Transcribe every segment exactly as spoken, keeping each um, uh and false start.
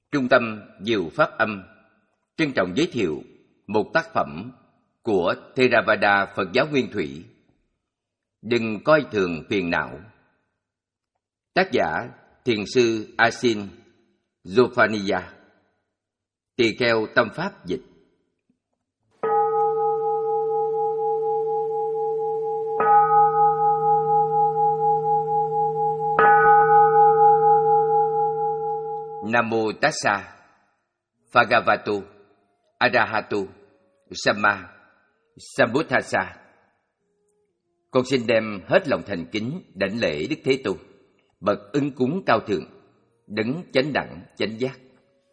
Trung tâm Diệu Pháp Âm trân trọng giới thiệu một tác phẩm của Theravada Phật giáo Nguyên Thủy. Đừng coi thường phiền não. Tác giả Thiền sư Asin Zofania. Tỳ kheo Tâm Pháp dịch. Namo Tassa Bhagavato Arahato Samma Sambuddhassa. Con xin đem hết lòng thành kính đảnh lễ Đức Thế Tôn, bậc ưng cúng cao thượng, đấng chánh đẳng chánh giác.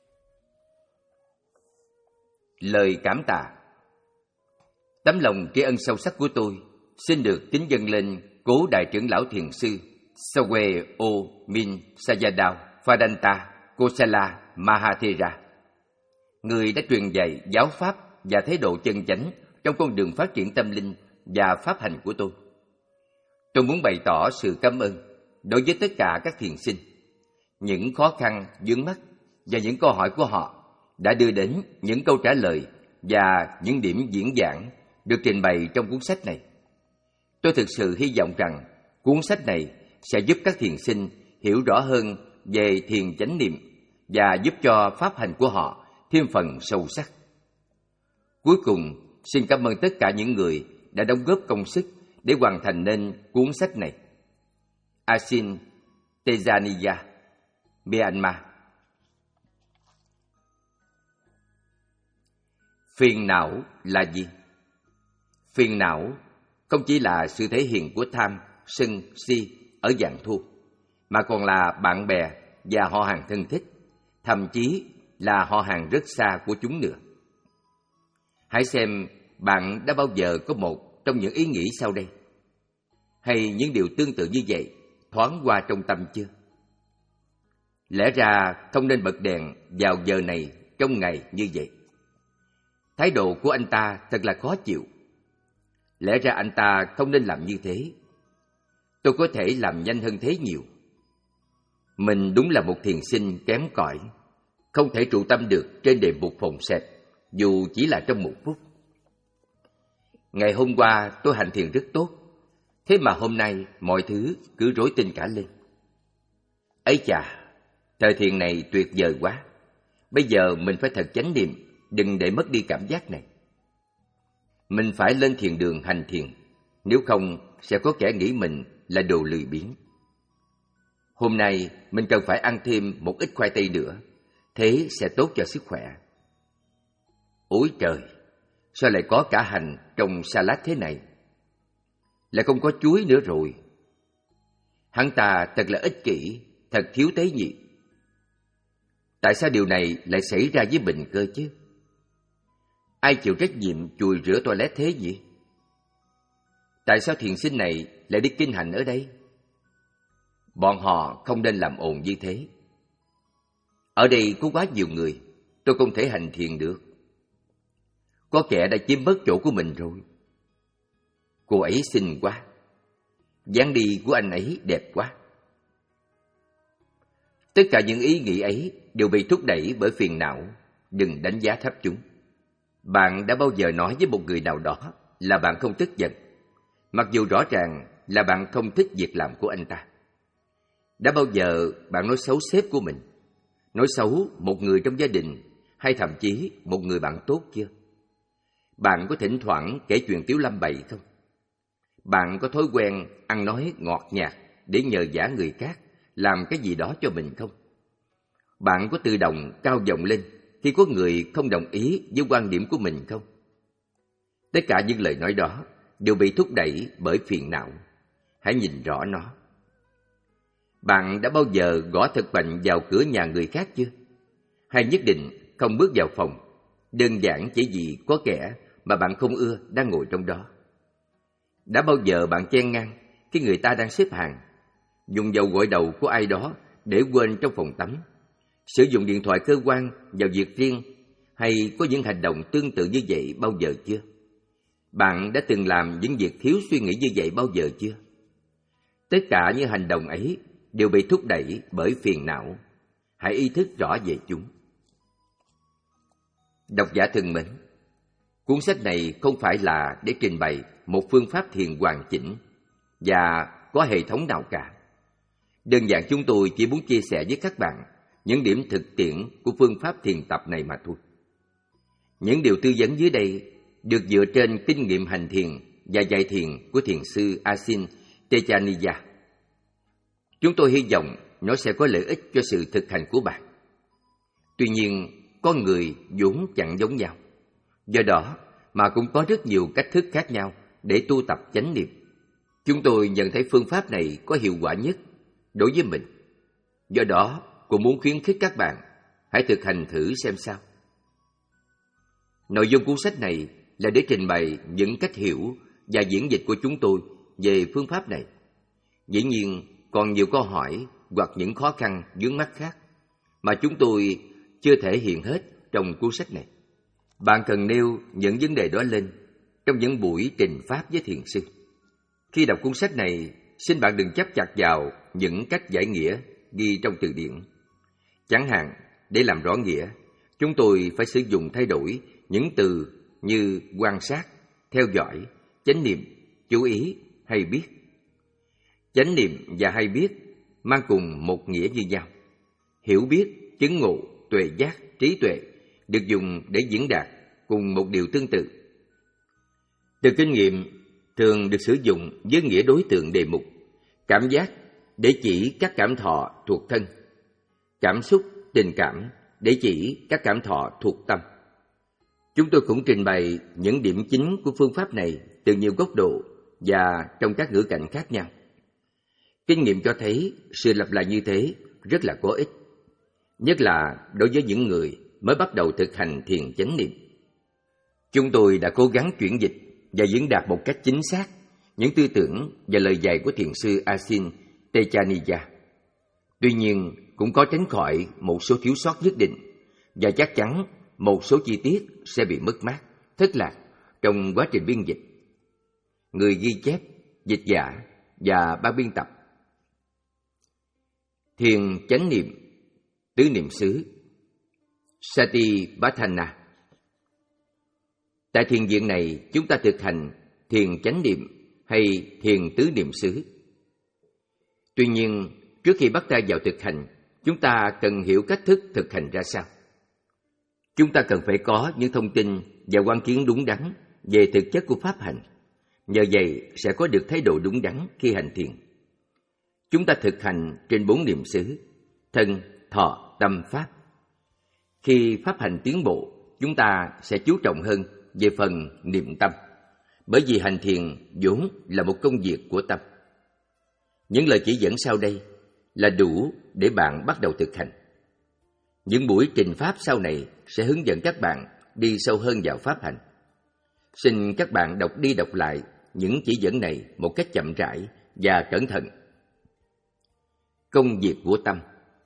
Lời cảm tạ. Tấm lòng tri ân sâu sắc của tôi xin được kính dâng lên cố đại trưởng lão thiền sư Sawe O Min Sayadaw Phadanta Kosala Mahathera, người đã truyền dạy giáo pháp và thái độ chân chánh trong con đường phát triển tâm linh và pháp hành của tôi. Tôi muốn bày tỏ sự cảm ơn đối với tất cả các thiền sinh. Những khó khăn, vướng mắc và những câu hỏi của họ đã đưa đến những câu trả lời và những điểm diễn giảng được trình bày trong cuốn sách này. Tôi thực sự hy vọng rằng cuốn sách này sẽ giúp các thiền sinh hiểu rõ hơn về thiền chánh niệm và giúp cho pháp hành của họ thêm phần sâu sắc. Cuối cùng, xin cảm ơn tất cả những người đã đóng góp công sức để hoàn thành nên cuốn sách này. Asin Tejaniya, Myanmar. Phiền não là gì? Phiền não không chỉ là sự thể hiện của tham, sân, si ở dạng thô, mà còn là bạn bè và họ hàng thân thích, thậm chí là họ hàng rất xa của chúng nữa. Hãy xem bạn đã bao giờ có một trong những ý nghĩ sau đây, hay những điều tương tự như vậy thoáng qua trong tâm chưa? Lẽ ra không nên bật đèn vào giờ này trong ngày như vậy. Thái độ của anh ta thật là khó chịu. Lẽ ra anh ta không nên làm như thế. Tôi có thể làm nhanh hơn thế nhiều. Mình đúng là một thiền sinh kém cỏi, không thể trụ tâm được trên đề mục phòng xẹp, dù chỉ là trong một phút. Ngày hôm qua tôi hành thiền rất tốt, thế mà hôm nay mọi thứ cứ rối tinh cả lên. Ấy chà, thời thiền này tuyệt vời quá. Bây giờ mình phải thật chánh niệm, đừng để mất đi cảm giác này. Mình phải lên thiền đường hành thiền, nếu không sẽ có kẻ nghĩ mình là đồ lười biếng. Hôm nay mình cần phải ăn thêm một ít khoai tây nữa, thế sẽ tốt cho sức khỏe. Ôi trời, sao lại có cả hành trong salad thế này? Lại không có chuối nữa rồi. Hắn ta thật là ích kỷ, thật thiếu tế nhị. Tại sao điều này lại xảy ra với mình cơ chứ? Ai chịu trách nhiệm chùi rửa toilet thế nhỉ? Tại sao thiền sinh này lại đi kinh hành ở đây? Bọn họ không nên làm ồn như thế. Ở đây có quá nhiều người, tôi không thể hành thiền được. Có kẻ đã chiếm mất chỗ của mình rồi. Cô ấy xinh quá. Dáng đi của anh ấy đẹp quá. Tất cả những ý nghĩ ấy đều bị thúc đẩy bởi phiền não. Đừng đánh giá thấp chúng. Bạn đã bao giờ nói với một người nào đó là bạn không tức giận, mặc dù rõ ràng là bạn không thích việc làm của anh ta? Đã bao giờ bạn nói xấu sếp của mình, nói xấu một người trong gia đình, hay thậm chí một người bạn tốt chưa? Bạn có thỉnh thoảng kể chuyện Tiếu Lâm bậy không? Bạn có thói quen ăn nói ngọt nhạt để nhờ vả người khác làm cái gì đó cho mình không? Bạn có tự động cao giọng lên khi có người không đồng ý với quan điểm của mình không? Tất cả những lời nói đó đều bị thúc đẩy bởi phiền não. Hãy nhìn rõ nó. Bạn đã bao giờ gõ thật mạnh vào cửa nhà người khác chưa? Hay nhất định không bước vào phòng, đơn giản chỉ vì có kẻ mà bạn không ưa đang ngồi trong đó? Đã bao giờ bạn chen ngang khi người ta đang xếp hàng, dùng dầu gội đầu của ai đó để quên trong phòng tắm, sử dụng điện thoại cơ quan vào việc riêng, hay có những hành động tương tự như vậy bao giờ chưa? Bạn đã từng làm những việc thiếu suy nghĩ như vậy bao giờ chưa? Tất cả những hành động ấy đều bị thúc đẩy bởi phiền não. Hãy ý thức rõ về chúng. Độc giả thân mến, cuốn sách này không phải là để trình bày một phương pháp thiền hoàn chỉnh và có hệ thống nào cả. Đơn giản chúng tôi chỉ muốn chia sẻ với các bạn những điểm thực tiễn của phương pháp thiền tập này mà thôi. Những điều tư vấn dưới đây được dựa trên kinh nghiệm hành thiền và dạy thiền của thiền sư Asin Techaniya. Chúng tôi hy vọng nó sẽ có lợi ích cho sự thực hành của bạn. Tuy nhiên, con người vốn chẳng giống nhau. Do đó mà cũng có rất nhiều cách thức khác nhau để tu tập chánh niệm. Chúng tôi nhận thấy phương pháp này có hiệu quả nhất đối với mình. Do đó, cũng muốn khuyến khích các bạn hãy thực hành thử xem sao. Nội dung cuốn sách này là để trình bày những cách hiểu và diễn dịch của chúng tôi về phương pháp này. Dĩ nhiên, còn nhiều câu hỏi hoặc những khó khăn vướng mắc khác mà chúng tôi chưa thể hiện hết trong cuốn sách này. Bạn cần nêu những vấn đề đó lên trong những buổi trình pháp với thiền sư. Khi đọc cuốn sách này, xin bạn đừng chấp chặt vào những cách giải nghĩa ghi trong từ điển. Chẳng hạn, để làm rõ nghĩa, chúng tôi phải sử dụng thay đổi những từ như quan sát, theo dõi, chánh niệm, chú ý hay biết. Chánh niệm và hay biết mang cùng một nghĩa như nhau. Hiểu biết, chứng ngộ, tuệ giác, trí tuệ được dùng để diễn đạt cùng một điều tương tự. Từ kinh nghiệm thường được sử dụng với nghĩa đối tượng đề mục, cảm giác để chỉ các cảm thọ thuộc thân, cảm xúc, tình cảm để chỉ các cảm thọ thuộc tâm. Chúng tôi cũng trình bày những điểm chính của phương pháp này từ nhiều góc độ và trong các ngữ cảnh khác nhau. Kinh nghiệm cho thấy sự lặp lại như thế rất là có ích, nhất là đối với những người mới bắt đầu thực hành thiền chánh niệm. Chúng tôi đã cố gắng chuyển dịch và diễn đạt một cách chính xác những tư tưởng và lời dạy của thiền sư Asin Techaniya. Tuy nhiên, cũng có tránh khỏi một số thiếu sót nhất định và chắc chắn một số chi tiết sẽ bị mất mát, thất lạc trong quá trình biên dịch. Người ghi chép, dịch giả và ban biên tập. Thiền chánh niệm, tứ niệm xứ, Satipatthana. Tại thiền viện này, chúng ta thực hành thiền chánh niệm hay thiền tứ niệm xứ. Tuy nhiên, trước khi bắt tay vào thực hành, chúng ta cần hiểu cách thức thực hành ra sao. Chúng ta cần phải có những thông tin và quan kiến đúng đắn về thực chất của pháp hành. Nhờ vậy sẽ có được thái độ đúng đắn khi hành thiền. Chúng ta thực hành trên bốn niệm xứ: thân, thọ, tâm, pháp. Khi pháp hành tiến bộ, chúng ta sẽ chú trọng hơn về phần niệm tâm, bởi vì hành thiền vốn là một công việc của tâm. Những lời chỉ dẫn sau đây là đủ để bạn bắt đầu thực hành. Những buổi trình pháp sau này sẽ hướng dẫn các bạn đi sâu hơn vào pháp hành. Xin các bạn đọc đi đọc lại những chỉ dẫn này một cách chậm rãi và cẩn thận. Công việc của tâm.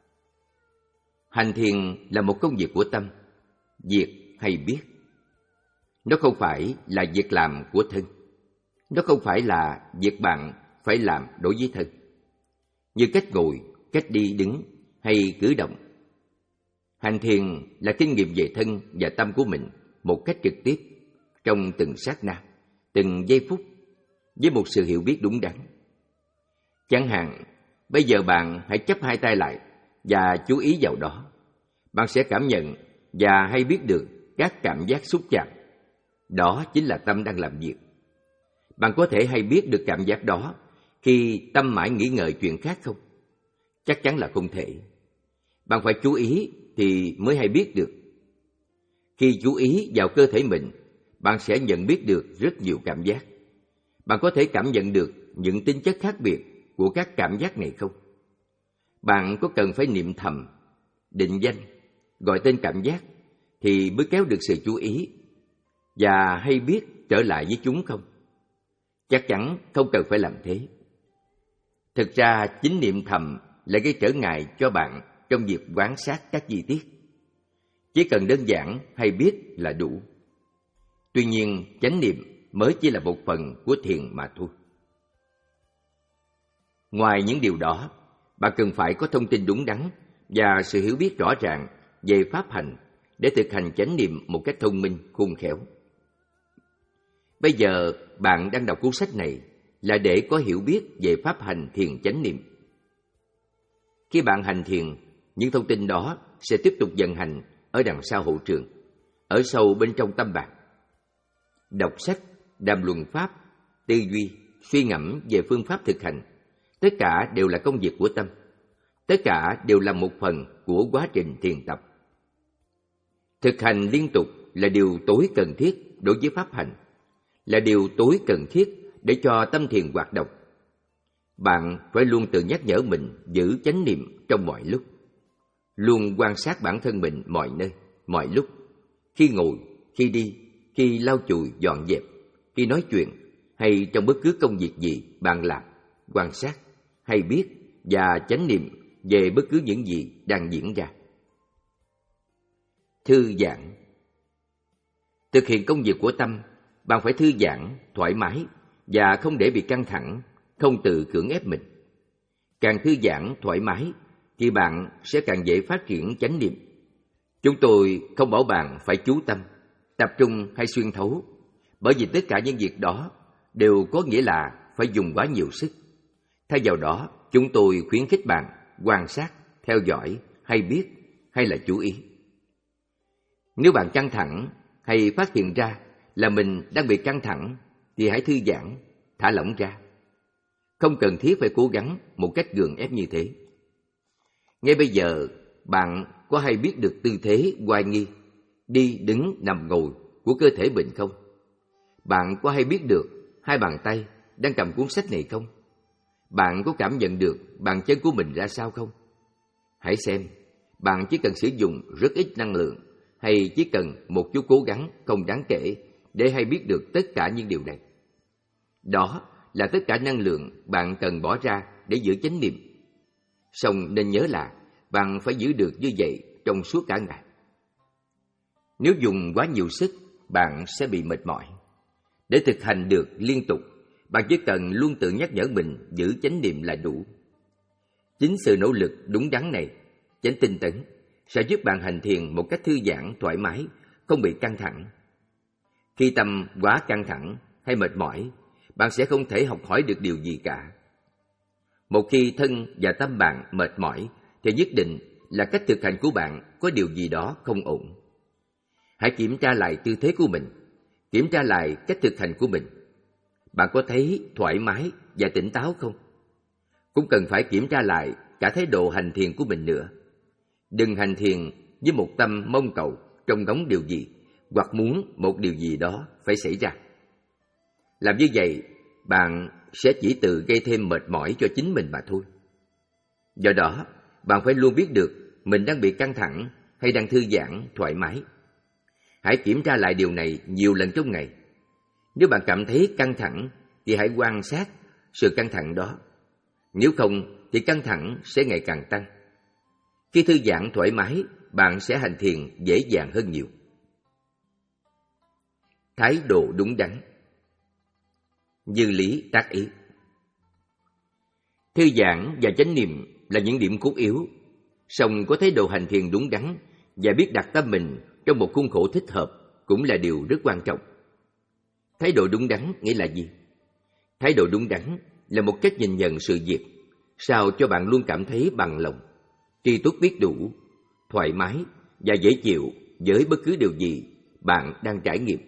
Hành thiền là một công việc của tâm, việc hay biết. Nó không phải là việc làm của thân. Nó không phải là việc bạn phải làm đối với thân, như cách ngồi, cách đi đứng hay cử động. Hành thiền là kinh nghiệm về thân và tâm của mình một cách trực tiếp, trong từng sát na, từng giây phút, với một sự hiểu biết đúng đắn. Chẳng hạn, bây giờ bạn hãy chắp hai tay lại và chú ý vào đó. Bạn sẽ cảm nhận và hay biết được các cảm giác xúc chạm. Đó chính là tâm đang làm việc. Bạn có thể hay biết được cảm giác đó khi tâm mãi nghĩ ngợi chuyện khác không? Chắc chắn là không thể. Bạn phải chú ý thì mới hay biết được. Khi chú ý vào cơ thể mình, bạn sẽ nhận biết được rất nhiều cảm giác. Bạn có thể cảm nhận được những tính chất khác biệt của các cảm giác này không? Bạn có cần phải niệm thầm, định danh, gọi tên cảm giác thì mới kéo được sự chú ý và hay biết trở lại với chúng không? Chắc chắn không cần phải làm thế. Thực ra chính niệm thầm lại gây trở ngại cho bạn trong việc quan sát các chi tiết. Chỉ cần đơn giản hay biết là đủ. Tuy nhiên, chánh niệm mới chỉ là một phần của thiền mà thôi. Ngoài những điều đó, bạn cần phải có thông tin đúng đắn và sự hiểu biết rõ ràng về pháp hành để thực hành chánh niệm một cách thông minh, khôn khéo. Bây giờ bạn đang đọc cuốn sách này là để có hiểu biết về pháp hành thiền chánh niệm. Khi bạn hành thiền, những thông tin đó sẽ tiếp tục vận hành ở đằng sau hậu trường, ở sâu bên trong tâm bạn. Đọc sách, đàm luận pháp, tư duy, suy ngẫm về phương pháp thực hành, tất cả đều là công việc của tâm. Tất cả đều là một phần của quá trình thiền tập. Thực hành liên tục là điều tối cần thiết đối với pháp hành, là điều tối cần thiết để cho tâm thiền hoạt động. Bạn phải luôn tự nhắc nhở mình giữ chánh niệm trong mọi lúc, luôn quan sát bản thân mình mọi nơi, mọi lúc, khi ngồi, khi đi, khi lau chùi dọn dẹp, khi nói chuyện hay trong bất cứ công việc gì bạn làm, quan sát hay biết và chánh niệm về bất cứ những gì đang diễn ra. Thư giãn. Thực hiện công việc của tâm, bạn phải thư giãn, thoải mái và không để bị căng thẳng, không tự cưỡng ép mình. Càng thư giãn, thoải mái thì bạn sẽ càng dễ phát triển chánh niệm. Chúng tôi không bảo bạn phải chú tâm, tập trung hay xuyên thấu, bởi vì tất cả những việc đó đều có nghĩa là phải dùng quá nhiều sức. Thay vào đó, chúng tôi khuyến khích bạn quan sát, theo dõi, hay biết, hay là chú ý. Nếu bạn căng thẳng hay phát hiện ra là mình đang bị căng thẳng thì hãy thư giãn, thả lỏng ra. Không cần thiết phải cố gắng một cách gượng ép như thế. Ngay bây giờ, bạn có hay biết được tư thế oai nghi, đi, đứng, nằm, ngồi của cơ thể mình không? Bạn có hay biết được hai bàn tay đang cầm cuốn sách này không? Bạn có cảm nhận được bàn chân của mình ra sao không? Hãy xem, bạn chỉ cần sử dụng rất ít năng lượng hay chỉ cần một chút cố gắng không đáng kể để hay biết được tất cả những điều này. Đó là tất cả năng lượng bạn cần bỏ ra để giữ chánh niệm. Song nên nhớ là bạn phải giữ được như vậy trong suốt cả ngày. Nếu dùng quá nhiều sức, bạn sẽ bị mệt mỏi. Để thực hành được liên tục, bạn chỉ cần luôn tự nhắc nhở mình giữ chánh niệm là đủ. Chính sự nỗ lực đúng đắn này, chánh tinh tấn, sẽ giúp bạn hành thiền một cách thư giãn, thoải mái, không bị căng thẳng. Khi tâm quá căng thẳng hay mệt mỏi, bạn sẽ không thể học hỏi được điều gì cả. Một khi thân và tâm bạn mệt mỏi, thì nhất định là cách thực hành của bạn có điều gì đó không ổn. Hãy kiểm tra lại tư thế của mình, kiểm tra lại cách thực hành của mình. Bạn có thấy thoải mái và tỉnh táo không? Cũng cần phải kiểm tra lại cả thái độ hành thiền của mình nữa. Đừng hành thiền với một tâm mong cầu, trông ngóng điều gì, hoặc muốn một điều gì đó phải xảy ra. Làm như vậy, bạn sẽ chỉ tự gây thêm mệt mỏi cho chính mình mà thôi. Do đó, bạn phải luôn biết được mình đang bị căng thẳng hay đang thư giãn, thoải mái. Hãy kiểm tra lại điều này nhiều lần trong ngày. Nếu bạn cảm thấy căng thẳng, thì hãy quan sát sự căng thẳng đó. Nếu không, thì căng thẳng sẽ ngày càng tăng. Khi thư giãn thoải mái, bạn sẽ hành thiền dễ dàng hơn nhiều. Thái độ đúng đắn. Như lý tác ý. Thư giãn và chánh niệm là những điểm cốt yếu, song có thái độ hành thiền đúng đắn và biết đặt tâm mình trong một khuôn khổ thích hợp cũng là điều rất quan trọng. Thái độ đúng đắn nghĩa là gì? Thái độ đúng đắn là một cách nhìn nhận sự việc sao cho bạn luôn cảm thấy bằng lòng, tri túc biết đủ, thoải mái và dễ chịu với bất cứ điều gì bạn đang trải nghiệm.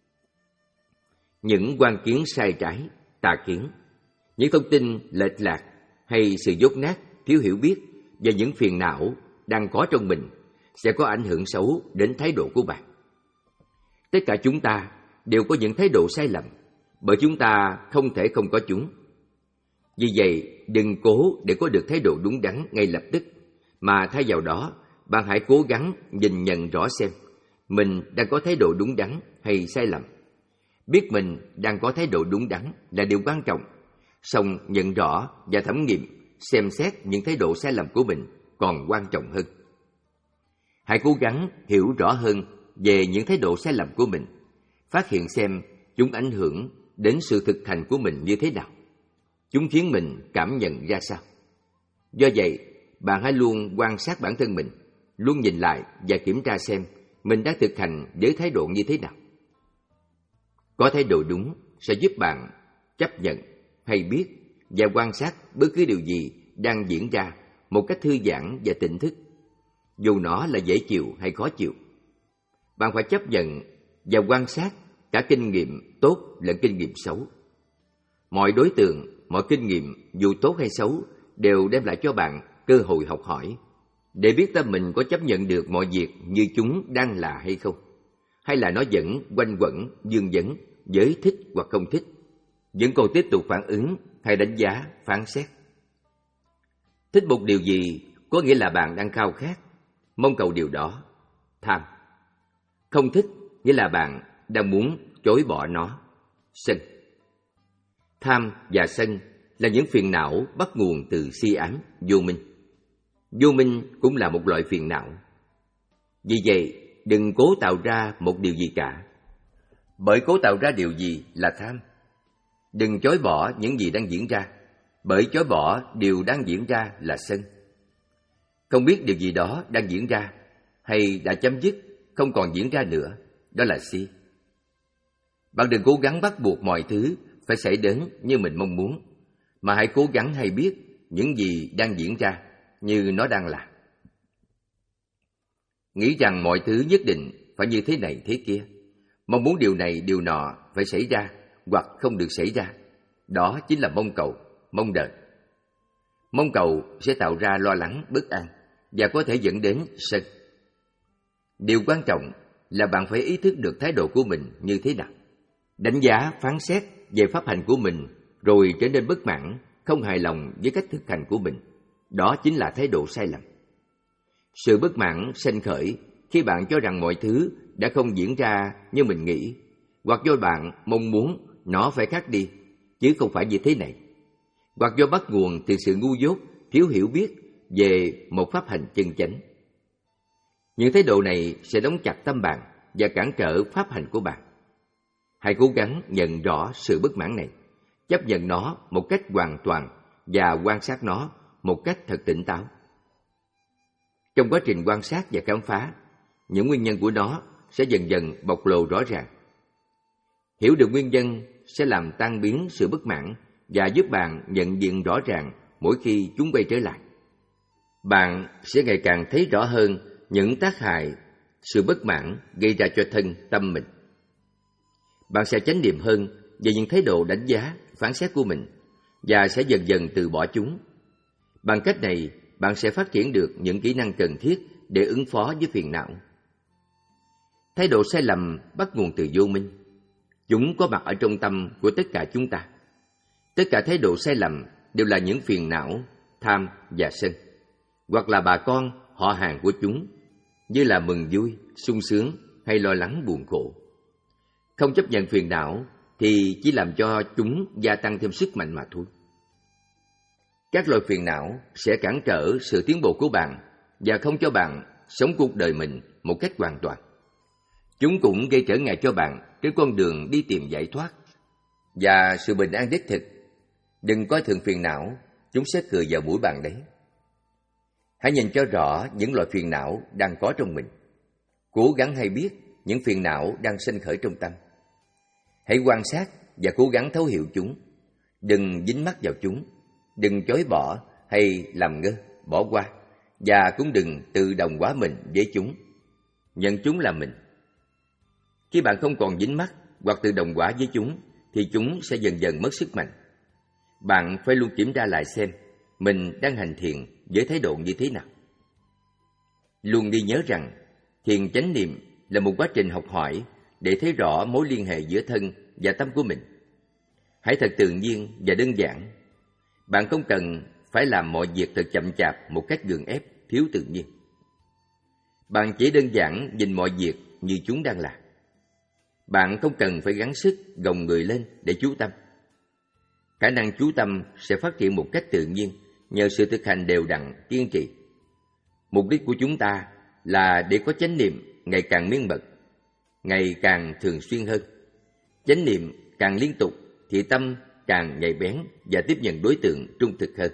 Những quan kiến sai trái, tà kiến, những thông tin lệch lạc hay sự dốt nát, thiếu hiểu biết và những phiền não đang có trong mình sẽ có ảnh hưởng xấu đến thái độ của bạn. Tất cả chúng ta đều có những thái độ sai lầm, bởi chúng ta không thể không có chúng. Vì vậy, đừng cố để có được thái độ đúng đắn ngay lập tức, mà thay vào đó, bạn hãy cố gắng nhìn nhận rõ xem mình đang có thái độ đúng đắn hay sai lầm. Biết mình đang có thái độ đúng đắn là điều quan trọng, song nhận rõ và thẩm nghiệm, xem xét những thái độ sai lầm của mình còn quan trọng hơn. Hãy cố gắng hiểu rõ hơn về những thái độ sai lầm của mình, phát hiện xem chúng ảnh hưởng đến sự thực hành của mình như thế nào. Chúng khiến mình cảm nhận ra sao. Do vậy, bạn hãy luôn quan sát bản thân mình, luôn nhìn lại và kiểm tra xem mình đang thực hành với thái độ như thế nào. Có thái độ đúng sẽ giúp bạn chấp nhận, hay biết và quan sát bất cứ điều gì đang diễn ra một cách thư giãn và tỉnh thức, dù nó là dễ chịu hay khó chịu. Bạn phải chấp nhận và quan sát cả kinh nghiệm tốt lẫn kinh nghiệm xấu. Mọi đối tượng, mọi kinh nghiệm dù tốt hay xấu đều đem lại cho bạn cơ hội học hỏi, để biết tâm mình có chấp nhận được mọi việc như chúng đang là hay không, hay là nó vẫn quanh quẩn, vương vấn với thích hoặc không thích, vẫn còn tiếp tục phản ứng hay đánh giá, phán xét. Thích một điều gì có nghĩa là bạn đang khao khát, mong cầu điều đó, tham. Không thích nghĩa là bạn đang muốn chối bỏ nó, sân. Tham và sân là những phiền não bắt nguồn từ si ám, vô minh. Vô minh cũng là một loại phiền não. Vì vậy, đừng cố tạo ra một điều gì cả, bởi cố tạo ra điều gì là tham. Đừng chối bỏ những gì đang diễn ra, bởi chối bỏ điều đang diễn ra là sân. Không biết điều gì đó đang diễn ra hay đã chấm dứt, không còn diễn ra nữa, đó là si. Bạn đừng cố gắng bắt buộc mọi thứ phải xảy đến như mình mong muốn, mà hãy cố gắng hay biết những gì đang diễn ra như nó đang là. Nghĩ rằng mọi thứ nhất định phải như thế này thế kia, mong muốn điều này điều nọ phải xảy ra hoặc không được xảy ra, đó chính là mong cầu, mong đợi. Mong cầu sẽ tạo ra lo lắng, bất an và có thể dẫn đến sân. Điều quan trọng là bạn phải ý thức được thái độ của mình như thế nào. Đánh giá, phán xét về pháp hành của mình rồi trở nên bất mãn, không hài lòng với cách thực hành của mình, đó chính là thái độ sai lầm. Sự bất mãn sanh khởi khi bạn cho rằng mọi thứ đã không diễn ra như mình nghĩ, hoặc do bạn mong muốn nó phải khác đi, chứ không phải như thế này, hoặc do bắt nguồn từ sự ngu dốt, thiếu hiểu biết về một pháp hành chân chánh. Những thái độ này sẽ đóng chặt tâm bạn và cản trở pháp hành của bạn. Hãy cố gắng nhận rõ sự bất mãn này, chấp nhận nó một cách hoàn toàn và quan sát nó một cách thật tỉnh táo. Trong quá trình quan sát và khám phá, những nguyên nhân của nó sẽ dần dần bộc lộ rõ ràng. Hiểu được nguyên nhân sẽ làm tan biến sự bất mãn và giúp bạn nhận diện rõ ràng mỗi khi chúng quay trở lại. Bạn sẽ ngày càng thấy rõ hơn những tác hại sự bất mãn gây ra cho thân tâm mình. Bạn sẽ chánh niệm hơn về những thái độ đánh giá, phán xét của mình và sẽ dần dần từ bỏ chúng. Bằng cách này, bạn sẽ phát triển được những kỹ năng cần thiết để ứng phó với phiền não. Thái độ sai lầm bắt nguồn từ vô minh. Chúng có mặt ở trong tâm của tất cả chúng ta. Tất cả thái độ sai lầm đều là những phiền não, tham và sân, hoặc là bà con, họ hàng của chúng, như là mừng vui, sung sướng hay lo lắng buồn khổ. Không chấp nhận phiền não thì chỉ làm cho chúng gia tăng thêm sức mạnh mà thôi. Các loại phiền não sẽ cản trở sự tiến bộ của bạn và không cho bạn sống cuộc đời mình một cách hoàn toàn. Chúng cũng gây trở ngại cho bạn trên con đường đi tìm giải thoát và sự bình an đích thực. Đừng coi thường phiền não, chúng sẽ cười vào mũi bạn đấy. Hãy nhìn cho rõ những loại phiền não đang có trong mình. Cố gắng hay biết những phiền não đang sinh khởi trong tâm. Hãy quan sát và cố gắng thấu hiểu chúng. Đừng dính mắc vào chúng. Đừng chối bỏ hay làm ngơ, bỏ qua. Và cũng đừng tự đồng hóa mình với chúng. Nhận chúng là mình. Khi bạn không còn dính mắc hoặc tự đồng hóa với chúng, thì chúng sẽ dần dần mất sức mạnh. Bạn phải luôn kiểm tra lại xem mình đang hành thiền với thái độ như thế nào. Luôn ghi nhớ rằng thiền chánh niệm là một quá trình học hỏi để thấy rõ mối liên hệ giữa thân và tâm của mình. Hãy thật tự nhiên và đơn giản. Bạn không cần phải làm mọi việc thật chậm chạp một cách gượng ép, thiếu tự nhiên. Bạn chỉ đơn giản nhìn mọi việc như chúng đang là. Bạn không cần phải gắng sức gồng người lên để chú tâm. Khả năng chú tâm sẽ phát triển một cách tự nhiên nhờ sự thực hành đều đặn, kiên trì. Mục đích của chúng ta là để có chánh niệm ngày càng miên mật, ngày càng thường xuyên hơn. Chánh niệm càng liên tục thì tâm càng nhạy bén và tiếp nhận đối tượng trung thực hơn.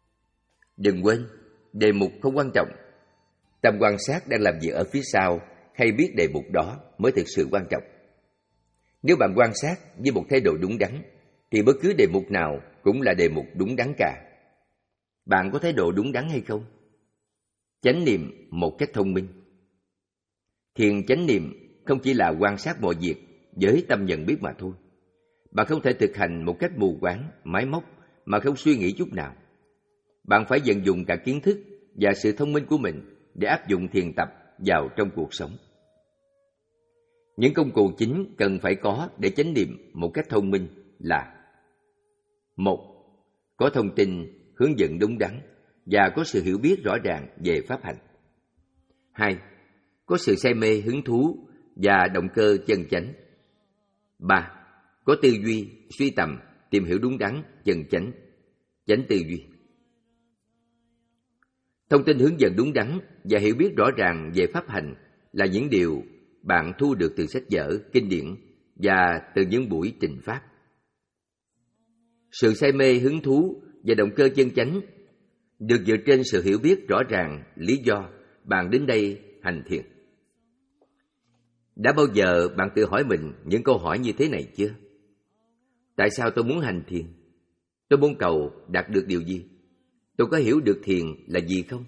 Đừng quên, đề mục không quan trọng. Tâm quan sát đang làm việc ở phía sau hay biết đề mục đó mới thực sự quan trọng. Nếu bạn quan sát với một thái độ đúng đắn, thì bất cứ đề mục nào cũng là đề mục đúng đắn cả. Bạn có thái độ đúng đắn hay không? Chánh niệm một cách thông minh. Thiền chánh niệm không chỉ là quan sát mọi việc với tâm nhận biết mà thôi. Bạn không thể thực hành một cách mù quáng, máy móc mà không suy nghĩ chút nào. Bạn phải vận dụng cả kiến thức và sự thông minh của mình để áp dụng thiền tập vào trong cuộc sống. Những công cụ chính cần phải có để chánh niệm một cách thông minh là: một. Có thông tin, hướng dẫn đúng đắn và có sự hiểu biết rõ ràng về pháp hành. Hai. Có sự say mê, hứng thú và động cơ chân chánh. Ba. Có tư duy, suy tầm, tìm hiểu đúng đắn, chân chánh, chánh tư duy. Thông tin, hướng dẫn đúng đắn và hiểu biết rõ ràng về pháp hành là những điều bạn thu được từ sách vở, kinh điển và từ những buổi trình pháp. Sự say mê, hứng thú và động cơ chân chánh được dựa trên sự hiểu biết rõ ràng lý do bạn đến đây hành thiền. Đã bao giờ bạn tự hỏi mình những câu hỏi như thế này chưa? Tại sao tôi muốn hành thiền? Tôi muốn cầu đạt được điều gì? Tôi có hiểu được thiền là gì không?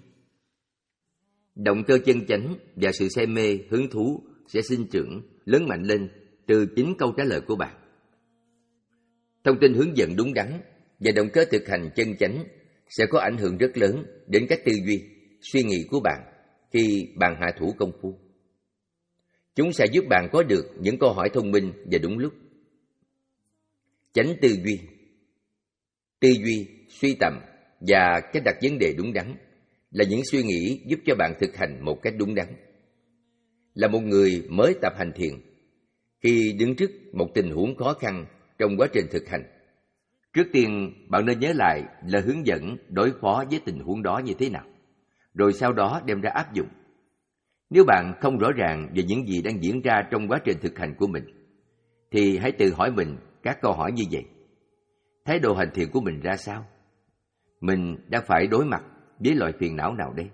Động cơ chân chánh và sự say mê, hứng thú sẽ sinh trưởng, lớn mạnh lên từ chính câu trả lời của bạn. Thông tin, hướng dẫn đúng đắn và động cơ thực hành chân chánh sẽ có ảnh hưởng rất lớn đến cách tư duy, suy nghĩ của bạn khi bạn hạ thủ công phu. Chúng sẽ giúp bạn có được những câu hỏi thông minh và đúng lúc. Chánh tư duy. Tư duy, suy tầm và cách đặt vấn đề đúng đắn là những suy nghĩ giúp cho bạn thực hành một cách đúng đắn. Là một người mới tập hành thiền, khi đứng trước một tình huống khó khăn trong quá trình thực hành, trước tiên bạn nên nhớ lại lời hướng dẫn đối phó với tình huống đó như thế nào, rồi sau đó đem ra áp dụng. Nếu bạn không rõ ràng về những gì đang diễn ra trong quá trình thực hành của mình, thì hãy tự hỏi mình các câu hỏi như vậy. Thái độ hành thiền của mình ra sao? Mình đang phải đối mặt với loại phiền não nào đây?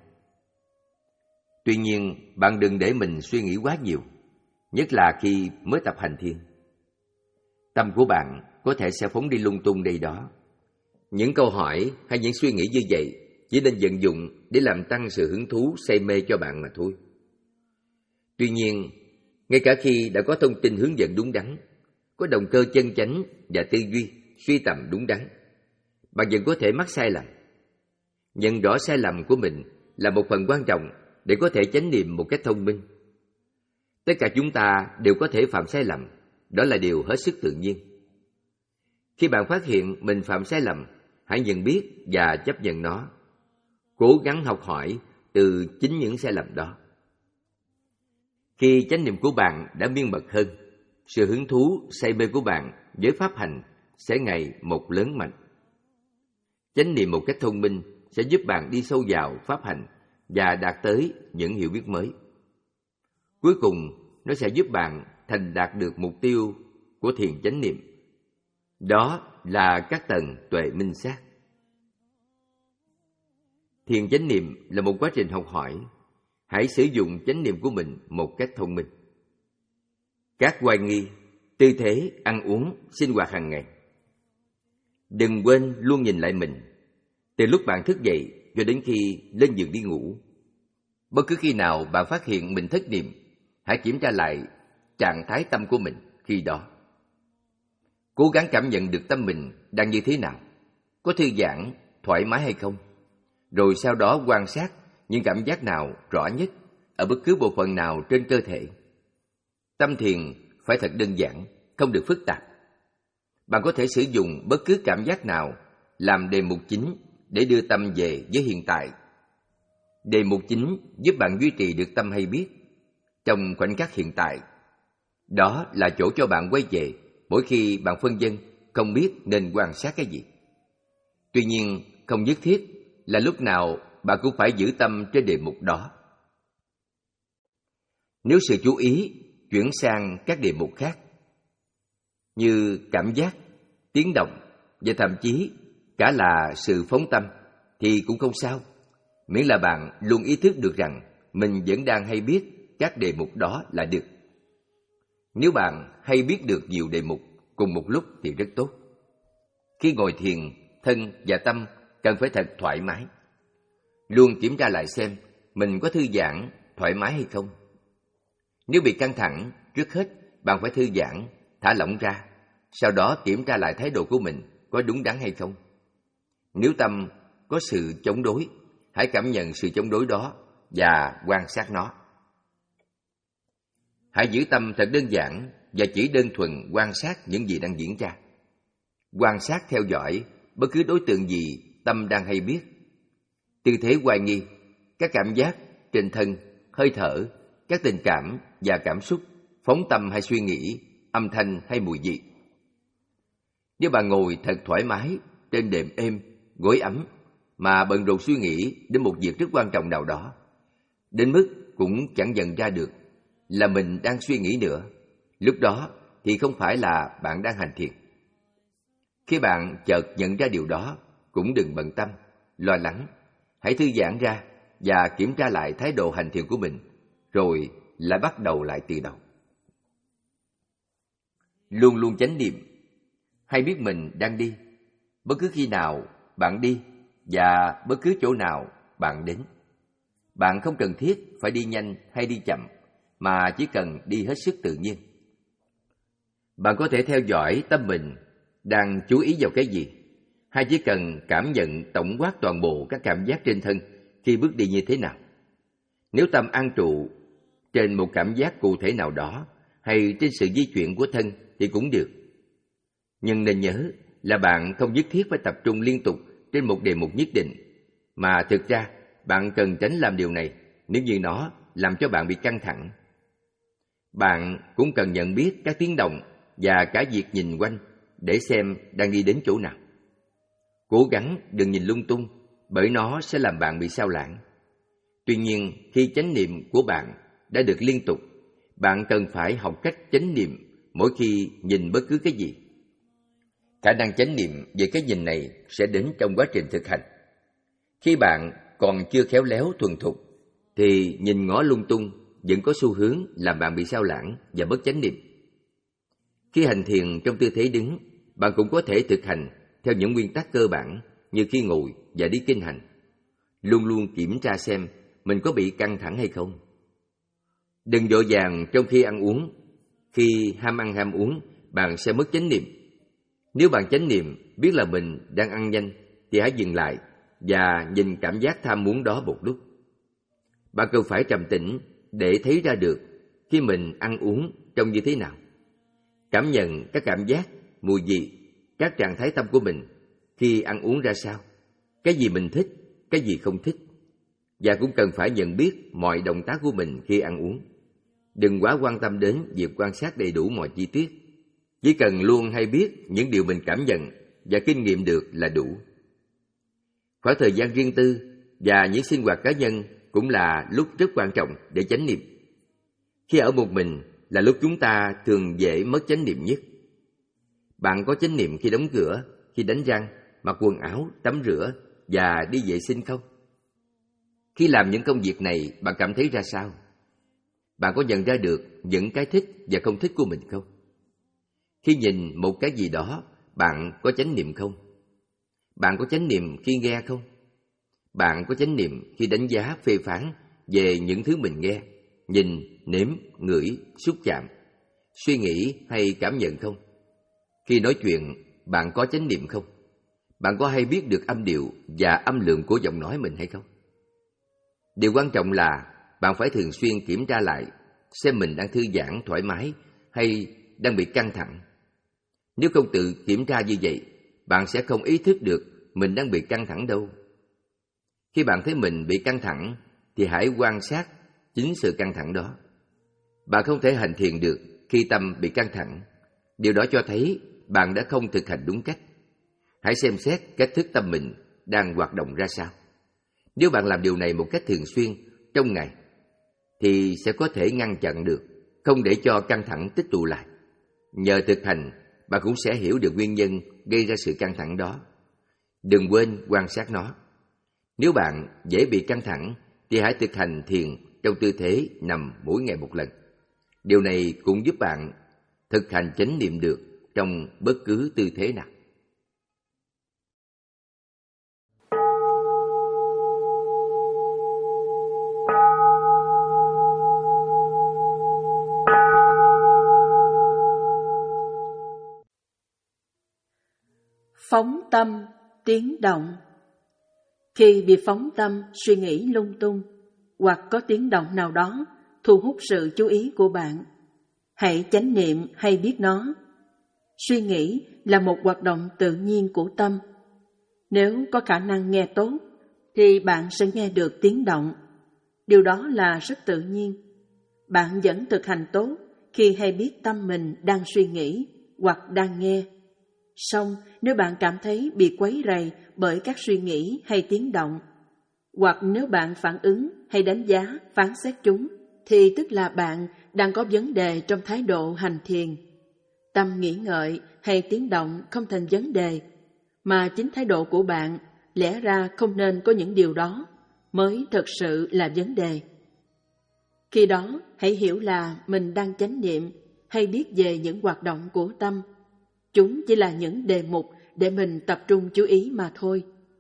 Tuy nhiên, bạn đừng để mình suy nghĩ quá nhiều, nhất là khi mới tập hành thiền. Tâm của bạn có thể sẽ phóng đi lung tung đây đó. Những câu hỏi hay những suy nghĩ như vậy chỉ nên vận dụng để làm tăng sự hứng thú, say mê cho bạn mà thôi. Tuy nhiên, ngay cả khi đã có thông tin hướng dẫn đúng đắn, có động cơ chân chánh và tư duy, suy tầm đúng đắn, bạn vẫn có thể mắc sai lầm. Nhận rõ sai lầm của mình là một phần quan trọng để có thể chánh niệm một cách thông minh. Tất cả chúng ta đều có thể phạm sai lầm, đó là điều hết sức tự nhiên. Khi bạn phát hiện mình phạm sai lầm, hãy nhận biết và chấp nhận nó. Cố gắng học hỏi từ chính những sai lầm đó. Khi chánh niệm của bạn đã miên mật hơn, sự hứng thú, say mê của bạn với pháp hành sẽ ngày một lớn mạnh. Chánh niệm một cách thông minh sẽ giúp bạn đi sâu vào pháp hành và đạt tới những hiểu biết mới. Cuối cùng, nó sẽ giúp bạn thành đạt được mục tiêu của thiền chánh niệm. Đó là các tầng tuệ minh sát. Thiền chánh niệm là một quá trình học hỏi. Hãy sử dụng chánh niệm của mình một cách thông minh. Các oai nghi, tư thế, ăn uống, sinh hoạt hàng ngày. Đừng quên luôn nhìn lại mình, từ lúc bạn thức dậy cho đến khi lên giường đi ngủ. Bất cứ khi nào bạn phát hiện mình thất niệm, hãy kiểm tra lại trạng thái tâm của mình khi đó. Cố gắng cảm nhận được tâm mình đang như thế nào, có thư giãn, thoải mái hay không. Rồi sau đó quan sát những cảm giác nào rõ nhất ở bất cứ bộ phận nào trên cơ thể. Tâm thiền phải thật đơn giản, không được phức tạp. Bạn có thể sử dụng bất cứ cảm giác nào làm đề mục chính để đưa tâm về với hiện tại. Đề mục chính giúp bạn duy trì được tâm hay biết trong khoảnh khắc hiện tại. Đó là chỗ cho bạn quay về mỗi khi bạn phân vân không biết nên quan sát cái gì. Tuy nhiên, không nhất thiết là lúc nào bạn cũng phải giữ tâm trên đề mục đó. Nếu sự chú ý chuyển sang các đề mục khác như cảm giác, tiếng động và thậm chí cả là sự phóng tâm thì cũng không sao, miễn là bạn luôn ý thức được rằng mình vẫn đang hay biết các đề mục đó là được. Nếu bạn hay biết được nhiều đề mục cùng một lúc thì rất tốt. Khi ngồi thiền, thân và tâm cần phải thật thoải mái. Luôn kiểm tra lại xem mình có thư giãn, thoải mái hay không. Nếu bị căng thẳng, trước hết bạn phải thư giãn, thả lỏng ra, sau đó kiểm tra lại thái độ của mình có đúng đắn hay không. Nếu tâm có sự chống đối, hãy cảm nhận sự chống đối đó và quan sát nó. Hãy giữ tâm thật đơn giản và chỉ đơn thuần quan sát những gì đang diễn ra. Quan sát theo dõi bất cứ đối tượng gì tâm đang hay biết. Tư thế hoài nghi, các cảm giác trên thân, hơi thở, các tình cảm và cảm xúc, phóng tâm hay suy nghĩ, âm thanh hay mùi vị. Nếu bạn ngồi thật thoải mái trên đệm êm, gối ấm mà bận rộn suy nghĩ đến một việc rất quan trọng nào đó, đến mức cũng chẳng nhận ra được là mình đang suy nghĩ nữa, lúc đó thì không phải là bạn đang hành thiền. Khi bạn chợt nhận ra điều đó, cũng đừng bận tâm, lo lắng. Hãy thư giãn ra và kiểm tra lại thái độ hành thiền của mình, rồi lại bắt đầu lại từ đầu. Luôn luôn chánh niệm, hay biết mình đang đi, bất cứ khi nào bạn đi và bất cứ chỗ nào bạn đến. Bạn không cần thiết phải đi nhanh hay đi chậm, mà chỉ cần đi hết sức tự nhiên. Bạn có thể theo dõi tâm mình đang chú ý vào cái gì, hay chỉ cần cảm nhận tổng quát toàn bộ các cảm giác trên thân khi bước đi như thế nào. Nếu tâm an trụ trên một cảm giác cụ thể nào đó hay trên sự di chuyển của thân thì cũng được. Nhưng nên nhớ là bạn không nhất thiết phải tập trung liên tục trên một đề mục nhất định, mà thực ra bạn cần tránh làm điều này nếu như nó làm cho bạn bị căng thẳng. Bạn cũng cần nhận biết các tiếng động và cả việc nhìn quanh để xem đang đi đến chỗ nào. Cố gắng đừng nhìn lung tung, bởi nó sẽ làm bạn bị sao lãng. Tuy nhiên, khi chánh niệm của bạn đã được liên tục, bạn cần phải học cách chánh niệm mỗi khi nhìn bất cứ cái gì. Khả năng chánh niệm về cái nhìn này sẽ đến trong quá trình thực hành. Khi bạn còn chưa khéo léo thuần thục, thì nhìn ngó lung tung vẫn có xu hướng làm bạn bị sao lãng và bất chánh niệm. Khi hành thiền trong tư thế đứng, bạn cũng có thể thực hành theo những nguyên tắc cơ bản như khi ngồi và đi kinh hành. Luôn luôn kiểm tra xem mình có bị căng thẳng hay không. Đừng vội vàng trong khi ăn uống. Khi ham ăn ham uống, bạn sẽ mất chánh niệm. Nếu bạn chánh niệm biết là mình đang ăn nhanh, thì hãy dừng lại và nhìn cảm giác tham muốn đó một lúc. Bạn cần phải trầm tĩnh để thấy ra được khi mình ăn uống trông như thế nào. Cảm nhận các cảm giác, mùi vị, các trạng thái tâm của mình khi ăn uống ra sao, cái gì mình thích, cái gì không thích. Và cũng cần phải nhận biết mọi động tác của mình khi ăn uống. Đừng quá quan tâm đến việc quan sát đầy đủ mọi chi tiết. Chỉ cần luôn hay biết những điều mình cảm nhận và kinh nghiệm được là đủ. Khoảng thời gian riêng tư và những sinh hoạt cá nhân cũng là lúc rất quan trọng để chánh niệm. Khi ở một mình là lúc chúng ta thường dễ mất chánh niệm nhất. Bạn có chánh niệm khi đóng cửa, khi đánh răng, mặc quần áo, tắm rửa và đi vệ sinh không? Khi làm những công việc này, bạn cảm thấy ra sao? Bạn có nhận ra được những cái thích và không thích của mình không? Khi nhìn một cái gì đó, bạn có chánh niệm không? Bạn có chánh niệm khi nghe không? Bạn có chánh niệm khi đánh giá phê phán về những thứ mình nghe, nhìn, nếm, ngửi, xúc chạm, suy nghĩ hay cảm nhận không? Khi nói chuyện, bạn có chánh niệm không? Bạn có hay biết được âm điệu và âm lượng của giọng nói mình hay không? Điều quan trọng là bạn phải thường xuyên kiểm tra lại xem mình đang thư giãn, thoải mái hay đang bị căng thẳng. Nếu không tự kiểm tra như vậy, bạn sẽ không ý thức được mình đang bị căng thẳng đâu. Khi bạn thấy mình bị căng thẳng, thì hãy quan sát chính sự căng thẳng đó. Bạn không thể hành thiền được khi tâm bị căng thẳng. Điều đó cho thấy bạn đã không thực hành đúng cách. Hãy xem xét cách thức tâm mình đang hoạt động ra sao. Nếu bạn làm điều này một cách thường xuyên trong ngày, thì sẽ có thể ngăn chặn được, không để cho căng thẳng tích tụ lại. Nhờ thực hành, bạn cũng sẽ hiểu được nguyên nhân gây ra sự căng thẳng đó. Đừng quên quan sát nó. Nếu bạn dễ bị căng thẳng, thì hãy thực hành thiền trong tư thế nằm mỗi ngày một lần. Điều này cũng giúp bạn thực hành chánh niệm được trong bất cứ tư thế nào. Phóng tâm, tiếng động. Khi bị phóng tâm, suy nghĩ lung tung, hoặc có tiếng động nào đó thu hút sự chú ý của bạn, hãy chánh niệm hay biết nó. Suy nghĩ là một hoạt động tự nhiên của tâm. Nếu có khả năng nghe tốt, thì bạn sẽ nghe được tiếng động. Điều đó là rất tự nhiên. Bạn vẫn thực hành tốt khi hay biết tâm mình đang suy nghĩ hoặc đang nghe. Song nếu bạn cảm thấy bị quấy rầy bởi các suy nghĩ hay tiếng động, hoặc nếu bạn phản ứng hay đánh giá, phán xét chúng, thì tức là bạn đang có vấn đề trong thái độ hành thiền. Tâm nghĩ ngợi hay tiếng động không thành vấn đề, mà chính thái độ của bạn lẽ ra không nên có những điều đó mới thực sự là vấn đề. Khi đó, hãy hiểu là mình đang chánh niệm hay biết về những hoạt động của tâm. Chúng chỉ là những đề mục để mình tập trung chú ý mà thôi.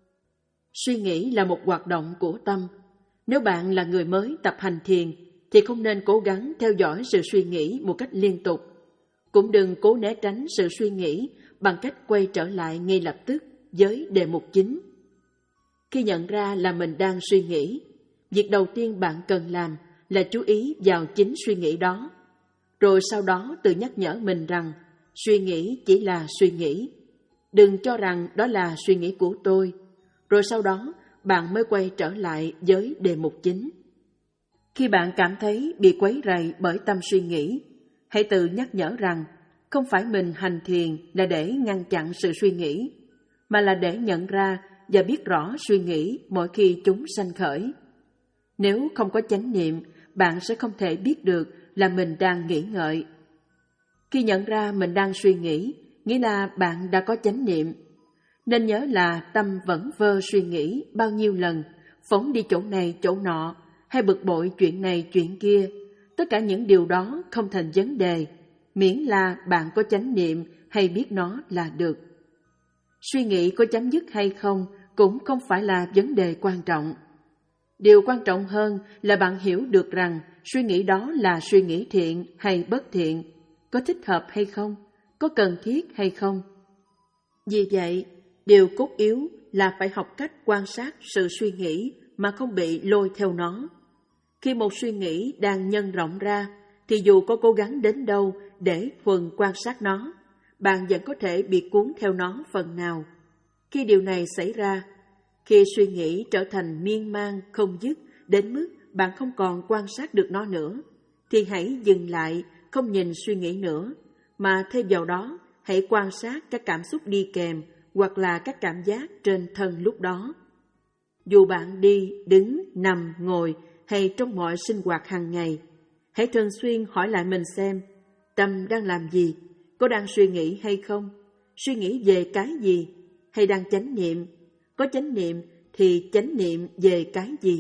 Suy nghĩ là một hoạt động của tâm. Nếu bạn là người mới tập hành thiền, thì không nên cố gắng theo dõi sự suy nghĩ một cách liên tục. Cũng đừng cố né tránh sự suy nghĩ bằng cách quay trở lại ngay lập tức với đề mục chính. Khi nhận ra là mình đang suy nghĩ, việc đầu tiên bạn cần làm là chú ý vào chính suy nghĩ đó. Rồi sau đó tự nhắc nhở mình rằng suy nghĩ chỉ là suy nghĩ. Đừng cho rằng đó là suy nghĩ của tôi. Rồi sau đó bạn mới quay trở lại với đề mục chính. Khi bạn cảm thấy bị quấy rầy bởi tâm suy nghĩ, hãy tự nhắc nhở rằng không phải mình hành thiền là để ngăn chặn sự suy nghĩ, mà là để nhận ra và biết rõ suy nghĩ mỗi khi chúng sanh khởi. Nếu không có chánh niệm, bạn sẽ không thể biết được là mình đang nghĩ ngợi. Khi nhận ra mình đang suy nghĩ, nghĩa là bạn đã có chánh niệm. Nên nhớ là tâm vẫn vơ suy nghĩ bao nhiêu lần, phóng đi chỗ này chỗ nọ, hay bực bội chuyện này chuyện kia. Tất cả những điều đó không thành vấn đề, miễn là bạn có chánh niệm hay biết nó là được. Suy nghĩ có chấm dứt hay không cũng không phải là vấn đề quan trọng. Điều quan trọng hơn là bạn hiểu được rằng suy nghĩ đó là suy nghĩ thiện hay bất thiện, có thích hợp hay không, có cần thiết hay không. Vì vậy, điều cốt yếu là phải học cách quan sát sự suy nghĩ mà không bị lôi theo nó. Khi một suy nghĩ đang nhân rộng ra, thì dù có cố gắng đến đâu để thuần quan sát nó, bạn vẫn có thể bị cuốn theo nó phần nào. Khi điều này xảy ra, khi suy nghĩ trở thành miên man không dứt đến mức bạn không còn quan sát được nó nữa, thì hãy dừng lại, không nhìn suy nghĩ nữa, mà thêm vào đó hãy quan sát các cảm xúc đi kèm hoặc là các cảm giác trên thân lúc đó. Dù bạn đi, đứng, nằm, ngồi hay trong mọi sinh hoạt hàng ngày, hãy thường xuyên hỏi lại mình xem tâm đang làm gì, có đang suy nghĩ hay không, suy nghĩ về cái gì, hay đang chánh niệm, có chánh niệm thì chánh niệm về cái gì.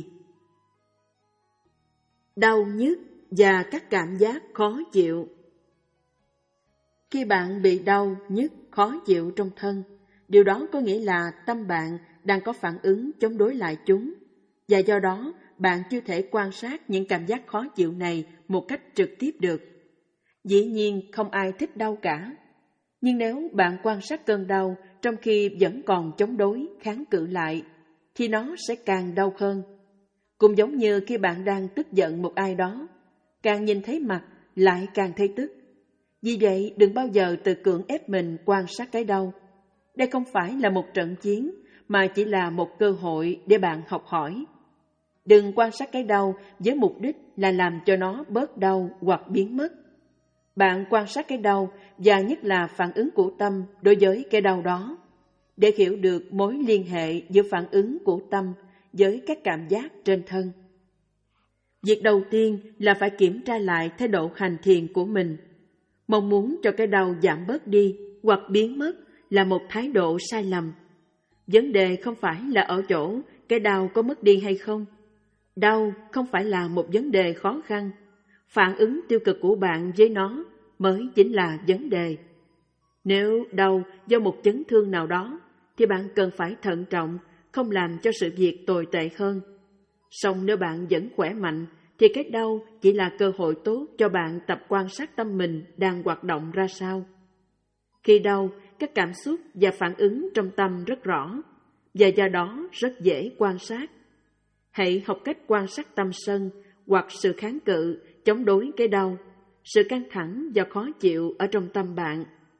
Đau nhức và các cảm giác khó chịu. Khi bạn bị đau, nhức, khó chịu trong thân, điều đó có nghĩa là tâm bạn đang có phản ứng chống đối lại chúng, và do đó bạn chưa thể quan sát những cảm giác khó chịu này một cách trực tiếp được. Dĩ nhiên không ai thích đau cả, nhưng nếu bạn quan sát cơn đau trong khi vẫn còn chống đối, kháng cự lại, thì nó sẽ càng đau hơn. Cũng giống như khi bạn đang tức giận một ai đó, càng nhìn thấy mặt lại càng thấy tức. Vì vậy đừng bao giờ tự cưỡng ép mình quan sát cái đau. Đây không phải là một trận chiến, mà chỉ là một cơ hội để bạn học hỏi. Đừng quan sát cái đau với mục đích là làm cho nó bớt đau hoặc biến mất. Bạn quan sát cái đau và nhất là phản ứng của tâm đối với cái đau đó, để hiểu được mối liên hệ giữa phản ứng của tâm với các cảm giác trên thân. Việc đầu tiên là phải kiểm tra lại thái độ hành thiền của mình. Mong muốn cho cái đau giảm bớt đi hoặc biến mất là một thái độ sai lầm. Vấn đề không phải là ở chỗ cái đau có mất đi hay không, Đau không phải là một vấn đề khó khăn, phản ứng tiêu cực của bạn với nó mới chính là vấn đề. Nếu đau do một chấn thương nào đó, thì bạn cần phải thận trọng, không làm cho sự việc tồi tệ hơn. Song nếu bạn vẫn khỏe mạnh, thì cái đau chỉ là cơ hội tốt cho bạn tập quan sát tâm mình đang hoạt động ra sao. Khi đau, các cảm xúc và phản ứng trong tâm rất rõ, và do đó rất dễ quan sát. Hãy học cách quan sát tâm sân hoặc sự kháng cự, chống đối cái đau, sự căng thẳng và khó chịu ở trong tâm bạn.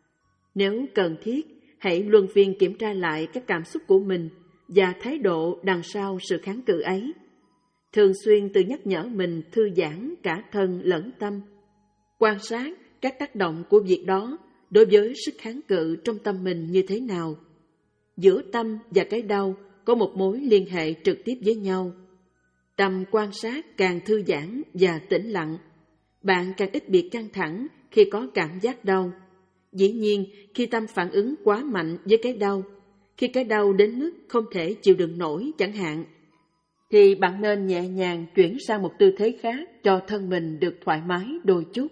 Nếu cần thiết, hãy luân phiên kiểm tra lại các cảm xúc của mình và thái độ đằng sau sự kháng cự ấy. Thường xuyên tự nhắc nhở mình thư giãn cả thân lẫn tâm. Quan sát các tác động của việc đó đối với sức kháng cự trong tâm mình như thế nào. Giữa tâm và cái đau có một mối liên hệ trực tiếp với nhau. Tâm quan sát càng thư giãn và tĩnh lặng, bạn càng ít bị căng thẳng khi có cảm giác đau. Dĩ nhiên, khi tâm phản ứng quá mạnh với cái đau, khi cái đau đến mức không thể chịu đựng nổi chẳng hạn, thì bạn nên nhẹ nhàng chuyển sang một tư thế khác cho thân mình được thoải mái đôi chút.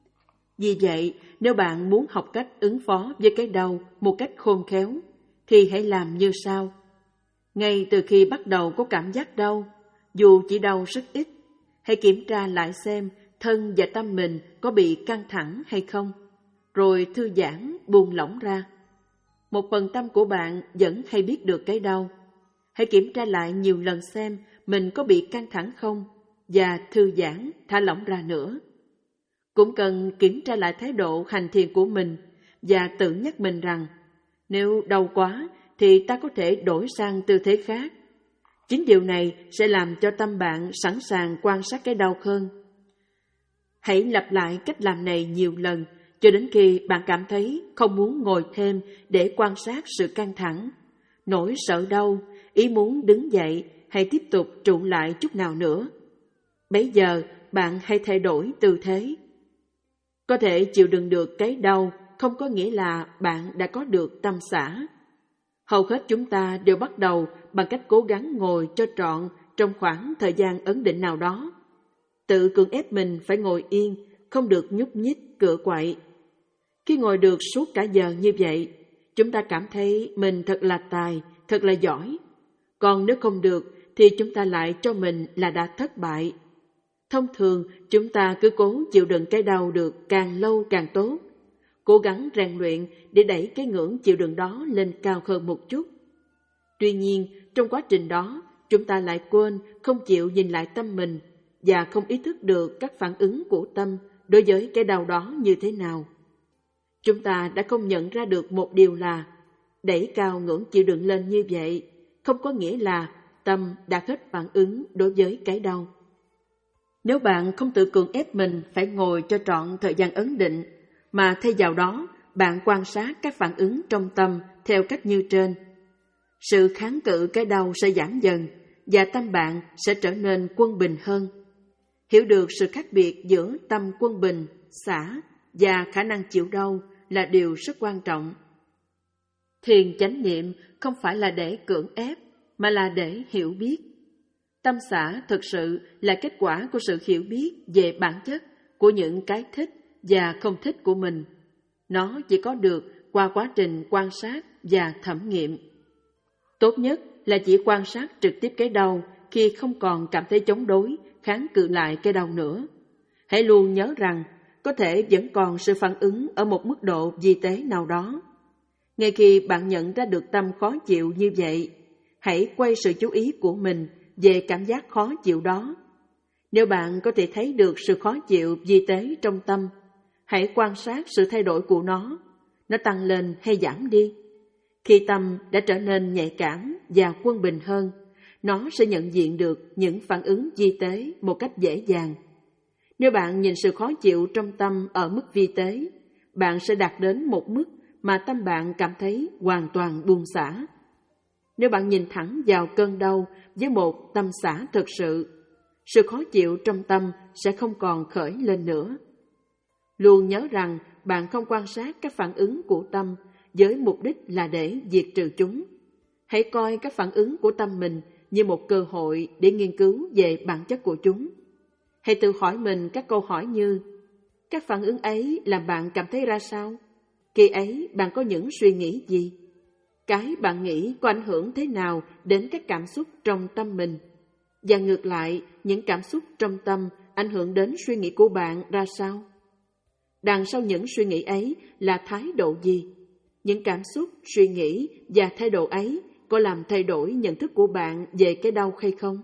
Vì vậy, nếu bạn muốn học cách ứng phó với cái đau một cách khôn khéo, thì hãy làm như sau. Ngay từ khi bắt đầu có cảm giác đau, dù chỉ đau rất ít, hãy kiểm tra lại xem thân và tâm mình có bị căng thẳng hay không, rồi thư giãn, buông lỏng ra. Một phần tâm của bạn vẫn hay biết được cái đau. Hãy kiểm tra lại nhiều lần xem mình có bị căng thẳng không, và thư giãn, thả lỏng ra nữa. Cũng cần kiểm tra lại thái độ hành thiền của mình và tự nhắc mình rằng nếu đau quá thì ta có thể đổi sang tư thế khác. Chính điều này sẽ làm cho tâm bạn sẵn sàng quan sát cái đau hơn. Hãy lặp lại cách làm này nhiều lần cho đến khi bạn cảm thấy không muốn ngồi thêm để quan sát sự căng thẳng, nỗi sợ đau, ý muốn đứng dậy hay tiếp tục trụ lại chút nào nữa. Bấy giờ bạn hãy thay đổi tư thế. Có thể chịu đựng được cái đau không có nghĩa là bạn đã có được tâm xả. Hầu hết chúng ta đều bắt đầu bằng cách cố gắng ngồi cho trọn trong khoảng thời gian ấn định nào đó. Tự cưỡng ép mình phải ngồi yên, không được nhúc nhích, cựa quậy. Khi ngồi được suốt cả giờ như vậy, chúng ta cảm thấy mình thật là tài, thật là giỏi. Còn nếu không được, thì chúng ta lại cho mình là đã thất bại. Thông thường, chúng ta cứ cố chịu đựng cái đau được càng lâu càng tốt, cố gắng rèn luyện để đẩy cái ngưỡng chịu đựng đó lên cao hơn một chút. Tuy nhiên, trong quá trình đó, chúng ta lại quên không chịu nhìn lại tâm mình và không ý thức được các phản ứng của tâm đối với cái đau đó như thế nào. Chúng ta đã không nhận ra được một điều là đẩy cao ngưỡng chịu đựng lên như vậy không có nghĩa là tâm đã hết phản ứng đối với cái đau. Nếu bạn không tự cưỡng ép mình phải ngồi cho trọn thời gian ấn định, mà thay vào đó bạn quan sát các phản ứng trong tâm theo cách như trên, sự kháng cự cái đau sẽ giảm dần và tâm bạn sẽ trở nên quân bình hơn. Hiểu được sự khác biệt giữa tâm quân bình, xả và khả năng chịu đau là điều rất quan trọng. Thiền chánh niệm không phải là để cưỡng ép, mà là để hiểu biết. Tâm xả thực sự là kết quả của sự hiểu biết về bản chất của những cái thích và không thích của mình. Nó chỉ có được qua quá trình quan sát và thẩm nghiệm. Tốt nhất là chỉ quan sát trực tiếp cái đau khi không còn cảm thấy chống đối, kháng cự lại cái đau nữa. Hãy luôn nhớ rằng có thể vẫn còn sự phản ứng ở một mức độ vi tế nào đó. Ngay khi bạn nhận ra được tâm khó chịu như vậy, hãy quay sự chú ý của mình về cảm giác khó chịu đó. Nếu bạn có thể thấy được sự khó chịu vi tế trong tâm, hãy quan sát sự thay đổi của nó. Nó tăng lên hay giảm đi. Khi tâm đã trở nên nhạy cảm và quân bình hơn, nó sẽ nhận diện được những phản ứng vi tế một cách dễ dàng. Nếu bạn nhìn sự khó chịu trong tâm ở mức vi tế, bạn sẽ đạt đến một mức mà tâm bạn cảm thấy hoàn toàn buông xả. Nếu bạn nhìn thẳng vào cơn đau với một tâm xả thực sự, sự khó chịu trong tâm sẽ không còn khởi lên nữa. Luôn nhớ rằng bạn không quan sát các phản ứng của tâm với mục đích là để diệt trừ chúng. Hãy coi các phản ứng của tâm mình như một cơ hội để nghiên cứu về bản chất của chúng. Hãy tự hỏi mình các câu hỏi như: các phản ứng ấy làm bạn cảm thấy ra sao? Khi ấy bạn có những suy nghĩ gì? Cái bạn nghĩ có ảnh hưởng thế nào đến các cảm xúc trong tâm mình? Và ngược lại, những cảm xúc trong tâm ảnh hưởng đến suy nghĩ của bạn ra sao? Đằng sau những suy nghĩ ấy là thái độ gì? Những cảm xúc, suy nghĩ và thái độ ấy có làm thay đổi nhận thức của bạn về cái đau hay không?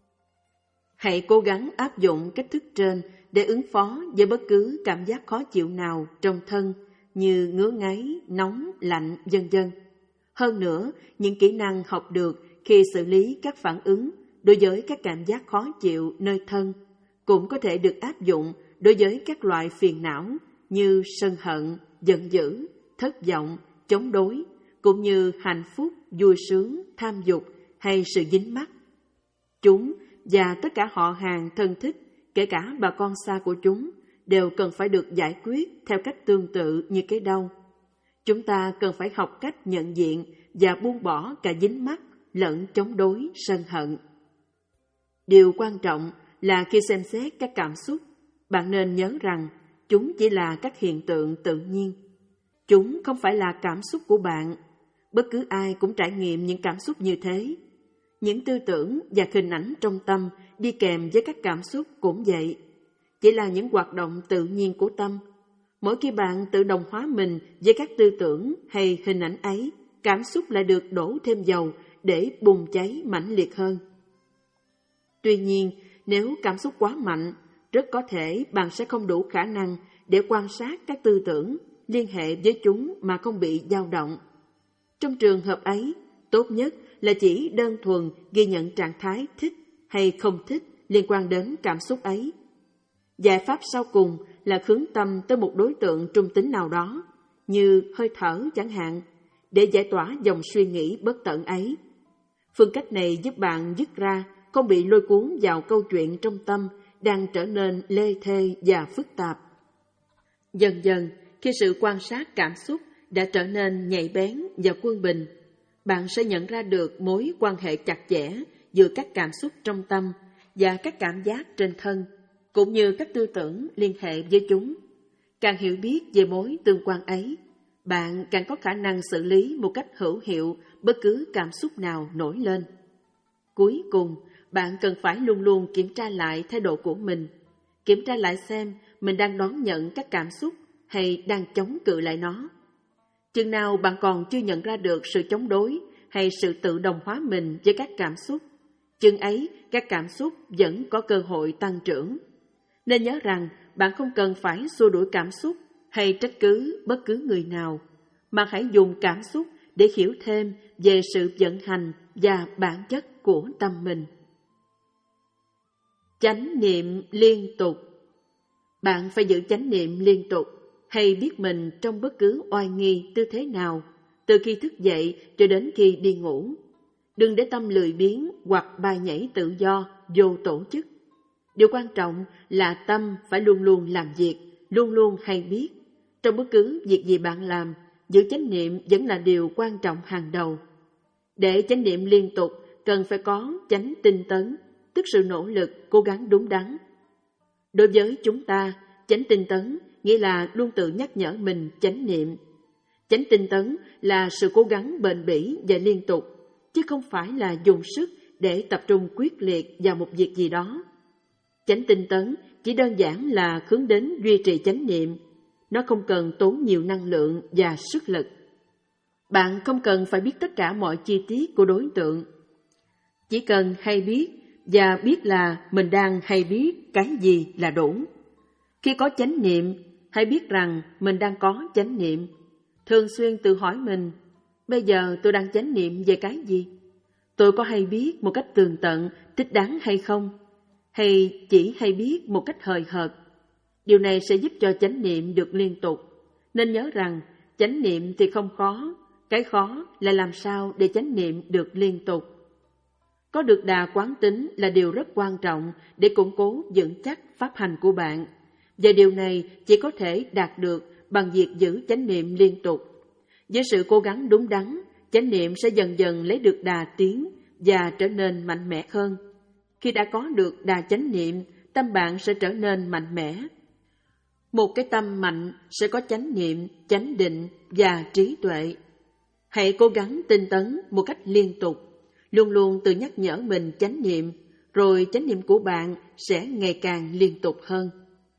Hãy cố gắng áp dụng cách thức trên để ứng phó với bất cứ cảm giác khó chịu nào trong thân như ngứa ngáy, nóng, lạnh, vân vân. Hơn nữa, những kỹ năng học được khi xử lý các phản ứng đối với các cảm giác khó chịu nơi thân cũng có thể được áp dụng đối với các loại phiền não như sân hận, giận dữ, thất vọng, chống đối, cũng như hạnh phúc, vui sướng, tham dục hay sự dính mắc. Chúng và tất cả họ hàng thân thích, kể cả bà con xa của chúng, đều cần phải được giải quyết theo cách tương tự như cái đau. Chúng ta cần phải học cách nhận diện và buông bỏ cả dính mắc lẫn chống đối, sân hận. Điều quan trọng là khi xem xét các cảm xúc, bạn nên nhớ rằng chúng chỉ là các hiện tượng tự nhiên. Chúng không phải là cảm xúc của bạn. Bất cứ ai cũng trải nghiệm những cảm xúc như thế. Những tư tưởng và hình ảnh trong tâm đi kèm với các cảm xúc cũng vậy. Chỉ là những hoạt động tự nhiên của tâm. Mỗi khi bạn tự đồng hóa mình với các tư tưởng hay hình ảnh ấy, cảm xúc lại được đổ thêm dầu để bùng cháy mãnh liệt hơn. Tuy nhiên, nếu cảm xúc quá mạnh, rất có thể bạn sẽ không đủ khả năng để quan sát các tư tưởng, liên hệ với chúng mà không bị dao động. Trong trường hợp ấy, tốt nhất là chỉ đơn thuần ghi nhận trạng thái thích hay không thích liên quan đến cảm xúc ấy. Giải pháp sau cùng là hướng tâm tới một đối tượng trung tính nào đó, như hơi thở chẳng hạn, để giải tỏa dòng suy nghĩ bất tận ấy. Phương cách này giúp bạn dứt ra, không bị lôi cuốn vào câu chuyện trong tâm đang trở nên lê thê và phức tạp. Dần dần, khi sự quan sát cảm xúc đã trở nên nhạy bén và quân bình, bạn sẽ nhận ra được mối quan hệ chặt chẽ giữa các cảm xúc trong tâm và các cảm giác trên thân, cũng như các tư tưởng liên hệ với chúng. Càng hiểu biết về mối tương quan ấy, bạn càng có khả năng xử lý một cách hữu hiệu bất cứ cảm xúc nào nổi lên. Cuối cùng, bạn cần phải luôn luôn kiểm tra lại thái độ của mình, kiểm tra lại xem mình đang đón nhận các cảm xúc hay đang chống cự lại nó. Chừng nào bạn còn chưa nhận ra được sự chống đối hay sự tự đồng hóa mình với các cảm xúc, chừng ấy các cảm xúc vẫn có cơ hội tăng trưởng. Nên nhớ rằng bạn không cần phải xua đuổi cảm xúc hay trách cứ bất cứ người nào, mà hãy dùng cảm xúc để hiểu thêm về sự vận hành và bản chất của tâm mình. Chánh niệm liên tục. Bạn phải giữ chánh niệm liên tục, hay biết mình trong bất cứ oai nghi tư thế nào, từ khi thức dậy cho đến khi đi ngủ. Đừng để tâm lười biếng hoặc bay nhảy tự do, vô tổ chức. Điều quan trọng là tâm phải luôn luôn làm việc, luôn luôn hay biết. Trong bất cứ việc gì bạn làm, giữ chánh niệm vẫn là điều quan trọng hàng đầu. Để chánh niệm liên tục, cần phải có chánh tinh tấn, tức sự nỗ lực, cố gắng đúng đắn. Đối với chúng ta, chánh tinh tấn nghĩa là luôn tự nhắc nhở mình chánh niệm. Chánh tinh tấn là sự cố gắng bền bỉ và liên tục, chứ không phải là dùng sức để tập trung quyết liệt vào một việc gì đó. Chánh tinh tấn chỉ đơn giản là hướng đến duy trì chánh niệm. Nó không cần tốn nhiều năng lượng và sức lực. Bạn không cần phải biết tất cả mọi chi tiết của đối tượng. Chỉ cần hay biết và biết là mình đang hay biết cái gì là đủ. Khi có chánh niệm, hãy biết rằng mình đang có chánh niệm. Thường xuyên tự hỏi mình, bây giờ tôi đang chánh niệm về cái gì? Tôi có hay biết một cách tường tận, thích đáng hay không? Hay chỉ hay biết một cách hời hợt? Điều này sẽ giúp cho chánh niệm được liên tục. Nên nhớ rằng, chánh niệm thì không khó, cái khó là làm sao để chánh niệm được liên tục. Có được đà quán tính là điều rất quan trọng để củng cố vững chắc pháp hành của bạn. Và điều này chỉ có thể đạt được bằng việc giữ chánh niệm liên tục. Với sự cố gắng đúng đắn, chánh niệm sẽ dần dần lấy được đà tiến và trở nên mạnh mẽ hơn. Khi đã có được đà chánh niệm, tâm bạn sẽ trở nên mạnh mẽ. Một cái tâm mạnh sẽ có chánh niệm, chánh định và trí tuệ. Hãy cố gắng tinh tấn một cách liên tục, luôn luôn tự nhắc nhở mình chánh niệm, rồi chánh niệm của bạn sẽ ngày càng liên tục hơn.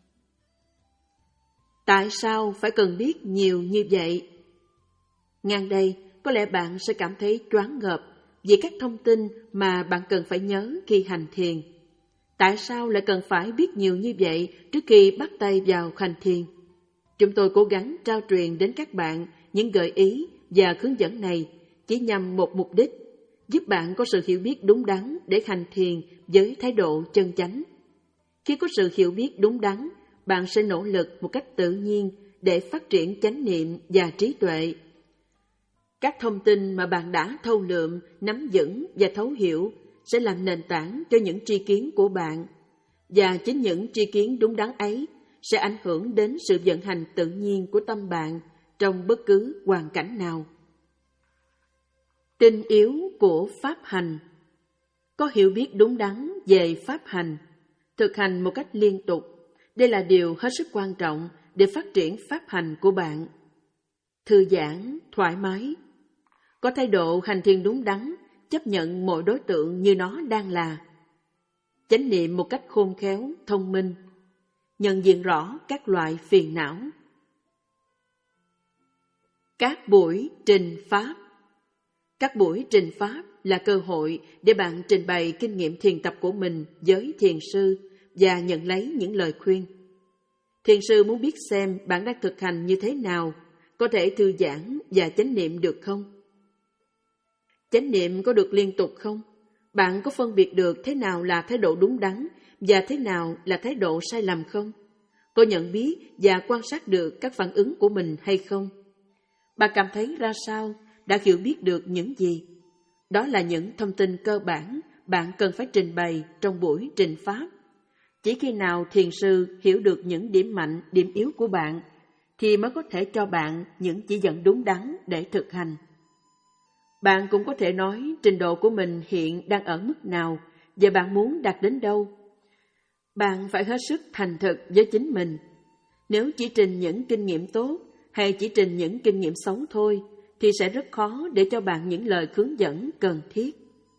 Tại sao phải cần biết nhiều như vậy? Ngang đây, có lẽ bạn sẽ cảm thấy choáng ngợp vì các thông tin mà bạn cần phải nhớ khi hành thiền. Tại sao lại cần phải biết nhiều như vậy trước khi bắt tay vào hành thiền? Chúng tôi cố gắng trao truyền đến các bạn những gợi ý và hướng dẫn này chỉ nhằm một mục đích, giúp bạn có sự hiểu biết đúng đắn để hành thiền với thái độ chân chánh. Khi có sự hiểu biết đúng đắn, bạn sẽ nỗ lực một cách tự nhiên để phát triển chánh niệm và trí tuệ. Các thông tin mà bạn đã thâu lượm, nắm vững và thấu hiểu sẽ làm nền tảng cho những tri kiến của bạn. Và chính những tri kiến đúng đắn ấy sẽ ảnh hưởng đến sự vận hành tự nhiên của tâm bạn trong bất cứ hoàn cảnh nào. Tinh yếu của pháp hành. Có hiểu biết đúng đắn về pháp hành, thực hành một cách liên tục. Đây là điều hết sức quan trọng để phát triển pháp hành của bạn. Thư giãn, thoải mái. Có thái độ hành thiền đúng đắn, chấp nhận mọi đối tượng như nó đang là. Chánh niệm một cách khôn khéo, thông minh. Nhận diện rõ các loại phiền não. Các buổi trình pháp. Các buổi trình pháp là cơ hội để bạn trình bày kinh nghiệm thiền tập của mình với thiền sư và nhận lấy những lời khuyên. Thiền sư muốn biết xem bạn đang thực hành như thế nào, có thể thư giãn và chánh niệm được không? Chánh niệm có được liên tục không? Bạn có phân biệt được thế nào là thái độ đúng đắn và thế nào là thái độ sai lầm không? Có nhận biết và quan sát được các phản ứng của mình hay không? Bạn cảm thấy ra sao? Đã hiểu biết được những gì? Đó là những thông tin cơ bản bạn cần phải trình bày trong buổi trình pháp. Chỉ khi nào thiền sư hiểu được những điểm mạnh, điểm yếu của bạn, thì mới có thể cho bạn những chỉ dẫn đúng đắn để thực hành. Bạn cũng có thể nói trình độ của mình hiện đang ở mức nào và bạn muốn đạt đến đâu. Bạn phải hết sức thành thực với chính mình. Nếu chỉ trình những kinh nghiệm tốt hay chỉ trình những kinh nghiệm xấu thôi, thì sẽ rất khó để cho bạn những lời hướng dẫn cần thiết.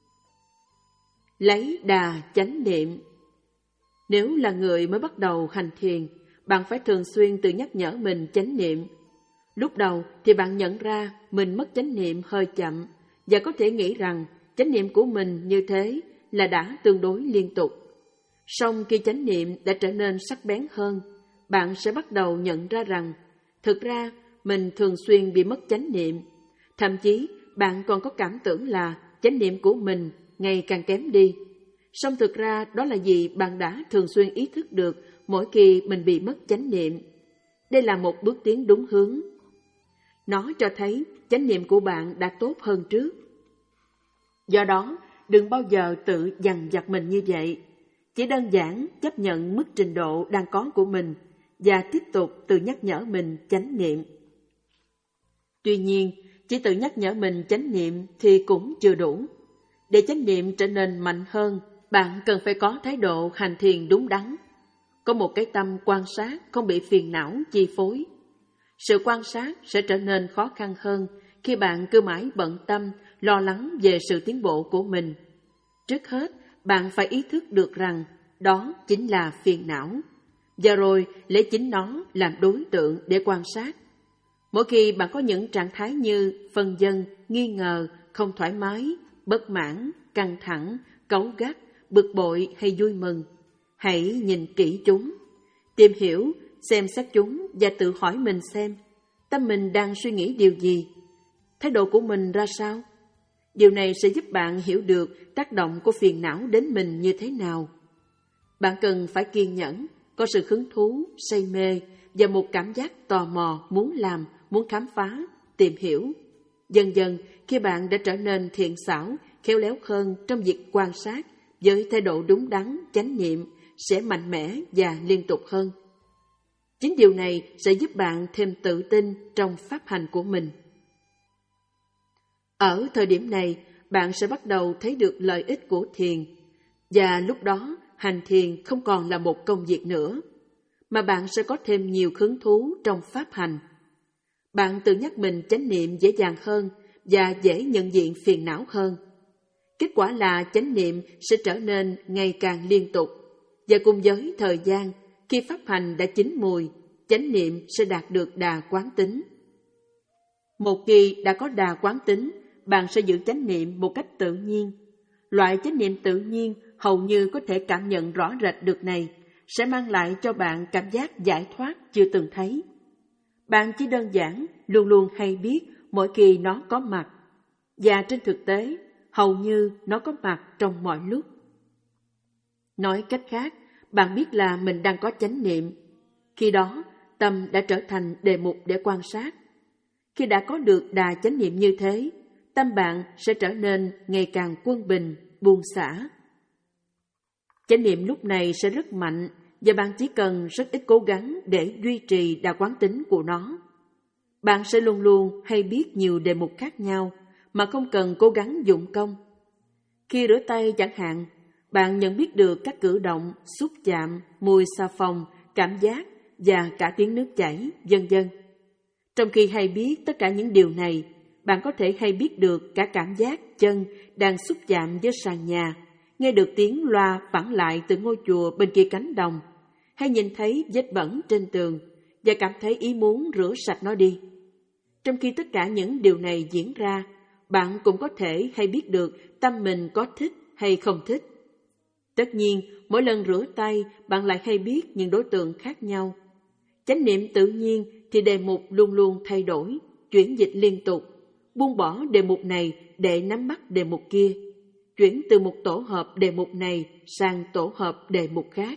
Lấy đà chánh niệm. Nếu là người mới bắt đầu hành thiền, bạn phải thường xuyên tự nhắc nhở mình chánh niệm. Lúc đầu thì bạn nhận ra mình mất chánh niệm hơi chậm và có thể nghĩ rằng chánh niệm của mình như thế là đã tương đối liên tục. Song khi chánh niệm đã trở nên sắc bén hơn, bạn sẽ bắt đầu nhận ra rằng thực ra mình thường xuyên bị mất chánh niệm. Thậm chí bạn còn có cảm tưởng là chánh niệm của mình ngày càng kém đi. Song thực ra đó là vì bạn đã thường xuyên ý thức được mỗi khi mình bị mất chánh niệm. Đây là một bước tiến đúng hướng. Nó cho thấy chánh niệm của bạn đã tốt hơn trước. Do đó, đừng bao giờ tự dằn vặt mình như vậy. Chỉ đơn giản chấp nhận mức trình độ đang có của mình và tiếp tục tự nhắc nhở mình chánh niệm. Tuy nhiên, chỉ tự nhắc nhở mình chánh niệm thì cũng chưa đủ. Để chánh niệm trở nên mạnh hơn, bạn cần phải có thái độ hành thiền đúng đắn. Có một cái tâm quan sát không bị phiền não chi phối. Sự quan sát sẽ trở nên khó khăn hơn khi bạn cứ mãi bận tâm, lo lắng về sự tiến bộ của mình. Trước hết, bạn phải ý thức được rằng đó chính là phiền não, và rồi lấy chính nó làm đối tượng để quan sát. Mỗi khi bạn có những trạng thái như phân vân, nghi ngờ, không thoải mái, bất mãn, căng thẳng, cáu gắt, bực bội hay vui mừng, hãy nhìn kỹ chúng, tìm hiểu, xem xét chúng và tự hỏi mình xem tâm mình đang suy nghĩ điều gì, thái độ của mình ra sao. Điều này sẽ giúp bạn hiểu được tác động của phiền não đến mình như thế nào. Bạn cần phải kiên nhẫn, có sự hứng thú, say mê và một cảm giác tò mò, muốn làm, muốn khám phá, tìm hiểu. Dần dần, khi bạn đã trở nên thiện xảo, khéo léo hơn trong việc quan sát, với thái độ đúng đắn, chánh niệm, sẽ mạnh mẽ và liên tục hơn. Chính điều này sẽ giúp bạn thêm tự tin trong pháp hành của mình. Ở thời điểm này, bạn sẽ bắt đầu thấy được lợi ích của thiền, và lúc đó hành thiền không còn là một công việc nữa, mà bạn sẽ có thêm nhiều hứng thú trong pháp hành. Bạn tự nhắc mình chánh niệm dễ dàng hơn và dễ nhận diện phiền não hơn. Kết quả là chánh niệm sẽ trở nên ngày càng liên tục, và cùng với thời gian, khi pháp hành đã chín mùi, chánh niệm sẽ đạt được đà quán tính. Một khi đã có đà quán tính, bạn sẽ giữ chánh niệm một cách tự nhiên. Loại chánh niệm tự nhiên hầu như có thể cảm nhận rõ rệt được này sẽ mang lại cho bạn cảm giác giải thoát chưa từng thấy. Bạn chỉ đơn giản luôn luôn hay biết mỗi khi nó có mặt, và trên thực tế hầu như nó có mặt trong mọi lúc. Nói cách khác, bạn biết là mình đang có chánh niệm. Khi đó, tâm đã trở thành đề mục để quan sát. Khi đã có được đà chánh niệm như thế, tâm bạn sẽ trở nên ngày càng quân bình, buông xả. Chánh niệm lúc này sẽ rất mạnh, và bạn chỉ cần rất ít cố gắng để duy trì đà quán tính của nó. Bạn sẽ luôn luôn hay biết nhiều đề mục khác nhau mà không cần cố gắng dụng công. Khi rửa tay chẳng hạn, bạn nhận biết được các cử động, xúc chạm, mùi xà phòng, cảm giác và cả tiếng nước chảy, vân vân. Trong khi hay biết tất cả những điều này, bạn có thể hay biết được cả cảm giác chân đang xúc chạm với sàn nhà, nghe được tiếng loa vẳng lại từ ngôi chùa bên kia cánh đồng, hay nhìn thấy vết bẩn trên tường và cảm thấy ý muốn rửa sạch nó đi. Trong khi tất cả những điều này diễn ra, bạn cũng có thể hay biết được tâm mình có thích hay không thích. Tất nhiên, mỗi lần rửa tay, bạn lại hay biết những đối tượng khác nhau. Chánh niệm tự nhiên thì đề mục luôn luôn thay đổi, chuyển dịch liên tục, buông bỏ đề mục này để nắm bắt đề mục kia, chuyển từ một tổ hợp đề mục này sang tổ hợp đề mục khác.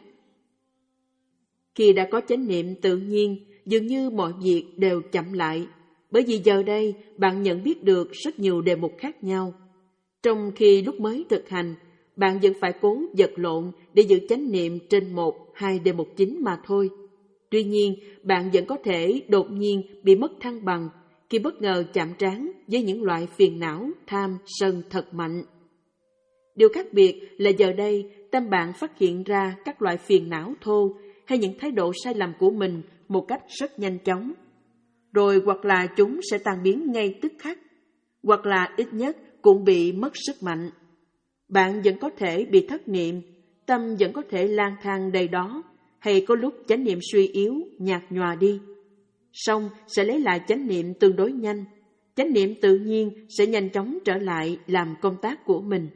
Khi đã có chánh niệm tự nhiên, dường như mọi việc đều chậm lại, bởi vì giờ đây bạn nhận biết được rất nhiều đề mục khác nhau. Trong khi lúc mới thực hành, bạn vẫn phải cố vật lộn để giữ chánh niệm trên một, hai đề mục chính mà thôi. Tuy nhiên, bạn vẫn có thể đột nhiên bị mất thăng bằng khi bất ngờ chạm trán với những loại phiền não, tham, sân thật mạnh. Điều khác biệt là giờ đây tâm bạn phát hiện ra các loại phiền não thô hay những thái độ sai lầm của mình một cách rất nhanh chóng. Rồi hoặc là chúng sẽ tan biến ngay tức khắc, hoặc là ít nhất cũng bị mất sức mạnh. Bạn vẫn có thể bị thất niệm, tâm vẫn có thể lang thang đầy đó, hay có lúc chánh niệm suy yếu, nhạt nhòa đi. Song sẽ lấy lại chánh niệm tương đối nhanh, chánh niệm tự nhiên sẽ nhanh chóng trở lại làm công tác của mình.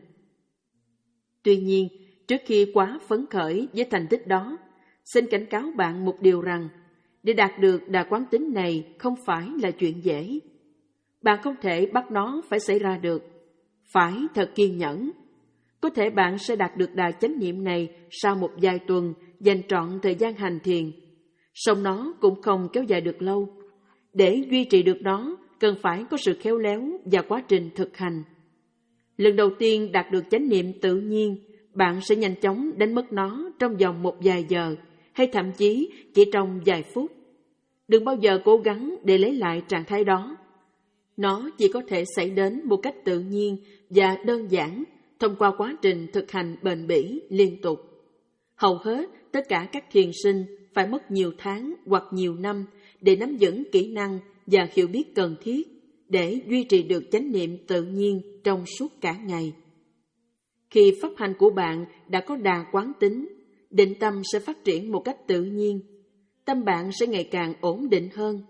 Tuy nhiên, trước khi quá phấn khởi với thành tích đó, xin cảnh cáo bạn một điều rằng, để đạt được đà quán tính này không phải là chuyện dễ. Bạn không thể bắt nó phải xảy ra được, phải thật kiên nhẫn. Có thể bạn sẽ đạt được đà chánh niệm này sau một vài tuần dành trọn thời gian hành thiền, song nó cũng không kéo dài được lâu. Để duy trì được nó, cần phải có sự khéo léo và quá trình thực hành. Lần đầu tiên đạt được chánh niệm tự nhiên, bạn sẽ nhanh chóng đánh mất nó trong vòng một vài giờ, hay thậm chí chỉ trong vài phút. Đừng bao giờ cố gắng để lấy lại trạng thái đó. Nó chỉ có thể xảy đến một cách tự nhiên và đơn giản thông qua quá trình thực hành bền bỉ liên tục. Hầu hết tất cả các thiền sinh phải mất nhiều tháng hoặc nhiều năm để nắm vững kỹ năng và hiểu biết cần thiết để duy trì được chánh niệm tự nhiên trong suốt cả ngày. Khi pháp hành của bạn đã có đà quán tính, định tâm sẽ phát triển một cách tự nhiên. Tâm bạn sẽ ngày càng ổn định hơn.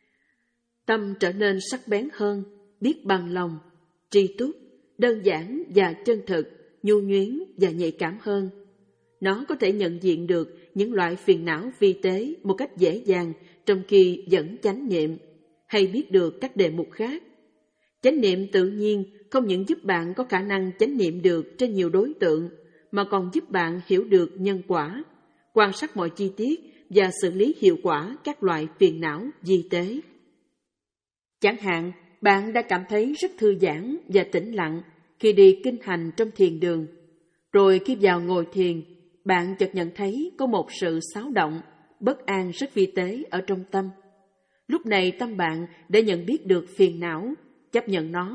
Tâm trở nên sắc bén hơn, biết bằng lòng, tri túc, đơn giản và chân thực, nhu nhuyến và nhạy cảm hơn. Nó có thể nhận diện được những loại phiền não vi tế một cách dễ dàng trong khi vẫn chánh niệm, hay biết được các đề mục khác. Chánh niệm tự nhiên không những giúp bạn có khả năng chánh niệm được trên nhiều đối tượng, mà còn giúp bạn hiểu được nhân quả, quan sát mọi chi tiết và xử lý hiệu quả các loại phiền não vi tế. Chẳng hạn, bạn đã cảm thấy rất thư giãn và tĩnh lặng khi đi kinh hành trong thiền đường. Rồi khi vào ngồi thiền, bạn chợt nhận thấy có một sự xáo động, bất an rất vi tế ở trong tâm. Lúc này tâm bạn đã nhận biết được phiền não, chấp nhận nó,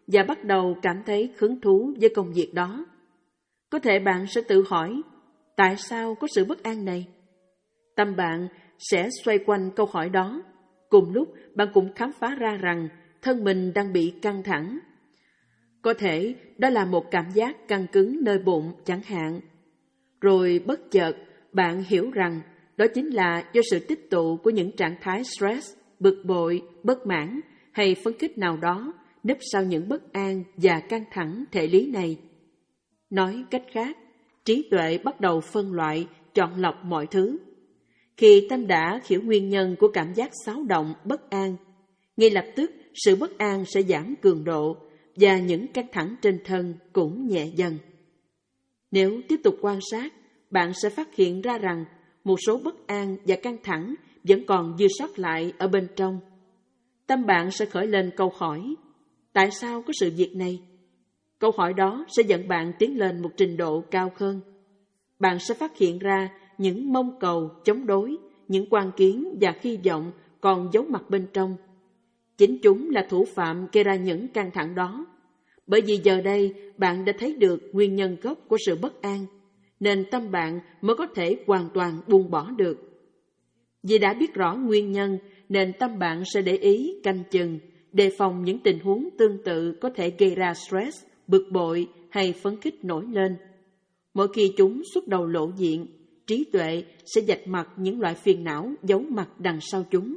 và bắt đầu cảm thấy hứng thú với công việc đó. Có thể bạn sẽ tự hỏi, tại sao có sự bất an này? Tâm bạn sẽ xoay quanh câu hỏi đó. Cùng lúc bạn cũng khám phá ra rằng thân mình đang bị căng thẳng. Có thể đó là một cảm giác căng cứng nơi bụng chẳng hạn. Rồi bất chợt bạn hiểu rằng đó chính là do sự tích tụ của những trạng thái stress, bực bội, bất mãn hay phấn khích nào đó núp sau những bất an và căng thẳng thể lý này. Nói cách khác, trí tuệ bắt đầu phân loại, chọn lọc mọi thứ. Khi tâm đã hiểu nguyên nhân của cảm giác xáo động, bất an, ngay lập tức sự bất an sẽ giảm cường độ và những căng thẳng trên thân cũng nhẹ dần. Nếu tiếp tục quan sát, bạn sẽ phát hiện ra rằng một số bất an và căng thẳng vẫn còn dư sót lại ở bên trong. Tâm bạn sẽ khởi lên câu hỏi, tại sao có sự việc này? Câu hỏi đó sẽ dẫn bạn tiến lên một trình độ cao hơn. Bạn sẽ phát hiện ra những mong cầu, chống đối, những quan kiến và hy vọng còn giấu mặt bên trong. Chính chúng là thủ phạm gây ra những căng thẳng đó. Bởi vì giờ đây bạn đã thấy được nguyên nhân gốc của sự bất an, nên tâm bạn mới có thể hoàn toàn buông bỏ được. Vì đã biết rõ nguyên nhân, nên tâm bạn sẽ để ý, canh chừng, đề phòng những tình huống tương tự có thể gây ra stress, bực bội hay phấn khích nổi lên. Mỗi khi chúng xuất đầu lộ diện, trí tuệ sẽ vạch mặt những loại phiền não giấu mặt đằng sau chúng.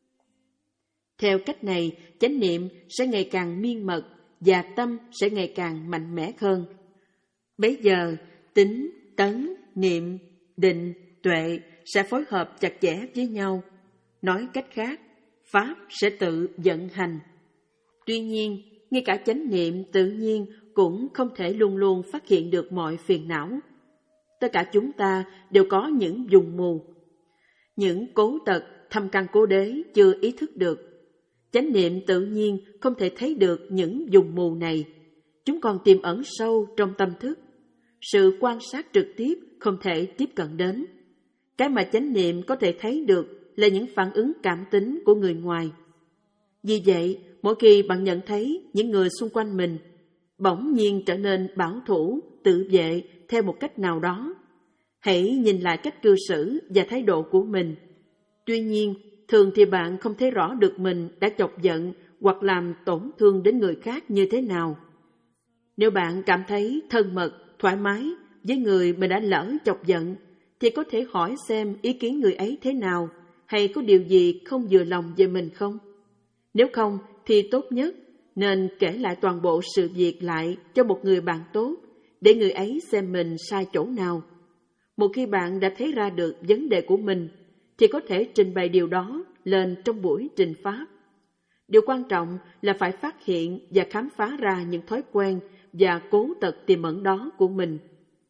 Theo cách này, chánh niệm sẽ ngày càng miên mật và tâm sẽ ngày càng mạnh mẽ hơn. Bấy giờ, tính, tấn, niệm, định, tuệ sẽ phối hợp chặt chẽ với nhau. Nói cách khác, Pháp sẽ tự vận hành. Tuy nhiên, ngay cả chánh niệm tự nhiên cũng không thể luôn luôn phát hiện được mọi phiền não. Tất cả chúng ta đều có những vùng mù, những cố tật thâm căn cố đế chưa ý thức được. Chánh niệm tự nhiên không thể thấy được những vùng mù này. Chúng còn tiềm ẩn sâu trong tâm thức. Sự quan sát trực tiếp không thể tiếp cận đến. Cái mà chánh niệm có thể thấy được là những phản ứng cảm tính của người ngoài. Vì vậy, mỗi khi bạn nhận thấy những người xung quanh mình bỗng nhiên trở nên bảo thủ, tự vệ theo một cách nào đó, hãy nhìn lại cách cư xử và thái độ của mình. Tuy nhiên, thường thì bạn không thấy rõ được mình đã chọc giận hoặc làm tổn thương đến người khác như thế nào. Nếu bạn cảm thấy thân mật, thoải mái với người mình đã lỡ chọc giận, thì có thể hỏi xem ý kiến người ấy thế nào, hay có điều gì không vừa lòng về mình không? Nếu không, thì tốt nhất nên kể lại toàn bộ sự việc lại cho một người bạn tốt, để người ấy xem mình sai chỗ nào. Một khi bạn đã thấy ra được vấn đề của mình, thì có thể trình bày điều đó lên trong buổi trình pháp. Điều quan trọng là phải phát hiện và khám phá ra những thói quen và cố tật tiềm ẩn đó của mình.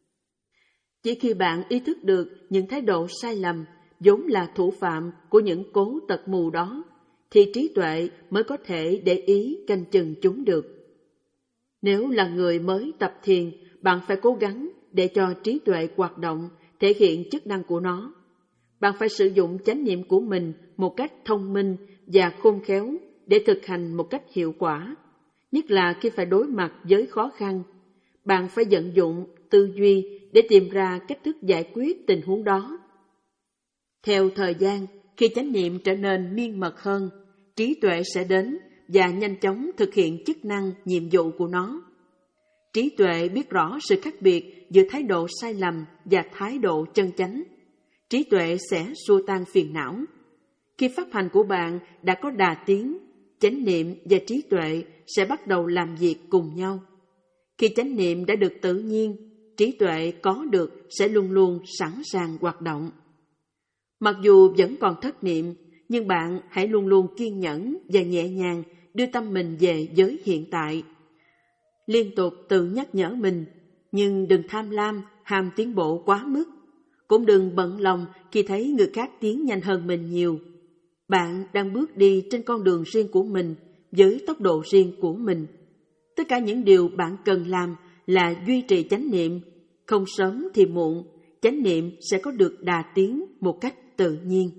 Chỉ khi bạn ý thức được những thái độ sai lầm vốn là thủ phạm của những cố tật mù đó, thì trí tuệ mới có thể để ý canh chừng chúng được. Nếu là người mới tập thiền, bạn phải cố gắng để cho trí tuệ hoạt động, thể hiện chức năng của nó. Bạn phải sử dụng chánh niệm của mình một cách thông minh và khôn khéo để thực hành một cách hiệu quả, nhất là khi phải đối mặt với khó khăn. Bạn phải vận dụng tư duy để tìm ra cách thức giải quyết tình huống đó. Theo thời gian, khi chánh niệm trở nên miên mật hơn, trí tuệ sẽ đến và nhanh chóng thực hiện chức năng, nhiệm vụ của nó. Trí tuệ biết rõ sự khác biệt giữa thái độ sai lầm và thái độ chân chánh. Trí tuệ sẽ xua tan phiền não. Khi pháp hành của bạn đã có đà tiến, chánh niệm và trí tuệ sẽ bắt đầu làm việc cùng nhau. Khi chánh niệm đã được tự nhiên, trí tuệ có được sẽ luôn luôn sẵn sàng hoạt động. Mặc dù vẫn còn thất niệm, nhưng bạn hãy luôn luôn kiên nhẫn và nhẹ nhàng đưa tâm mình về giới hiện tại. Liên tục tự nhắc nhở mình, nhưng đừng tham lam, ham tiến bộ quá mức. Cũng đừng bận lòng khi thấy người khác tiến nhanh hơn mình nhiều. Bạn đang bước đi trên con đường riêng của mình, với tốc độ riêng của mình. Tất cả những điều bạn cần làm là duy trì chánh niệm. Không sớm thì muộn, chánh niệm sẽ có được đà tiến một cách tự nhiên.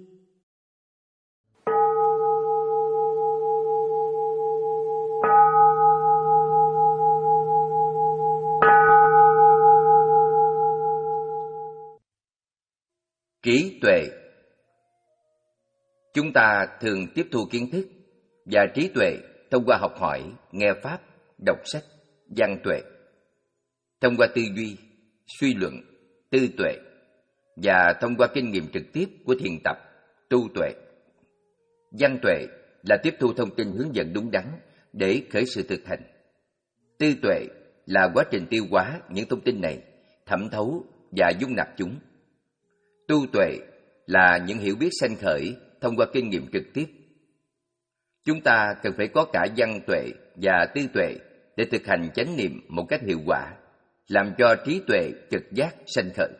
Trí tuệ. Chúng ta thường tiếp thu kiến thức và trí tuệ thông qua học hỏi, nghe pháp, đọc sách, văn tuệ, thông qua tư duy, suy luận, tư tuệ, và thông qua kinh nghiệm trực tiếp của thiền tập, tu tuệ. Văn tuệ là tiếp thu thông tin hướng dẫn đúng đắn để khởi sự thực hành. Tư tuệ là quá trình tiêu hóa những thông tin này, thẩm thấu và dung nạp chúng. Tu tuệ là những hiểu biết sanh khởi thông qua kinh nghiệm trực tiếp. Chúng ta cần phải có cả văn tuệ và tư tuệ để thực hành chánh niệm một cách hiệu quả, làm cho trí tuệ trực giác sanh khởi.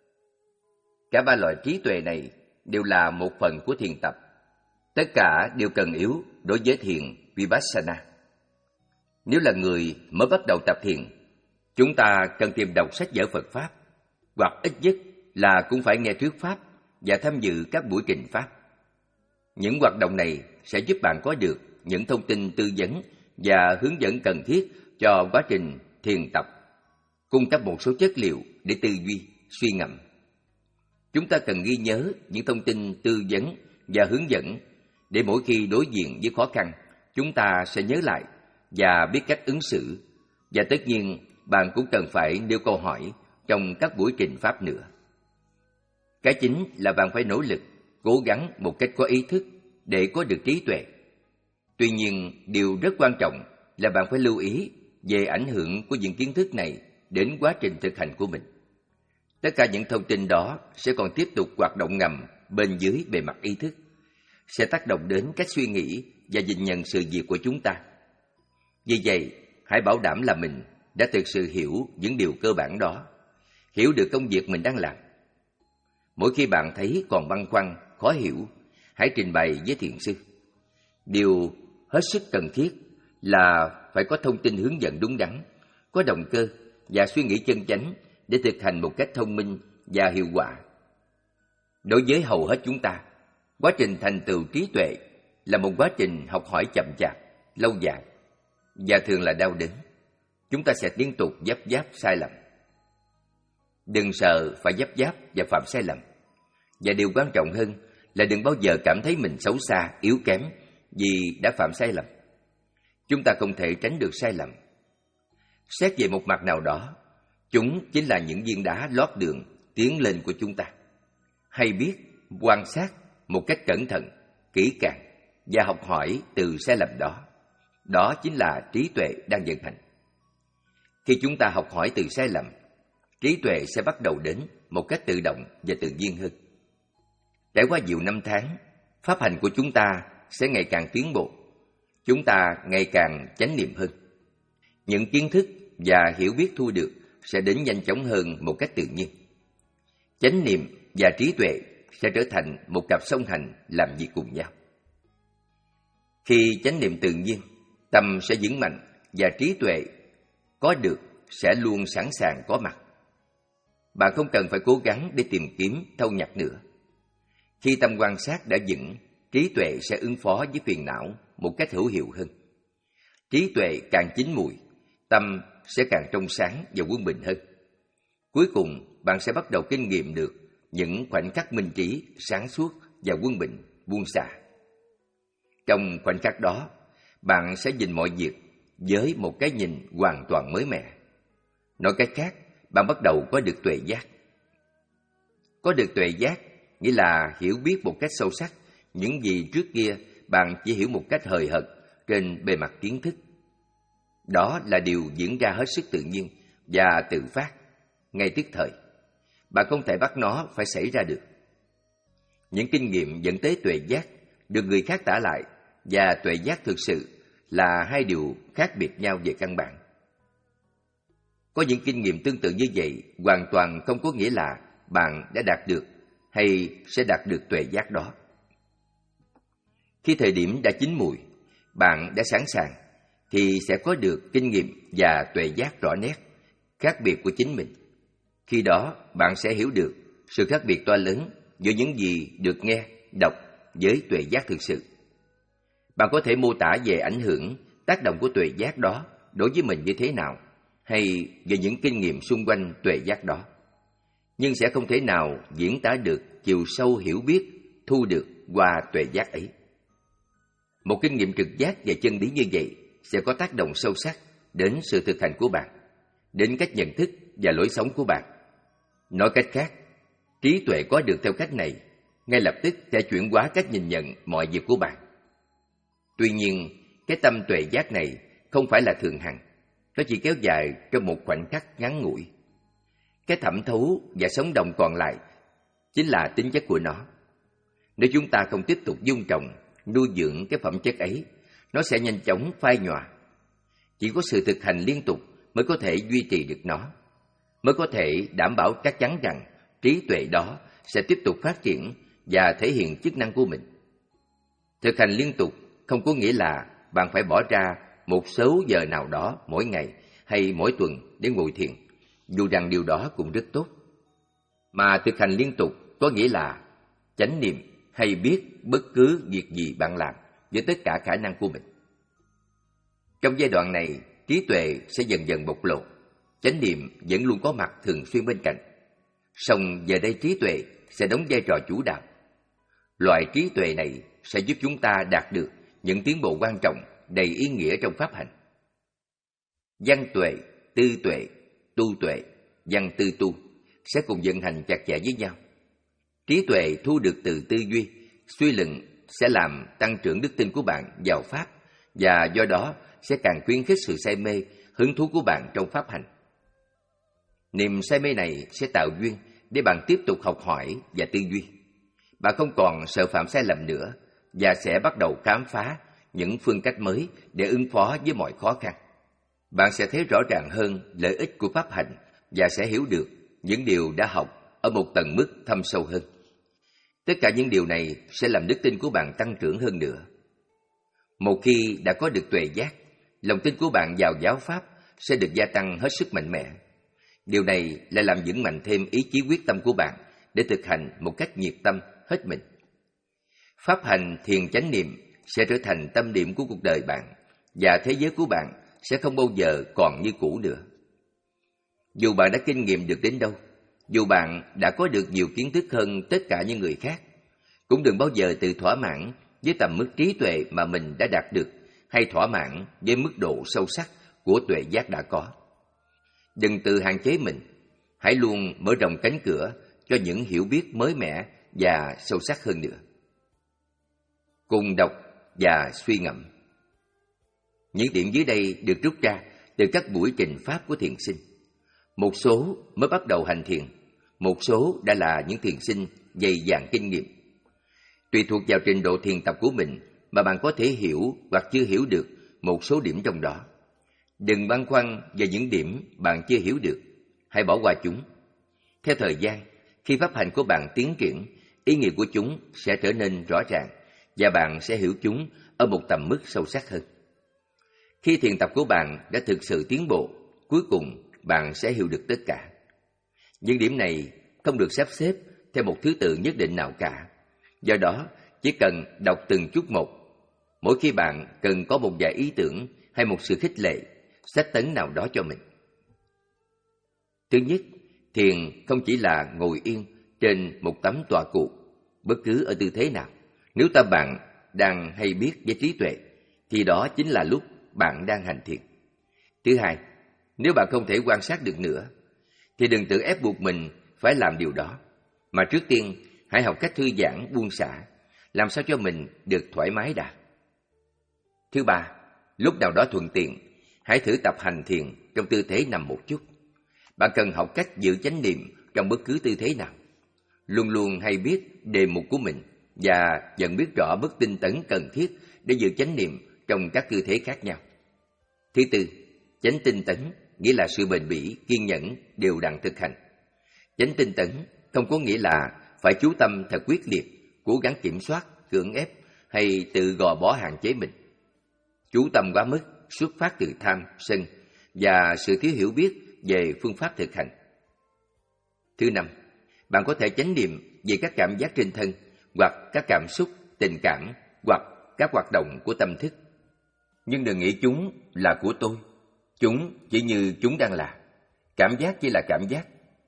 Cả ba loại trí tuệ này đều là một phần của thiền tập. Tất cả đều cần yếu đối với thiền Vipassana. Nếu là người mới bắt đầu tập thiền, chúng ta cần tìm đọc sách vở Phật Pháp, hoặc ít nhất là cũng phải nghe thuyết Pháp và tham dự các buổi trình Pháp. Những hoạt động này sẽ giúp bạn có được những thông tin tư vấn và hướng dẫn cần thiết cho quá trình thiền tập, cung cấp một số chất liệu để tư duy, suy ngẫm. Chúng ta cần ghi nhớ những thông tin tư vấn và hướng dẫn để mỗi khi đối diện với khó khăn, chúng ta sẽ nhớ lại và biết cách ứng xử. Và tất nhiên, bạn cũng cần phải nêu câu hỏi trong các buổi trình Pháp nữa. Cái chính là bạn phải nỗ lực, cố gắng một cách có ý thức để có được trí tuệ. Tuy nhiên, điều rất quan trọng là bạn phải lưu ý về ảnh hưởng của những kiến thức này đến quá trình thực hành của mình. Tất cả những thông tin đó sẽ còn tiếp tục hoạt động ngầm bên dưới bề mặt ý thức, sẽ tác động đến cách suy nghĩ và nhìn nhận sự việc của chúng ta. Vì vậy, hãy bảo đảm là mình đã thực sự hiểu những điều cơ bản đó, hiểu được công việc mình đang làm. Mỗi khi bạn thấy còn băn khoăn, khó hiểu, hãy trình bày với thiền sư. Điều hết sức cần thiết là phải có thông tin hướng dẫn đúng đắn, có động cơ và suy nghĩ chân chánh để thực hành một cách thông minh và hiệu quả. Đối với hầu hết chúng ta, quá trình thành tựu trí tuệ là một quá trình học hỏi chậm chạp, lâu dài và thường là đau đớn. Chúng ta sẽ liên tục dấp dáp sai lầm. Đừng sợ phải dấp dáp và phạm sai lầm. Và điều quan trọng hơn là đừng bao giờ cảm thấy mình xấu xa, yếu kém vì đã phạm sai lầm. Chúng ta không thể tránh được sai lầm. Xét về một mặt nào đó, chúng chính là những viên đá lót đường tiến lên của chúng ta. Hay biết quan sát một cách cẩn thận, kỹ càng và học hỏi từ sai lầm đó. Đó chính là trí tuệ đang vận hành. Khi chúng ta học hỏi từ sai lầm, trí tuệ sẽ bắt đầu đến một cách tự động và tự nhiên hơn. Trải qua nhiều năm tháng, pháp hành của chúng ta sẽ ngày càng tiến bộ. Chúng ta ngày càng chánh niệm hơn. Những kiến thức và hiểu biết thu được sẽ đến nhanh chóng hơn một cách tự nhiên. Chánh niệm và trí tuệ sẽ trở thành một cặp song hành làm việc cùng nhau. Khi chánh niệm tự nhiên, tâm sẽ vững mạnh và trí tuệ có được sẽ luôn sẵn sàng có mặt. Bạn không cần phải cố gắng để tìm kiếm thâu nhập nữa. Khi tâm quan sát đã vững, trí tuệ sẽ ứng phó với phiền não một cách hữu hiệu hơn. Trí tuệ càng chín mùi, tâm sẽ càng trong sáng và quân bình hơn. Cuối cùng, bạn sẽ bắt đầu kinh nghiệm được những khoảnh khắc minh trí, sáng suốt và quân bình, buông xả. Trong khoảnh khắc đó, bạn sẽ nhìn mọi việc với một cái nhìn hoàn toàn mới mẻ. Nói cách khác, bạn bắt đầu có được tuệ giác. Có được tuệ giác nghĩa là hiểu biết một cách sâu sắc những gì trước kia bạn chỉ hiểu một cách hời hợt trên bề mặt kiến thức. Đó là điều diễn ra hết sức tự nhiên và tự phát, ngay tức thời. Bạn không thể bắt nó phải xảy ra được. Những kinh nghiệm dẫn tới tuệ giác được người khác tả lại và tuệ giác thực sự là hai điều khác biệt nhau về căn bản. Có những kinh nghiệm tương tự như vậy hoàn toàn không có nghĩa là bạn đã đạt được hay sẽ đạt được tuệ giác đó. Khi thời điểm đã chín mùi, bạn đã sẵn sàng, thì sẽ có được kinh nghiệm và tuệ giác rõ nét, khác biệt của chính mình. Khi đó, bạn sẽ hiểu được sự khác biệt to lớn giữa những gì được nghe, đọc với tuệ giác thực sự. Bạn có thể mô tả về ảnh hưởng, tác động của tuệ giác đó đối với mình như thế nào, hay về những kinh nghiệm xung quanh tuệ giác đó. nhưng sẽ không thể nào diễn tả được chiều sâu hiểu biết thu được qua tuệ giác ấy. Một kinh nghiệm trực giác về chân lý như vậy sẽ có tác động sâu sắc đến sự thực hành của bạn, đến cách nhận thức và lối sống của bạn. Nói cách khác, trí tuệ có được theo cách này ngay lập tức sẽ chuyển hóa cách nhìn nhận mọi việc của bạn. Tuy nhiên, cái tâm tuệ giác này không phải là thường hằng, nó chỉ kéo dài trong một khoảnh khắc ngắn ngủi. Cái thẩm thấu và sống động còn lại chính là tính chất của nó. Nếu chúng ta không tiếp tục dung trồng, nuôi dưỡng cái phẩm chất ấy, nó sẽ nhanh chóng phai nhòa. Chỉ có sự thực hành liên tục mới có thể duy trì được nó, mới có thể đảm bảo chắc chắn rằng trí tuệ đó sẽ tiếp tục phát triển và thể hiện chức năng của mình. Thực hành liên tục không có nghĩa là bạn phải bỏ ra một số giờ nào đó mỗi ngày hay mỗi tuần để ngồi thiền, dù rằng điều đó cũng rất tốt. Mà thực hành liên tục có nghĩa là chánh niệm hay biết bất cứ việc gì bạn làm với tất cả khả năng của mình. Trong giai đoạn này, trí tuệ sẽ dần dần bộc lộ, chánh niệm vẫn luôn có mặt thường xuyên bên cạnh. Song giờ đây trí tuệ sẽ đóng vai trò chủ đạo. Loại trí tuệ này sẽ giúp chúng ta đạt được những tiến bộ quan trọng đầy ý nghĩa trong pháp hành. Văn tuệ, tư tuệ, tu tuệ, văn tư tu sẽ cùng vận hành chặt chẽ với nhau. Trí tuệ thu được từ tư duy, suy luận sẽ làm tăng trưởng đức tin của bạn vào pháp, và do đó sẽ càng khuyến khích sự say mê, hứng thú của bạn trong pháp hành. Niềm say mê này sẽ tạo duyên để bạn tiếp tục học hỏi và tư duy. Bạn không còn sợ phạm sai lầm nữa và sẽ bắt đầu khám phá những phương cách mới để ứng phó với mọi khó khăn. Bạn sẽ thấy rõ ràng hơn lợi ích của pháp hành và sẽ hiểu được những điều đã học ở một tầng mức thâm sâu hơn. Tất cả những điều này sẽ làm đức tin của bạn tăng trưởng hơn nữa. Một khi đã có được tuệ giác, lòng tin của bạn vào giáo pháp sẽ được gia tăng hết sức mạnh mẽ. Điều này lại làm vững mạnh thêm ý chí quyết tâm của bạn để thực hành một cách nhiệt tâm, hết mình. Pháp hành thiền chánh niệm sẽ trở thành tâm điểm của cuộc đời bạn, và thế giới của bạn sẽ không bao giờ còn như cũ nữa. Dù bạn đã kinh nghiệm được đến đâu, dù bạn đã có được nhiều kiến thức hơn tất cả những người khác, cũng đừng bao giờ tự thỏa mãn với tầm mức trí tuệ mà mình đã đạt được, hay thỏa mãn với mức độ sâu sắc của tuệ giác đã có. Đừng tự hạn chế mình, hãy luôn mở rộng cánh cửa cho những hiểu biết mới mẻ và sâu sắc hơn nữa. Cùng đọc và suy ngẫm. Những điểm dưới đây được rút ra từ các buổi trình pháp của thiền sinh. Một số mới bắt đầu hành thiền, một số đã là những thiền sinh dày dạn kinh nghiệm. Tùy thuộc vào trình độ thiền tập của mình mà bạn có thể hiểu hoặc chưa hiểu được một số điểm trong đó. Đừng băn khoăn về những điểm bạn chưa hiểu được, hãy bỏ qua chúng. Theo thời gian, khi pháp hành của bạn tiến triển, ý nghĩa của chúng sẽ trở nên rõ ràng và bạn sẽ hiểu chúng ở một tầm mức sâu sắc hơn. Khi thiền tập của bạn đã thực sự tiến bộ, cuối cùng bạn sẽ hiểu được tất cả. Những điểm này không được sắp xếp theo một thứ tự nhất định nào cả. Do đó, chỉ cần đọc từng chút một. Mỗi khi bạn cần có một vài ý tưởng hay một sự khích lệ, sách tấn nào đó cho mình. Thứ nhất, thiền không chỉ là ngồi yên trên một tấm tọa cụ, bất cứ ở tư thế nào. Nếu tâm bạn đang hay biết với trí tuệ, thì đó chính là lúc bạn đang hành thiền. Thứ hai, nếu bạn không thể quan sát được nữa, thì đừng tự ép buộc mình phải làm điều đó, mà trước tiên hãy học cách thư giãn, buông xả, làm sao cho mình được thoải mái đã. Thứ ba, lúc nào đó thuận tiện, hãy thử tập hành thiền trong tư thế nằm một chút. Bạn cần học cách giữ chánh niệm trong bất cứ tư thế nào. Luôn luôn hay biết đề mục của mình và dần biết rõ mức tinh tấn cần thiết để giữ chánh niệm trong các tư thế khác nhau. Thứ tư, chánh tinh tấn nghĩa là sự bền bỉ, kiên nhẫn, đều đặn thực hành. Chánh tinh tấn không có nghĩa là phải chú tâm thật quyết liệt, cố gắng kiểm soát, cưỡng ép hay tự gò bó hạn chế mình. Chú tâm quá mức xuất phát từ tham, sân và sự thiếu hiểu biết về phương pháp thực hành. Thứ năm, bạn có thể chánh niệm về các cảm giác trên thân hoặc các cảm xúc, tình cảm hoặc các hoạt động của tâm thức. Nhưng đừng nghĩ chúng là của tôi. Chúng chỉ như chúng đang là. Cảm giác chỉ là cảm giác,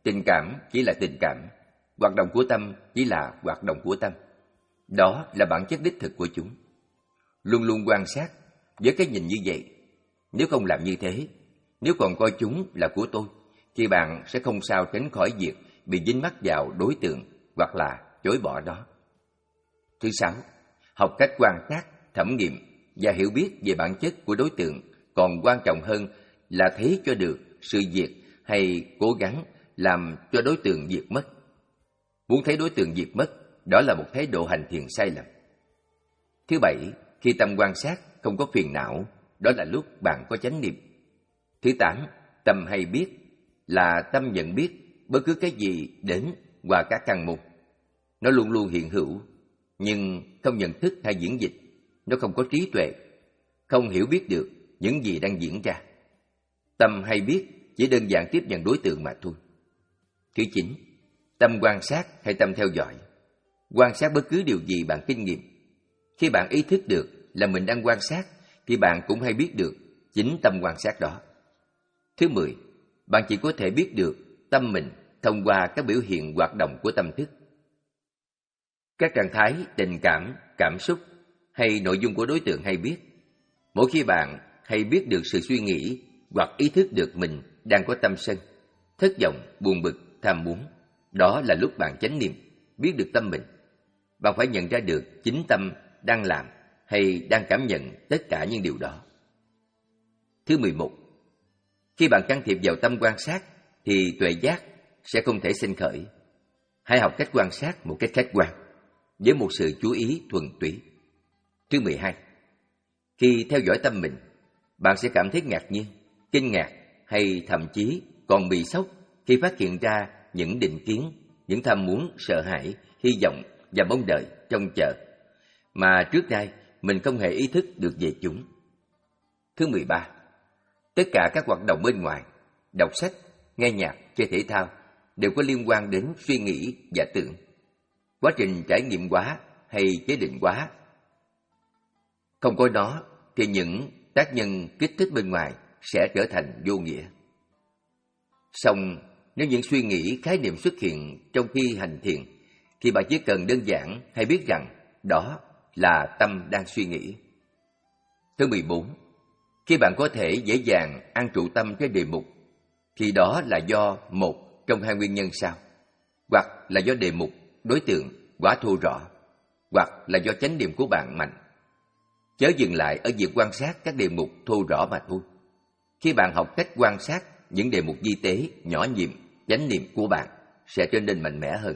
tình cảm chỉ là tình cảm, hoạt động của tâm chỉ là hoạt động của tâm. Đó là bản chất đích thực của chúng. Luôn luôn quan sát với cái nhìn như vậy. Nếu không làm như thế, nếu còn coi chúng là của tôi, thì bạn sẽ không sao tránh khỏi việc bị dính mắc vào đối tượng hoặc là chối bỏ nó. Thứ sáu, học cách quan sát, thẩm nghiệm và hiểu biết về bản chất của đối tượng còn quan trọng hơn là thấy cho được sự diệt hay cố gắng làm cho đối tượng diệt mất. Muốn thấy đối tượng diệt mất, đó là một thái độ hành thiền sai lầm. Thứ bảy, khi tâm quan sát không có phiền não, đó là lúc bạn có chánh niệm. Thứ tám, tâm hay biết là tâm nhận biết bất cứ cái gì đến qua các căn môn. Nó luôn luôn hiện hữu, nhưng không nhận thức hay diễn dịch. Nó không có trí tuệ, không hiểu biết được những gì đang diễn ra. Tâm hay biết chỉ đơn giản tiếp nhận đối tượng mà thôi. Thứ chín, tâm quan sát hay tâm theo dõi. Quan sát bất cứ điều gì bạn kinh nghiệm. Khi bạn ý thức được là mình đang quan sát, thì bạn cũng hay biết được chính tâm quan sát đó. Thứ mười, bạn chỉ có thể biết được tâm mình thông qua các biểu hiện hoạt động của tâm thức. Các trạng thái, tình cảm, cảm xúc hay nội dung của đối tượng hay biết. Mỗi khi bạn hay biết được sự suy nghĩ hoặc ý thức được mình đang có tâm sân, thất vọng, buồn bực, tham muốn, đó là lúc bạn chánh niệm, biết được tâm mình. Bạn phải nhận ra được chính tâm đang làm hay đang cảm nhận tất cả những điều đó. Thứ mười một, khi bạn can thiệp vào tâm quan sát thì tuệ giác sẽ không thể sinh khởi. Hãy học cách quan sát một cách khách quan, với một sự chú ý thuần túy. Thứ mười hai, khi theo dõi tâm mình, bạn sẽ cảm thấy ngạc nhiên, kinh ngạc hay thậm chí còn bị sốc khi phát hiện ra những định kiến, những tham muốn, sợ hãi, hy vọng và mong đợi trông chờ mà trước đây mình không hề ý thức được về chúng. Thứ mười ba, tất cả các hoạt động bên ngoài, đọc sách, nghe nhạc, chơi thể thao đều có liên quan đến suy nghĩ và tưởng. Quá trình trải nghiệm hóa hay chế định hóa, không có nó thì những tác nhân kích thích bên ngoài sẽ trở thành vô nghĩa. Song nếu những suy nghĩ, khái niệm xuất hiện trong khi hành thiền, thì bạn chỉ cần đơn giản hay biết rằng đó là tâm đang suy nghĩ. Thứ mười bốn, khi bạn có thể dễ dàng an trụ tâm trên đề mục, thì đó là do một trong hai nguyên nhân sau. Hoặc là do đề mục, đối tượng quá thô rõ, hoặc là do chánh niệm của bạn mạnh. Chớ dừng lại ở việc quan sát các đề mục thô rõ mà thôi. Khi bạn học cách quan sát những đề mục vi tế, nhỏ nhiệm, chánh niệm của bạn sẽ trở nên mạnh mẽ hơn.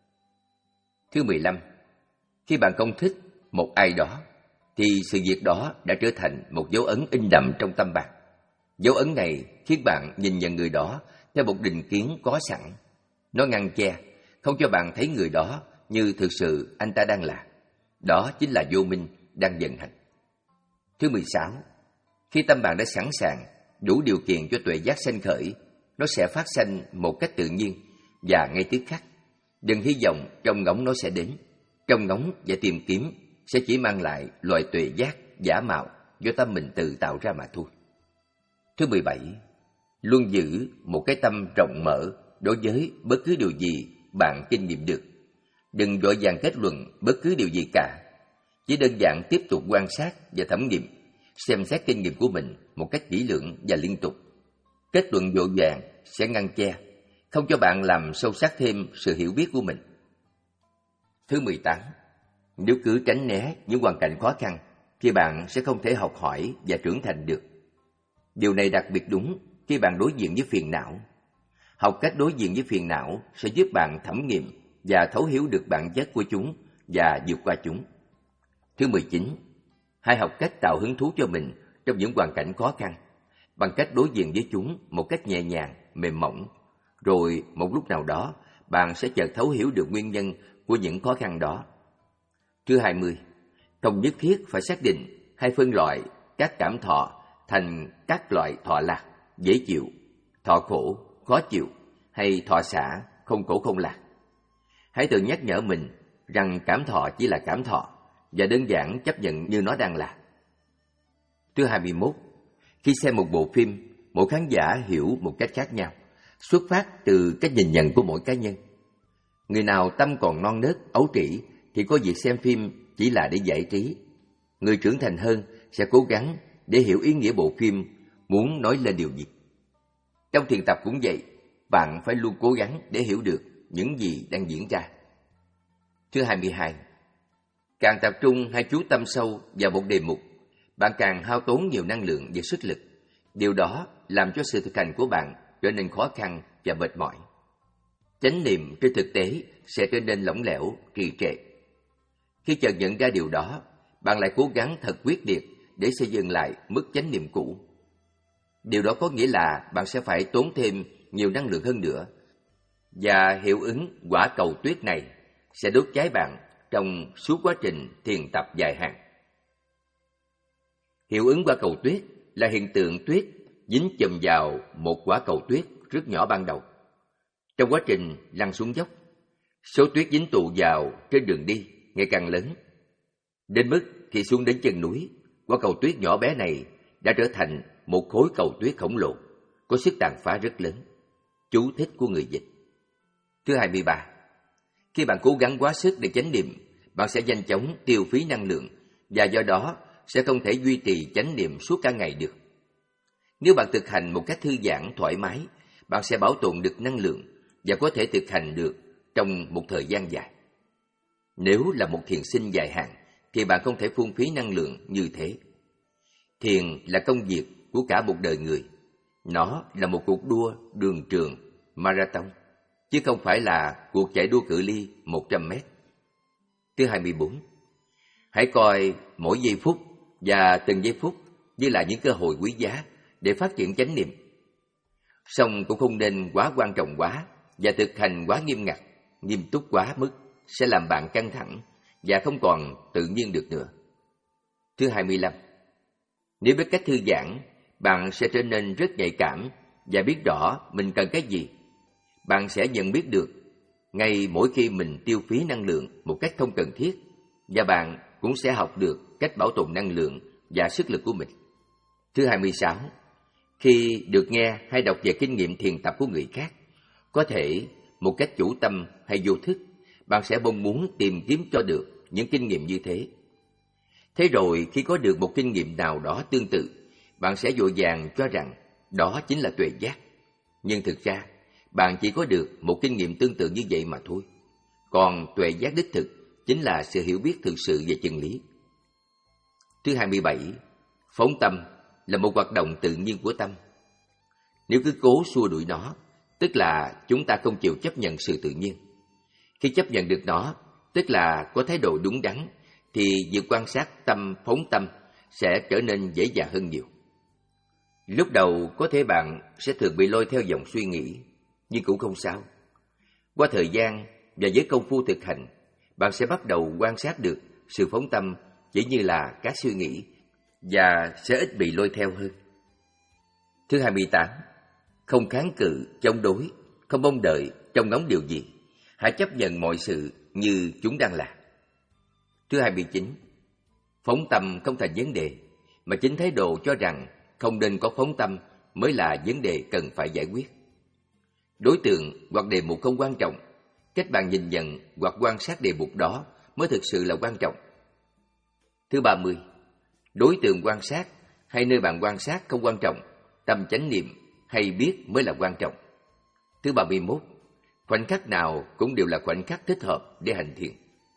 Thứ mười lăm, khi bạn không thích một ai đó, thì sự việc đó đã trở thành một dấu ấn in đậm trong tâm bạn. Dấu ấn này khiến bạn nhìn nhận người đó theo một định kiến có sẵn. Nó ngăn che, không cho bạn thấy người đó như thực sự anh ta đang là. Đó chính là vô minh đang vận hành. Thứ mười sáu, khi tâm bạn đã sẵn sàng, đủ điều kiện cho tuệ giác sanh khởi, nó sẽ phát sanh một cách tự nhiên và ngay tức khắc. Đừng hy vọng trong ngóng nó sẽ đến. Trong ngóng và tìm kiếm sẽ chỉ mang lại loại tuệ giác giả mạo do tâm mình tự tạo ra mà thôi. Thứ mười bảy, luôn giữ một cái tâm rộng mở đối với bất cứ điều gì bạn kinh nghiệm được. Đừng vội vàng kết luận bất cứ điều gì cả. Chỉ đơn giản tiếp tục quan sát và thẩm nghiệm, xem xét kinh nghiệm của mình một cách kỹ lưỡng và liên tục. Kết luận vội vàng sẽ ngăn che, không cho bạn làm sâu sắc thêm sự hiểu biết của mình. Thứ mười tám, nếu cứ tránh né những hoàn cảnh khó khăn, thì bạn sẽ không thể học hỏi và trưởng thành được. Điều này đặc biệt đúng khi bạn đối diện với phiền não. Học cách đối diện với phiền não sẽ giúp bạn thẩm nghiệm và thấu hiểu được bản chất của chúng và vượt qua chúng. Thứ mười chín, hãy học cách tạo hứng thú cho mình trong những hoàn cảnh khó khăn, bằng cách đối diện với chúng một cách nhẹ nhàng, mềm mỏng. Rồi một lúc nào đó, bạn sẽ chợt thấu hiểu được nguyên nhân của những khó khăn đó. Thứ hai mươi, không nhất thiết phải xác định hay phân loại các cảm thọ thành các loại thọ lạc, dễ chịu, thọ khổ, khó chịu hay thọ xả, không khổ không lạc. Hãy tự nhắc nhở mình rằng cảm thọ chỉ là cảm thọ và đơn giản chấp nhận như nó đang là. Thứ hai mươi mốt, khi xem một bộ phim, mỗi khán giả hiểu một cách khác nhau. xuất phát từ cách nhìn nhận của mỗi cá nhân. Người nào tâm còn non nớt, ấu trĩ thì có việc xem phim chỉ là để giải trí. Người trưởng thành hơn sẽ cố gắng để hiểu ý nghĩa bộ phim muốn nói lên điều gì. Trong thiền tập cũng vậy, bạn phải luôn cố gắng để hiểu được những gì đang diễn ra. Thứ hai mươi hai, càng tập trung hay chú tâm sâu vào một đề mục, bạn càng hao tốn nhiều năng lượng và sức lực. Điều đó làm cho sự thực hành của bạn trở nên khó khăn và mệt mỏi. Chánh niệm trên thực tế sẽ trở nên lỏng lẻo, trì trệ. Khi chợt nhận ra điều đó, bạn lại cố gắng thật quyết liệt để xây dựng lại mức chánh niệm cũ. Điều đó có nghĩa là bạn sẽ phải tốn thêm nhiều năng lượng hơn nữa, và hiệu ứng quả cầu tuyết này sẽ đốt cháy bạn trong suốt quá trình thiền tập dài hạn. Hiệu ứng quả cầu tuyết là hiện tượng tuyết dính chùm vào một quả cầu tuyết rất nhỏ ban đầu. Trong quá trình lăn xuống dốc, số tuyết dính tụ vào trên đường đi ngày càng lớn, đến mức khi xuống đến chân núi, quả cầu tuyết nhỏ bé này đã trở thành một khối cầu tuyết khổng lồ, có sức tàn phá rất lớn. Chú thích của người dịch. Thứ hai mươi ba, khi bạn cố gắng quá sức để chánh niệm, bạn sẽ nhanh chóng tiêu phí năng lượng và do đó sẽ không thể duy trì chánh niệm suốt cả ngày được. Nếu bạn thực hành một cách thư giãn, thoải mái, bạn sẽ bảo tồn được năng lượng và có thể thực hành được trong một thời gian dài. Nếu là một thiền sinh dài hạn, thì bạn không thể phung phí năng lượng như thế. Thiền là công việc của cả một đời người. Nó là một cuộc đua đường trường, marathon, chứ không phải là cuộc chạy đua cự ly một trăm mét. Thứ hai mươi bốn, hãy coi mỗi giây phút và từng giây phút như là những cơ hội quý giá để phát triển chánh niệm. Song cũng không nên quá quan trọng quá và thực hành quá nghiêm ngặt, nghiêm túc quá mức sẽ làm bạn căng thẳng và không còn tự nhiên được nữa. Thứ hai mươi lăm, nếu biết cách thư giãn, bạn sẽ trở nên rất nhạy cảm và biết rõ mình cần cái gì. Bạn sẽ nhận biết được ngay mỗi khi mình tiêu phí năng lượng một cách không cần thiết, và bạn cũng sẽ học được cách bảo tồn năng lượng và sức lực của mình. Thứ hai mươi sáu, khi được nghe hay đọc về kinh nghiệm thiền tập của người khác, có thể một cách chủ tâm hay vô thức, bạn sẽ mong muốn tìm kiếm cho được những kinh nghiệm như thế. Thế rồi khi có được một kinh nghiệm nào đó tương tự, bạn sẽ vội vàng cho rằng đó chính là tuệ giác. Nhưng thực ra, bạn chỉ có được một kinh nghiệm tương tự như vậy mà thôi. Còn tuệ giác đích thực chính là sự hiểu biết thực sự về chân lý. Thứ hai mươi bảy, phóng tâm là một hoạt động tự nhiên của tâm. Nếu cứ cố xua đuổi nó, tức là chúng ta không chịu chấp nhận sự tự nhiên. Khi chấp nhận được nó, tức là có thái độ đúng đắn, thì việc quan sát tâm phóng tâm sẽ trở nên dễ dàng hơn nhiều. Lúc đầu có thể bạn sẽ thường bị lôi theo dòng suy nghĩ, nhưng cũng không sao. Qua thời gian và với công phu thực hành, bạn sẽ bắt đầu quan sát được sự phóng tâm chỉ như là các suy nghĩ và sẽ ít bị lôi theo hơn. Thứ hai mươi tám, không kháng cự, chống đối, không mong đợi, trông ngóng điều gì. Hãy chấp nhận mọi sự như chúng đang là. Thứ hai mươi chín, phóng tâm không thành vấn đề, mà chính thái độ cho rằng không nên có phóng tâm mới là vấn đề cần phải giải quyết. Đối tượng hoặc đề mục không quan trọng, cách bạn nhìn nhận hoặc quan sát đề mục đó mới thực sự là quan trọng. Thứ ba mươi, đối tượng quan sát hay nơi bạn quan sát không quan trọng, tâm chánh niệm hay biết mới là quan trọng. Thứ ba mươi mốt, khoảnh khắc nào cũng đều là khoảnh khắc thích hợp để hành thiền.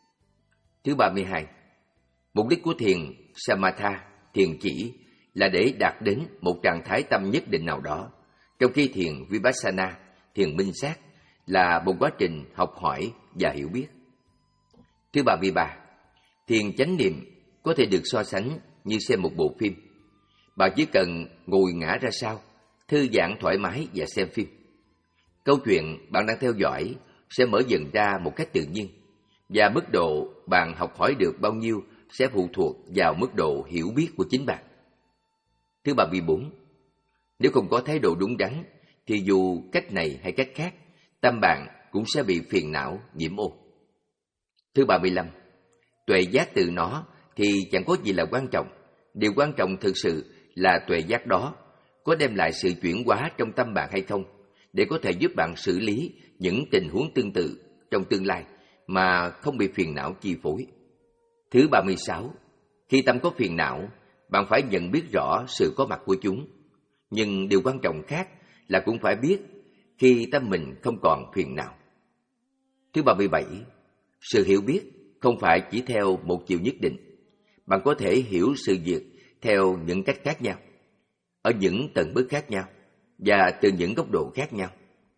Thứ ba mươi hai, mục đích của thiền Samatha, thiền chỉ, là để đạt đến một trạng thái tâm nhất định nào đó, trong khi thiền Vipassana, thiền minh sát, là một quá trình học hỏi và hiểu biết. Thứ ba mươi ba, thiền chánh niệm có thể được so sánh như xem một bộ phim. Bạn chỉ cần ngồi ngã ra sau, thư giãn thoải mái và xem phim. Câu chuyện bạn đang theo dõi sẽ mở dần ra một cách tự nhiên, và mức độ bạn học hỏi được bao nhiêu sẽ phụ thuộc vào mức độ hiểu biết của chính bạn. Thứ ba mươi bốn, nếu không có thái độ đúng đắn, thì dù cách này hay cách khác, tâm bạn cũng sẽ bị phiền não, nhiễm ô. Thứ ba mươi lăm, tuệ giác từ nó thì chẳng có gì là quan trọng. Điều quan trọng thực sự là tuệ giác đó có đem lại sự chuyển hóa trong tâm bạn hay không, để có thể giúp bạn xử lý những tình huống tương tự trong tương lai mà không bị phiền não chi phối. Thứ ba mươi sáu, khi tâm có phiền não, bạn phải nhận biết rõ sự có mặt của chúng. Nhưng điều quan trọng khác là cũng phải biết khi tâm mình không còn phiền não. Thứ ba mươi bảy, sự hiểu biết không phải chỉ theo một chiều nhất định. Bạn có thể hiểu sự việc theo những cách khác nhau, ở những tầng mức khác nhau và từ những góc độ khác nhau.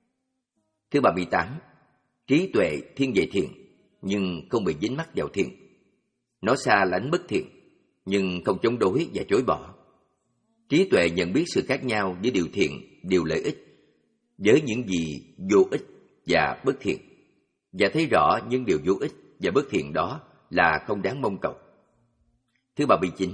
Thứ ba mươi tám, trí tuệ thiên về thiện nhưng không bị dính mắc vào thiện. Nó xa lánh bất thiện nhưng không chống đối và chối bỏ. Trí tuệ nhận biết sự khác nhau giữa điều thiện, điều lợi ích với những gì vô ích và bất thiện, và thấy rõ những điều vô ích và bất thiện đó là không đáng mong cầu. Thứ ba mươi chín,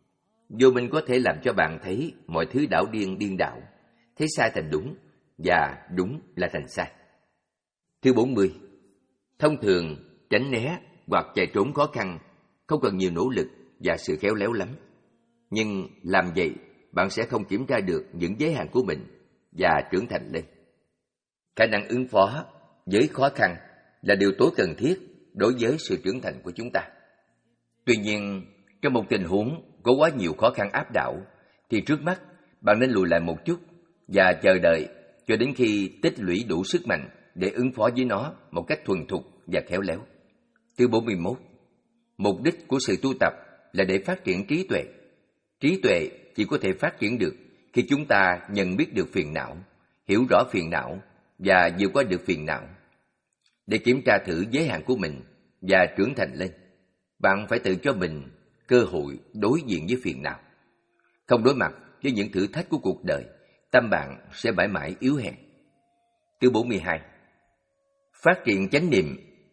vô minh có thể làm cho bạn thấy mọi thứ đảo điên điên đảo, thấy sai thành đúng và đúng là thành sai. Thứ bốn mươi, thông thường tránh né hoặc chạy trốn khó khăn không cần nhiều nỗ lực và sự khéo léo lắm. Nhưng làm vậy, bạn sẽ không kiểm tra được những giới hạn của mình và trưởng thành lên. Khả năng ứng phó với khó khăn là điều tối cần thiết đối với sự trưởng thành của chúng ta. Tuy nhiên, trong một tình huống có quá nhiều khó khăn áp đảo, thì trước mắt bạn nên lùi lại một chút và chờ đợi cho đến khi tích lũy đủ sức mạnh để ứng phó với nó một cách thuần thục và khéo léo. Thứ bốn mươi mốt, mục đích của sự tu tập là để phát triển trí tuệ. Trí tuệ chỉ có thể phát triển được khi chúng ta nhận biết được phiền não, hiểu rõ phiền não và vượt qua được phiền não. Để kiểm tra thử giới hạn của mình và trưởng thành lên, bạn phải tự cho mình cơ hội đối diện với phiền não. Không đối mặt với những thử thách của cuộc đời, tâm bạn sẽ mãi mãi yếu hèn. Thứ bốn mươi hai, phát triển chánh niệm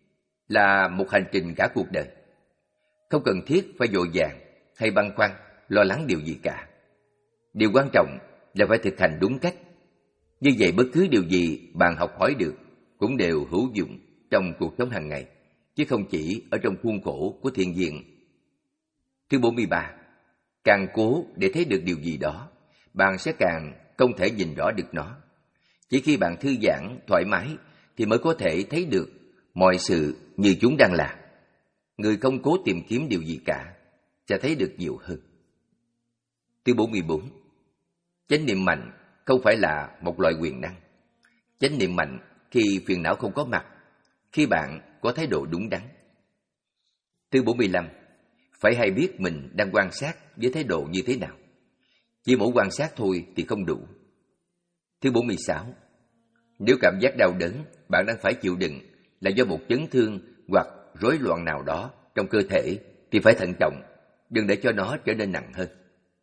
là một hành trình cả cuộc đời. Không cần thiết phải vội vàng hay băn khoăn, lo lắng điều gì cả. Điều quan trọng là phải thực hành đúng cách. Như vậy bất cứ điều gì bạn học hỏi được cũng đều hữu dụng trong cuộc sống hàng ngày, chứ không chỉ ở trong khuôn khổ của thiền viện. Thứ bốn mươi ba, càng cố để thấy được điều gì đó, bạn sẽ càng không thể nhìn rõ được nó. Chỉ khi bạn thư giãn, thoải mái thì mới có thể thấy được mọi sự như chúng đang là. Người không cố tìm kiếm điều gì cả sẽ thấy được nhiều hơn. Thứ bốn mươi bốn, chánh niệm mạnh không phải là một loại quyền năng. Chánh niệm mạnh khi phiền não không có mặt, khi bạn có thái độ đúng đắn. Thứ bốn mươi lăm, phải hay biết mình đang quan sát với thái độ như thế nào. Chỉ mỗi quan sát thôi thì không đủ. Thứ bốn mươi sáu, nếu cảm giác đau đớn bạn đang phải chịu đựng là do một chấn thương hoặc rối loạn nào đó trong cơ thể thì phải thận trọng, đừng để cho nó trở nên nặng hơn.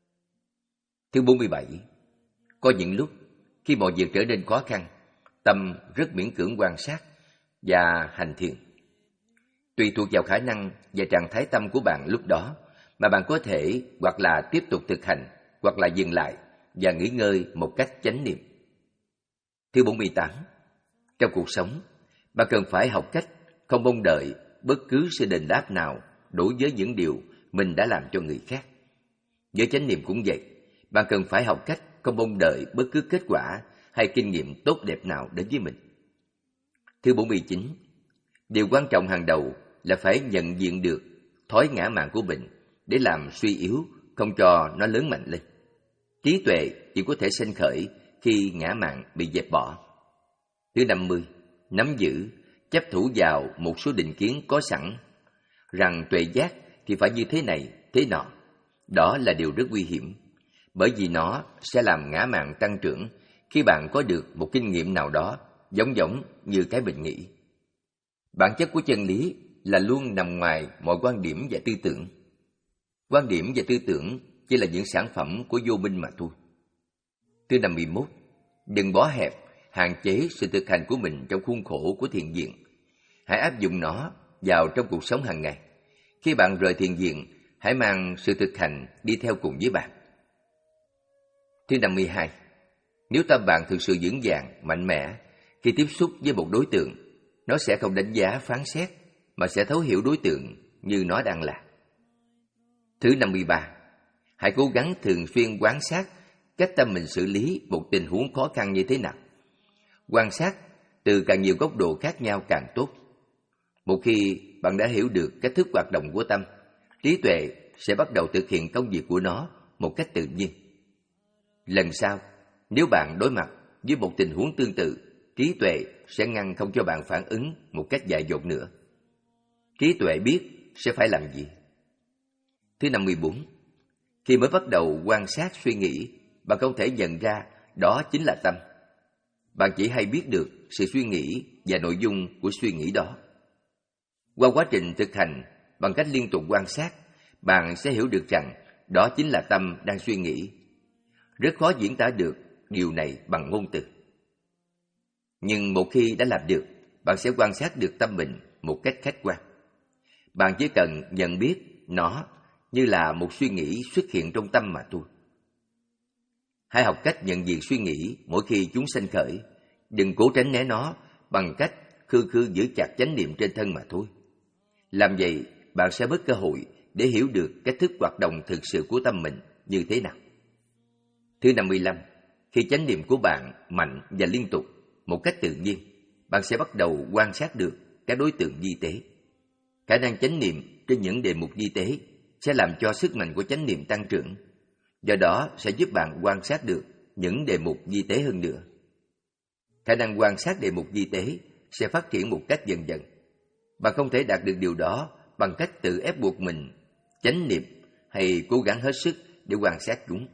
Thứ bốn mươi bảy, có những lúc khi mọi việc trở nên khó khăn, tâm rất miễn cưỡng quan sát và hành thiền. Tùy thuộc vào khả năng và trạng thái tâm của bạn lúc đó mà bạn có thể hoặc là tiếp tục thực hành hoặc là dừng lại và nghỉ ngơi một cách chánh niệm. Thứ bốn mươi tám, trong cuộc sống, bạn cần phải học cách không mong đợi bất cứ sự đền đáp nào đối với những điều mình đã làm cho người khác. Với chánh niệm cũng vậy, bạn cần phải học cách không mong đợi bất cứ kết quả hay kinh nghiệm tốt đẹp nào đến với mình. Thứ bốn mươi chín, điều quan trọng hàng đầu là phải nhận diện được thói ngã mạn của mình để làm suy yếu, không cho nó lớn mạnh lên. Trí tuệ chỉ có thể sinh khởi khi ngã mạn bị dẹp bỏ. Thứ năm mươi, nắm giữ, chấp thủ vào một số định kiến có sẵn, rằng tuệ giác thì phải như thế này, thế nọ. Đó là điều rất nguy hiểm, bởi vì nó sẽ làm ngã mạn tăng trưởng khi bạn có được một kinh nghiệm nào đó giống giống như cái mình nghĩ. Bản chất của chân lý là luôn nằm ngoài mọi quan điểm và tư tưởng. Quan điểm và tư tưởng chỉ là những sản phẩm của vô minh mà thôi. Thứ năm mươi mốt, đừng bó hẹp, hạn chế sự thực hành của mình trong khuôn khổ của thiền viện. Hãy áp dụng nó vào trong cuộc sống hàng ngày. Khi bạn rời thiền viện, hãy mang sự thực hành đi theo cùng với bạn. Thứ năm mươi hai, nếu tâm bạn thực sự vững vàng, mạnh mẽ, khi tiếp xúc với một đối tượng, nó sẽ không đánh giá, phán xét, mà sẽ thấu hiểu đối tượng như nó đang là. Thứ năm mươi ba, hãy cố gắng thường xuyên quan sát cách tâm mình xử lý một tình huống khó khăn như thế nào. quan sát từ càng nhiều góc độ khác nhau càng tốt. Một khi bạn đã hiểu được cách thức hoạt động của tâm, trí tuệ sẽ bắt đầu thực hiện công việc của nó một cách tự nhiên. Lần sau, nếu bạn đối mặt với một tình huống tương tự, trí tuệ sẽ ngăn không cho bạn phản ứng một cách dại dột nữa. Trí tuệ biết sẽ phải làm gì. Thứ năm mươi bốn. Khi mới bắt đầu quan sát suy nghĩ, bạn không thể nhận ra đó chính là tâm. Bạn chỉ hay biết được sự suy nghĩ và nội dung của suy nghĩ đó. Qua quá trình thực hành, bằng cách liên tục quan sát, bạn sẽ hiểu được rằng đó chính là tâm đang suy nghĩ. Rất khó diễn tả được điều này bằng ngôn từ. Nhưng một khi đã làm được, bạn sẽ quan sát được tâm mình một cách khách quan. Bạn chỉ cần nhận biết nó như là một suy nghĩ xuất hiện trong tâm mà thôi. Hãy học cách nhận diện suy nghĩ mỗi khi chúng sanh khởi. Đừng cố tránh né nó bằng cách khư khư giữ chặt chánh niệm trên thân mà thôi. Làm vậy, bạn sẽ mất cơ hội để hiểu được cách thức hoạt động thực sự của tâm mình như thế nào. Thứ năm mươi lăm. Khi chánh niệm của bạn mạnh và liên tục, một cách tự nhiên, bạn sẽ bắt đầu quan sát được các đối tượng vi tế. Khả năng chánh niệm trên những đề mục vi tế sẽ làm cho sức mạnh của chánh niệm tăng trưởng. Do đó sẽ giúp bạn quan sát được những đề mục vi tế hơn nữa. Khả năng quan sát đề mục vi tế sẽ phát triển một cách dần dần. Bạn không thể đạt được điều đó bằng cách tự ép buộc mình chánh niệm hay cố gắng hết sức để quan sát chúng.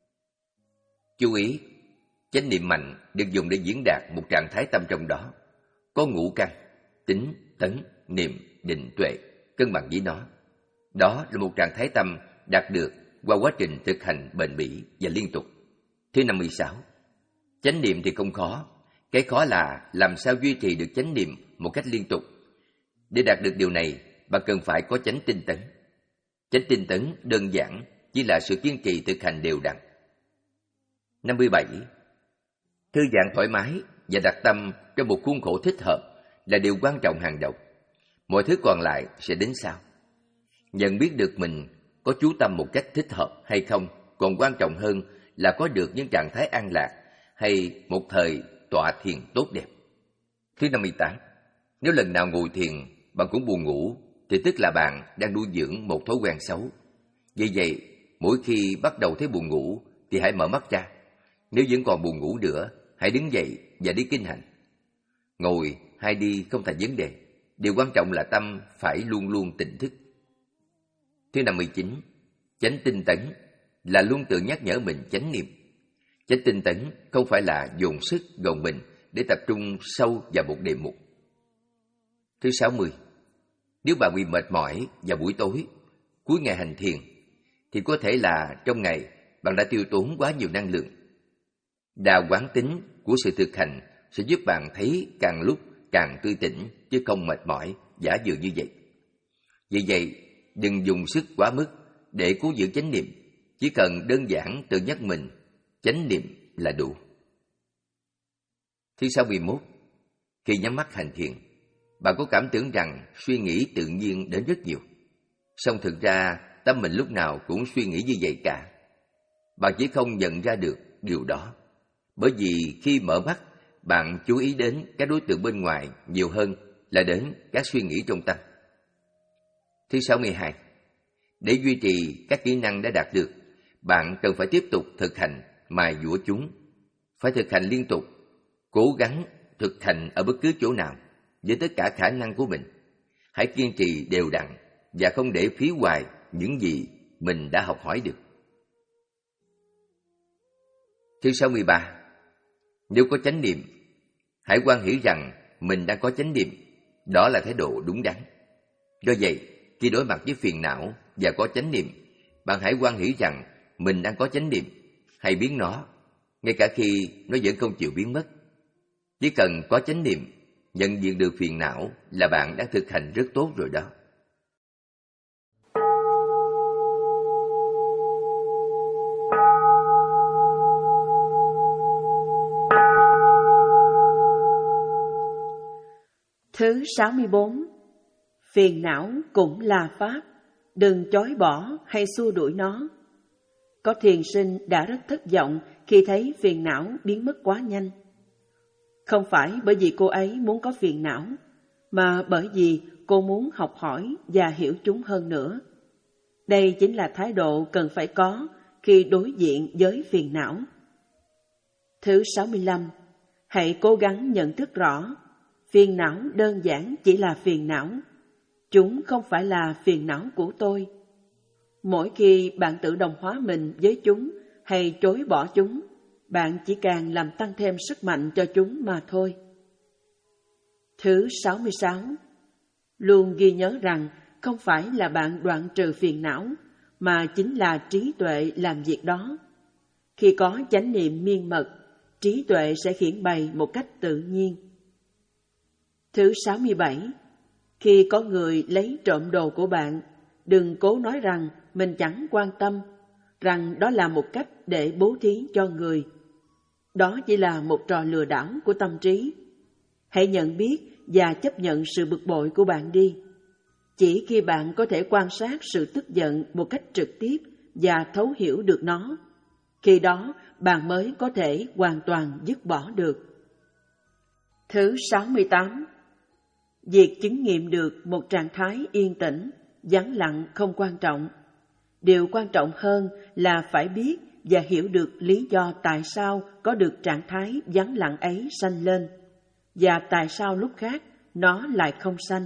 Chú ý, chánh niệm mạnh được dùng để diễn đạt một trạng thái tâm trong đó. Có ngũ căn, tính, tấn, niệm, định, tuệ, cân bằng với nó. Đó là một trạng thái tâm đạt được qua quá trình thực hành bền bỉ và liên tục. Thứ năm mươi sáu. Chánh niệm thì không khó. Cái khó là làm sao duy trì được chánh niệm một cách liên tục. Để đạt được điều này, bạn cần phải có chánh tinh tấn. Chánh tinh tấn đơn giản chỉ là sự kiên trì thực hành đều đặn. năm mươi bảy. Thư giãn thoải mái và đặt tâm trong một khuôn khổ thích hợp là điều quan trọng hàng đầu. Mọi thứ còn lại sẽ đến sau. Nhận biết được mình có chú tâm một cách thích hợp hay không còn quan trọng hơn là có được những trạng thái an lạc hay một thời tọa thiền tốt đẹp. Thứ năm mươi tám. Nếu lần nào ngồi thiền bạn cũng buồn ngủ thì tức là bạn đang nuôi dưỡng một thói quen xấu. Vì vậy, mỗi khi bắt đầu thấy buồn ngủ thì hãy mở mắt ra. Nếu vẫn còn buồn ngủ nữa, hãy đứng dậy và đi kinh hành. Ngồi hay đi không thành vấn đề. Điều quan trọng là tâm phải luôn luôn tỉnh thức. Thứ năm mươi chín. Chánh tinh tấn là luôn tự nhắc nhở mình chánh niệm. Chánh tinh tấn không phải là dồn sức gồng mình để tập trung sâu vào một đề mục. Thứ sáu mươi. Nếu bạn bị mệt mỏi vào buổi tối, cuối ngày hành thiền, thì có thể là trong ngày bạn đã tiêu tốn quá nhiều năng lượng. Đà quán tính của sự thực hành sẽ giúp bạn thấy càng lúc càng tươi tỉnh chứ không mệt mỏi, giả dừ như vậy. Vì vậy, đừng dùng sức quá mức để cố giữ chánh niệm, chỉ cần đơn giản tự nhắc mình chánh niệm là đủ. Thứ sáu mươi mốt. Khi nhắm mắt hành thiền, bạn có cảm tưởng rằng suy nghĩ tự nhiên đến rất nhiều. Song thực ra tâm mình lúc nào cũng suy nghĩ như vậy cả. Bạn chỉ không nhận ra được điều đó. Bởi vì khi mở mắt, bạn chú ý đến các đối tượng bên ngoài nhiều hơn là đến các suy nghĩ trong tâm. Thứ sáu mươi hai. Để duy trì các kỹ năng đã đạt được, bạn cần phải tiếp tục thực hành mài dũa chúng. Phải thực hành liên tục, cố gắng thực hành ở bất cứ chỗ nào với tất cả khả năng của mình. Hãy kiên trì đều đặn và không để phí hoài những gì mình đã học hỏi được. Thứ sáu mươi ba. Nếu có chánh niệm, hãy hoan hỷ rằng mình đang có chánh niệm. Đó là thái độ đúng đắn. Do vậy, khi đối mặt với phiền não và có chánh niệm, bạn hãy hoan hỷ rằng mình đang có chánh niệm, hay biến nó, ngay cả khi nó vẫn không chịu biến mất. Chỉ cần có chánh niệm, nhận diện được phiền não là bạn đang thực hành rất tốt rồi đó. Thứ sáu mươi bốn. Phiền não cũng là pháp, đừng chối bỏ hay xua đuổi nó. Có thiền sinh đã rất thất vọng khi thấy phiền não biến mất quá nhanh. Không phải bởi vì cô ấy muốn có phiền não, mà bởi vì cô muốn học hỏi và hiểu chúng hơn nữa. Đây chính là thái độ cần phải có khi đối diện với phiền não. Thứ sáu mươi lăm, hãy cố gắng nhận thức rõ, phiền não đơn giản chỉ là phiền não. Chúng không phải là phiền não của tôi. Mỗi khi bạn tự đồng hóa mình với chúng hay chối bỏ chúng, bạn chỉ càng làm tăng thêm sức mạnh cho chúng mà thôi. Thứ sáu mươi sáu, luôn ghi nhớ rằng không phải là bạn đoạn trừ phiền não, mà chính là trí tuệ làm việc đó. Khi có chánh niệm miên mật, trí tuệ sẽ hiển bày một cách tự nhiên. Thứ sáu mươi bảy, khi có người lấy trộm đồ của bạn, đừng cố nói rằng mình chẳng quan tâm, rằng đó là một cách để bố thí cho người. Đó chỉ là một trò lừa đảo của tâm trí. Hãy nhận biết và chấp nhận sự bực bội của bạn đi. Chỉ khi bạn có thể quan sát sự tức giận một cách trực tiếp và thấu hiểu được nó, khi đó bạn mới có thể hoàn toàn dứt bỏ được. Thứ sáu mươi tám, việc chứng nghiệm được một trạng thái yên tĩnh, vắng lặng không quan trọng. Điều quan trọng hơn là phải biết và hiểu được lý do tại sao có được trạng thái vắng lặng ấy sanh lên, và tại sao lúc khác nó lại không sanh.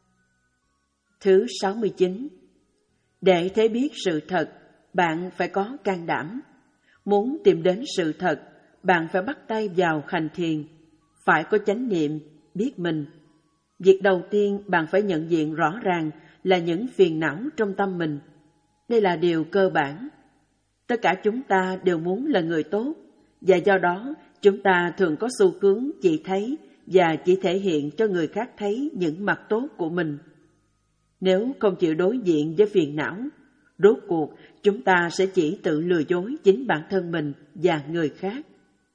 Thứ sáu mươi chín, để thấy biết sự thật, bạn phải có can đảm. Muốn tìm đến sự thật, bạn phải bắt tay vào hành thiền, phải có chánh niệm, biết mình. Việc đầu tiên bạn phải nhận diện rõ ràng là những phiền não trong tâm mình. Đây là điều cơ bản. Tất cả chúng ta đều muốn là người tốt, và do đó chúng ta thường có xu hướng chỉ thấy và chỉ thể hiện cho người khác thấy những mặt tốt của mình. Nếu không chịu đối diện với phiền não, rốt cuộc chúng ta sẽ chỉ tự lừa dối chính bản thân mình và người khác.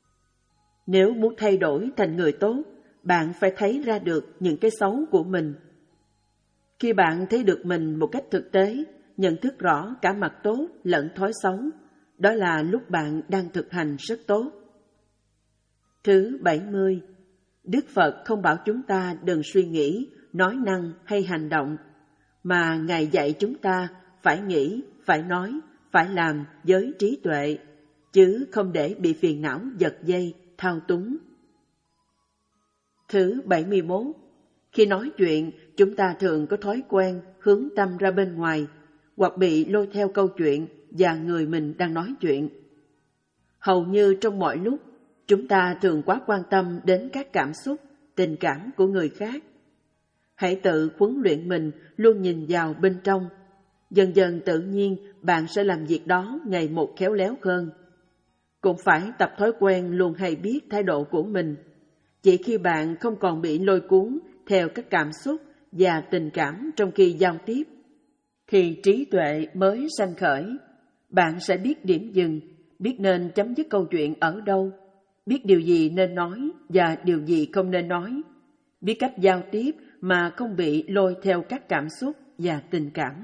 Nếu muốn thay đổi thành người tốt, bạn phải thấy ra được những cái xấu của mình. Khi bạn thấy được mình một cách thực tế, nhận thức rõ cả mặt tốt lẫn thói xấu, đó là lúc bạn đang thực hành rất tốt. Thứ bảy mươi, Đức Phật không bảo chúng ta đừng suy nghĩ, nói năng hay hành động, mà Ngài dạy chúng ta phải nghĩ, phải nói, phải làm với trí tuệ, chứ không để bị phiền não giật dây, thao túng. Thứ bảy mươi mốt, khi nói chuyện, chúng ta thường có thói quen hướng tâm ra bên ngoài, hoặc bị lôi theo câu chuyện và người mình đang nói chuyện. Hầu như trong mọi lúc, chúng ta thường quá quan tâm đến các cảm xúc, tình cảm của người khác. Hãy tự huấn luyện mình luôn nhìn vào bên trong. Dần dần tự nhiên bạn sẽ làm việc đó ngày một khéo léo hơn. Cũng phải tập thói quen luôn hay biết thái độ của mình. Chỉ khi bạn không còn bị lôi cuốn theo các cảm xúc và tình cảm trong khi giao tiếp, thì trí tuệ mới sanh khởi. Bạn sẽ biết điểm dừng, biết nên chấm dứt câu chuyện ở đâu, biết điều gì nên nói và điều gì không nên nói, biết cách giao tiếp mà không bị lôi theo các cảm xúc và tình cảm.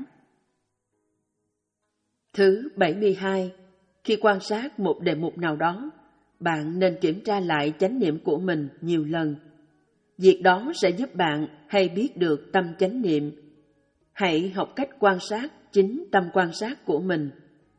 Thứ bảy mươi hai, khi quan sát một đề mục nào đó, bạn nên kiểm tra lại chánh niệm của mình nhiều lần. Việc đó sẽ giúp bạn hay biết được tâm chánh niệm. Hãy học cách quan sát chính tâm quan sát của mình.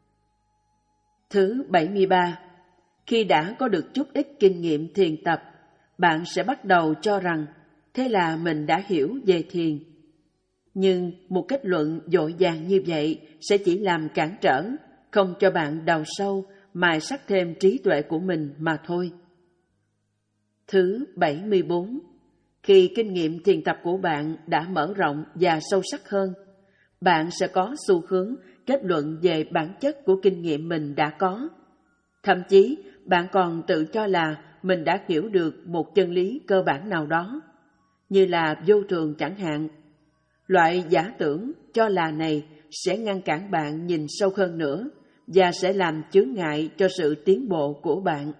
Thứ bảy mươi ba, khi đã có được chút ít kinh nghiệm thiền tập, bạn sẽ bắt đầu cho rằng thế là mình đã hiểu về thiền. Nhưng một kết luận dội vàng như vậy sẽ chỉ làm cản trở, không cho bạn đào sâu, mài sắc thêm trí tuệ của mình mà thôi. Thứ bảy mươi bốn, khi kinh nghiệm thiền tập của bạn đã mở rộng và sâu sắc hơn, bạn sẽ có xu hướng kết luận về bản chất của kinh nghiệm mình đã có. Thậm chí, bạn còn tự cho là mình đã hiểu được một chân lý cơ bản nào đó, như là vô thường chẳng hạn. Loại giả tưởng cho là này sẽ ngăn cản bạn nhìn sâu hơn nữa và sẽ làm chướng ngại cho sự tiến bộ của bạn.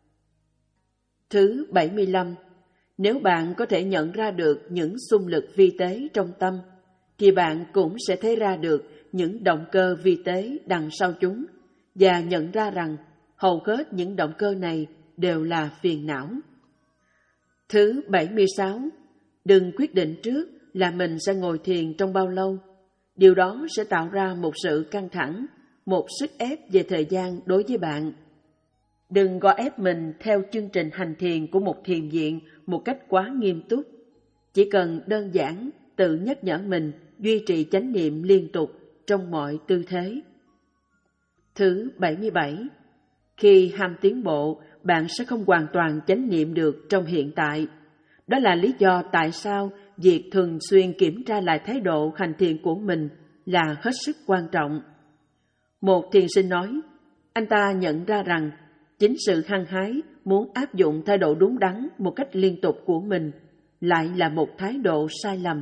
Thứ bảy mươi lăm, nếu bạn có thể nhận ra được những xung lực vi tế trong tâm, thì bạn cũng sẽ thấy ra được những động cơ vi tế đằng sau chúng và nhận ra rằng hầu hết những động cơ này đều là phiền não. Thứ bảy mươi sáu, đừng quyết định trước là mình sẽ ngồi thiền trong bao lâu. Điều đó sẽ tạo ra một sự căng thẳng, một sức ép về thời gian đối với bạn. Đừng gò ép mình theo chương trình hành thiền của một thiền viện một cách quá nghiêm túc. Chỉ cần đơn giản tự nhắc nhở mình duy trì chánh niệm liên tục trong mọi tư thế. Thứ bảy mươi bảy, khi ham tiến bộ, bạn sẽ không hoàn toàn chánh niệm được trong hiện tại. Đó là lý do tại sao việc thường xuyên kiểm tra lại thái độ hành thiền của mình là hết sức quan trọng. Một thiền sinh nói, anh ta nhận ra rằng chính sự hăng hái muốn áp dụng thái độ đúng đắn một cách liên tục của mình lại là một thái độ sai lầm.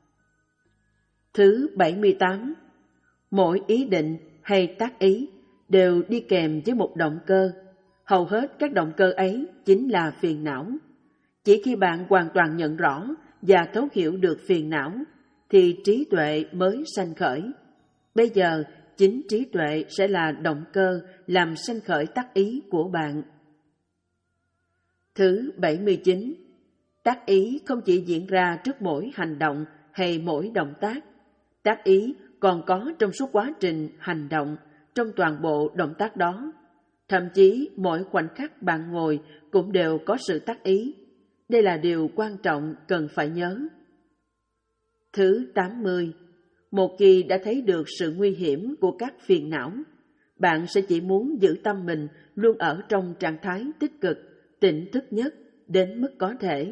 Thứ bảy mươi tám, mỗi ý định hay tác ý đều đi kèm với một động cơ. Hầu hết các động cơ ấy chính là phiền não. Chỉ khi bạn hoàn toàn nhận rõ và thấu hiểu được phiền não, thì trí tuệ mới sanh khởi. Bây giờ, chính trí tuệ sẽ là động cơ làm sanh khởi tác ý của bạn. Thứ bảy mươi chín, tác ý không chỉ diễn ra trước mỗi hành động hay mỗi động tác. Tác ý còn có trong suốt quá trình hành động, trong toàn bộ động tác đó. Thậm chí mỗi khoảnh khắc bạn ngồi cũng đều có sự tác ý. Đây là điều quan trọng cần phải nhớ. Thứ tám mươi, một khi đã thấy được sự nguy hiểm của các phiền não, bạn sẽ chỉ muốn giữ tâm mình luôn ở trong trạng thái tích cực, tỉnh thức nhất đến mức có thể.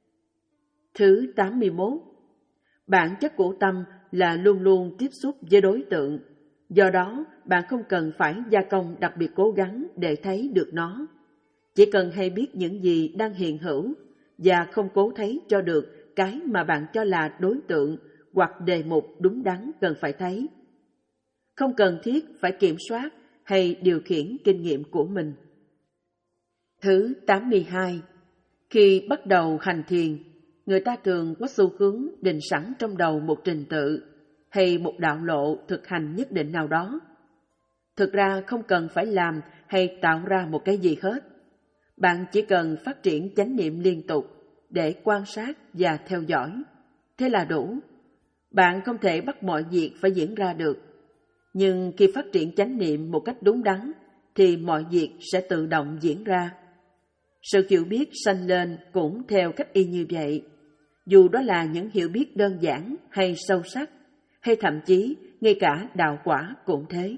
Thứ tám mươi mốt, bản chất của tâm là luôn luôn tiếp xúc với đối tượng. Do đó, bạn không cần phải gia công đặc biệt cố gắng để thấy được nó. Chỉ cần hay biết những gì đang hiện hữu và không cố thấy cho được cái mà bạn cho là đối tượng hoặc đề mục đúng đắn cần phải thấy. Không cần thiết phải kiểm soát hay điều khiển kinh nghiệm của mình. Thứ tám mươi hai, khi bắt đầu hành thiền, người ta thường có xu hướng định sẵn trong đầu một trình tự hay một đạo lộ thực hành nhất định nào đó. Thực ra không cần phải làm hay tạo ra một cái gì hết. Bạn chỉ cần phát triển chánh niệm liên tục để quan sát và theo dõi. Thế là đủ. Bạn không thể bắt mọi việc phải diễn ra được. Nhưng khi phát triển chánh niệm một cách đúng đắn, thì mọi việc sẽ tự động diễn ra. Sự hiểu biết sanh lên cũng theo cách y như vậy. Dù đó là những hiểu biết đơn giản hay sâu sắc, hay thậm chí ngay cả đạo quả cũng thế.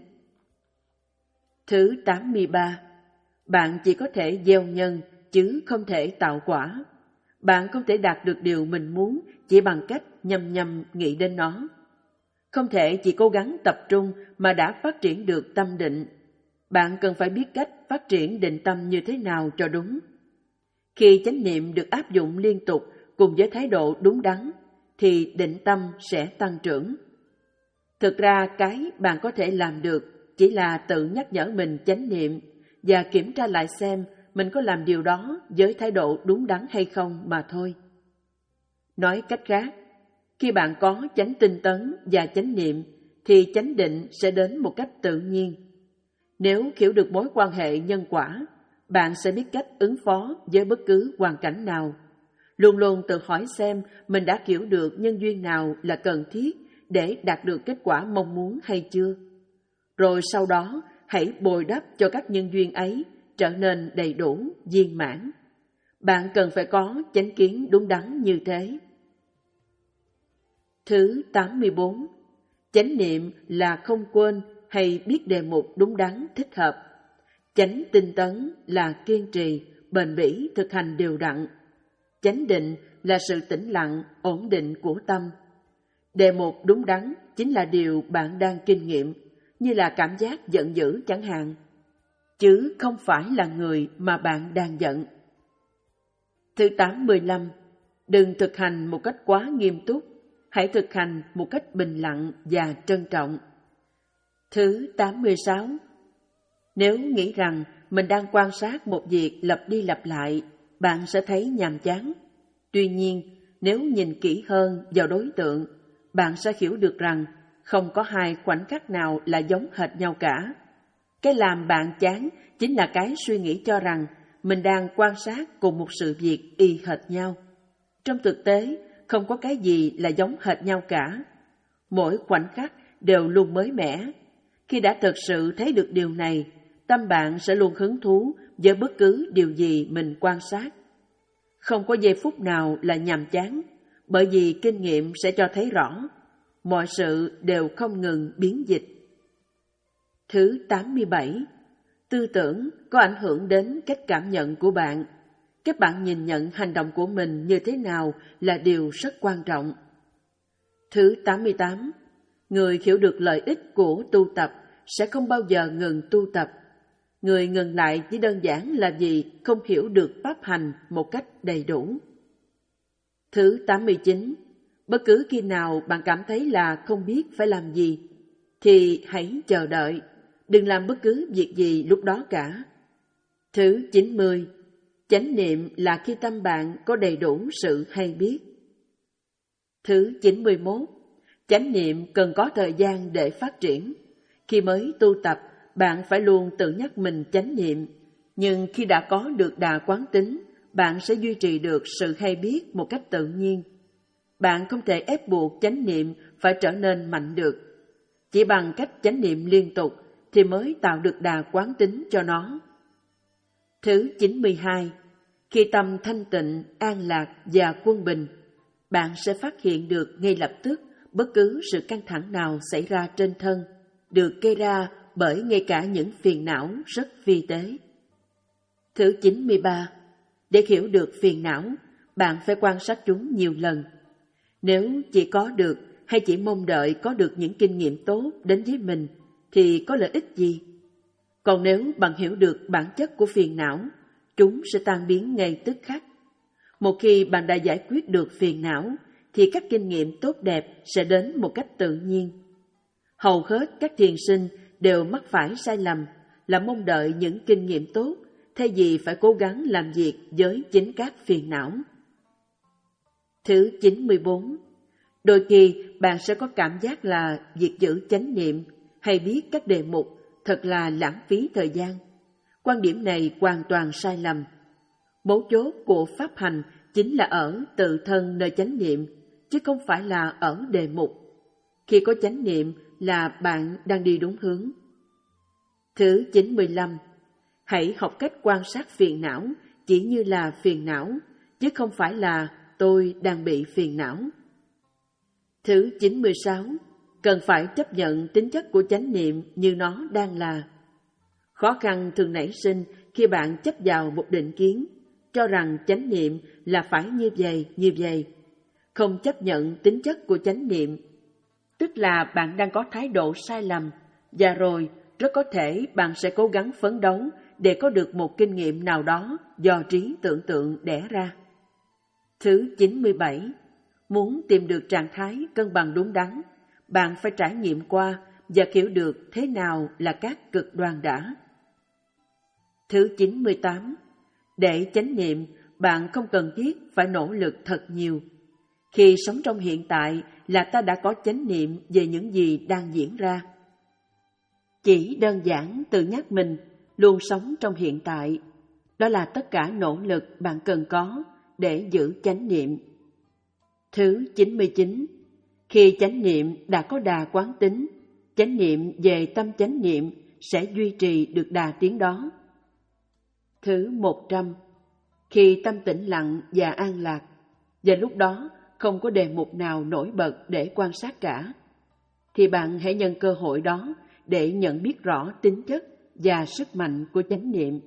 Thứ tám mươi ba, bạn chỉ có thể gieo nhân chứ không thể tạo quả. Bạn không thể đạt được điều mình muốn chỉ bằng cách nhầm nhầm nghĩ đến nó. Không thể chỉ cố gắng tập trung mà đã phát triển được tâm định. Bạn cần phải biết cách phát triển định tâm như thế nào cho đúng. Khi chánh niệm được áp dụng liên tục cùng với thái độ đúng đắn, thì định tâm sẽ tăng trưởng. Thực ra cái bạn có thể làm được chỉ là tự nhắc nhở mình chánh niệm và kiểm tra lại xem mình có làm điều đó với thái độ đúng đắn hay không mà thôi. Nói cách khác, khi bạn có chánh tinh tấn và chánh niệm, thì chánh định sẽ đến một cách tự nhiên. Nếu hiểu được mối quan hệ nhân quả, bạn sẽ biết cách ứng phó với bất cứ hoàn cảnh nào. Luôn luôn tự hỏi xem mình đã hiểu được nhân duyên nào là cần thiết để đạt được kết quả mong muốn hay chưa. Rồi sau đó, hãy bồi đắp cho các nhân duyên ấy trở nên đầy đủ, viên mãn. Bạn cần phải có chánh kiến đúng đắn như thế. Thứ tám mươi bốn, chánh niệm là không quên hay biết đề mục đúng đắn thích hợp. Chánh tinh tấn là kiên trì, bền bỉ thực hành đều đặn. Chánh định là sự tĩnh lặng, ổn định của tâm. Đề mục đúng đắn chính là điều bạn đang kinh nghiệm, như là cảm giác giận dữ chẳng hạn, chứ không phải là người mà bạn đang giận. Thứ tám mươi lăm, đừng thực hành một cách quá nghiêm túc, hãy thực hành một cách bình lặng và trân trọng. Thứ tám mươi sáu, nếu nghĩ rằng mình đang quan sát một việc lặp đi lặp lại, bạn sẽ thấy nhàm chán. Tuy nhiên, nếu nhìn kỹ hơn vào đối tượng, bạn sẽ hiểu được rằng không có hai khoảnh khắc nào là giống hệt nhau cả. Cái làm bạn chán chính là cái suy nghĩ cho rằng mình đang quan sát cùng một sự việc y hệt nhau. Trong thực tế, không có cái gì là giống hệt nhau cả. Mỗi khoảnh khắc đều luôn mới mẻ. Khi đã thực sự thấy được điều này, tâm bạn sẽ luôn hứng thú với bất cứ điều gì mình quan sát. Không có giây phút nào là nhàm chán, bởi vì kinh nghiệm sẽ cho thấy rõ, mọi sự đều không ngừng biến dịch. Thứ tám mươi bảy. Tư tưởng có ảnh hưởng đến cách cảm nhận của bạn. Các bạn nhìn nhận hành động của mình như thế nào là điều rất quan trọng. Thứ tám mươi tám. Người hiểu được lợi ích của tu tập sẽ không bao giờ ngừng tu tập. Người ngừng lại chỉ đơn giản là vì không hiểu được pháp hành một cách đầy đủ. Thứ tám mươi chín. Bất cứ khi nào bạn cảm thấy là không biết phải làm gì, thì hãy chờ đợi, đừng làm bất cứ việc gì lúc đó cả. Thứ chín mươi. Chánh niệm là khi tâm bạn có đầy đủ sự hay biết. Thứ chín mươi mốt. Chánh niệm cần có thời gian để phát triển. Khi mới tu tập, bạn phải luôn tự nhắc mình chánh niệm, nhưng khi đã có được đà quán tính, bạn sẽ duy trì được sự hay biết một cách tự nhiên. Bạn không thể ép buộc chánh niệm phải trở nên mạnh được. Chỉ bằng cách chánh niệm liên tục thì mới tạo được đà quán tính cho nó. Thứ chín mươi hai. Khi tâm thanh tịnh, an lạc và quân bình, bạn sẽ phát hiện được ngay lập tức bất cứ sự căng thẳng nào xảy ra trên thân, được gây ra bởi ngay cả những phiền não rất vi tế. Thứ chín mươi ba. Để hiểu được phiền não, bạn phải quan sát chúng nhiều lần. Nếu chỉ có được hay chỉ mong đợi có được những kinh nghiệm tốt đến với mình, thì có lợi ích gì? Còn nếu bạn hiểu được bản chất của phiền não, chúng sẽ tan biến ngay tức khắc. Một khi bạn đã giải quyết được phiền não, thì các kinh nghiệm tốt đẹp sẽ đến một cách tự nhiên. Hầu hết các thiền sinh đều mắc phải sai lầm là mong đợi những kinh nghiệm tốt, thay vì phải cố gắng làm việc với chính các phiền não. Thứ chín mươi bốn. Đôi khi bạn sẽ có cảm giác là việc giữ chánh niệm hay biết các đề mục thật là lãng phí thời gian. Quan điểm này hoàn toàn sai lầm. Mấu chốt của pháp hành chính là ở tự thân nơi chánh niệm, chứ không phải là ở đề mục. Khi có chánh niệm là bạn đang đi đúng hướng. Thứ chín mươi lăm. Hãy học cách quan sát phiền não chỉ như là phiền não, chứ không phải là tôi đang bị phiền não. Thứ chín mươi sáu. Cần phải chấp nhận tính chất của chánh niệm như nó đang là. Khó khăn thường nảy sinh khi bạn chấp vào một định kiến, cho rằng chánh niệm là phải như vậy, như vậy. Không chấp nhận tính chất của chánh niệm, tức là bạn đang có thái độ sai lầm, và rồi rất có thể bạn sẽ cố gắng phấn đấu để có được một kinh nghiệm nào đó do trí tưởng tượng đẻ ra. Thứ chín mươi bảy. Muốn tìm được trạng thái cân bằng đúng đắn, bạn phải trải nghiệm qua và hiểu được thế nào là các cực đoan đã. Thứ chín mươi tám. Để chánh niệm, bạn không cần thiết phải nỗ lực thật nhiều. Khi sống trong hiện tại là ta đã có chánh niệm về những gì đang diễn ra. Chỉ đơn giản tự nhắc mình luôn sống trong hiện tại, đó là tất cả nỗ lực bạn cần có để giữ chánh niệm. Thứ chín mươi chín. Khi chánh niệm đã có đà quán tính, chánh niệm về tâm chánh niệm sẽ duy trì được đà tiến đó. Thứ một trăm. Khi tâm tĩnh lặng và an lạc, và lúc đó không có đề mục nào nổi bật để quan sát cả, thì bạn hãy nhân cơ hội đó để nhận biết rõ tính chất và sức mạnh của chánh niệm.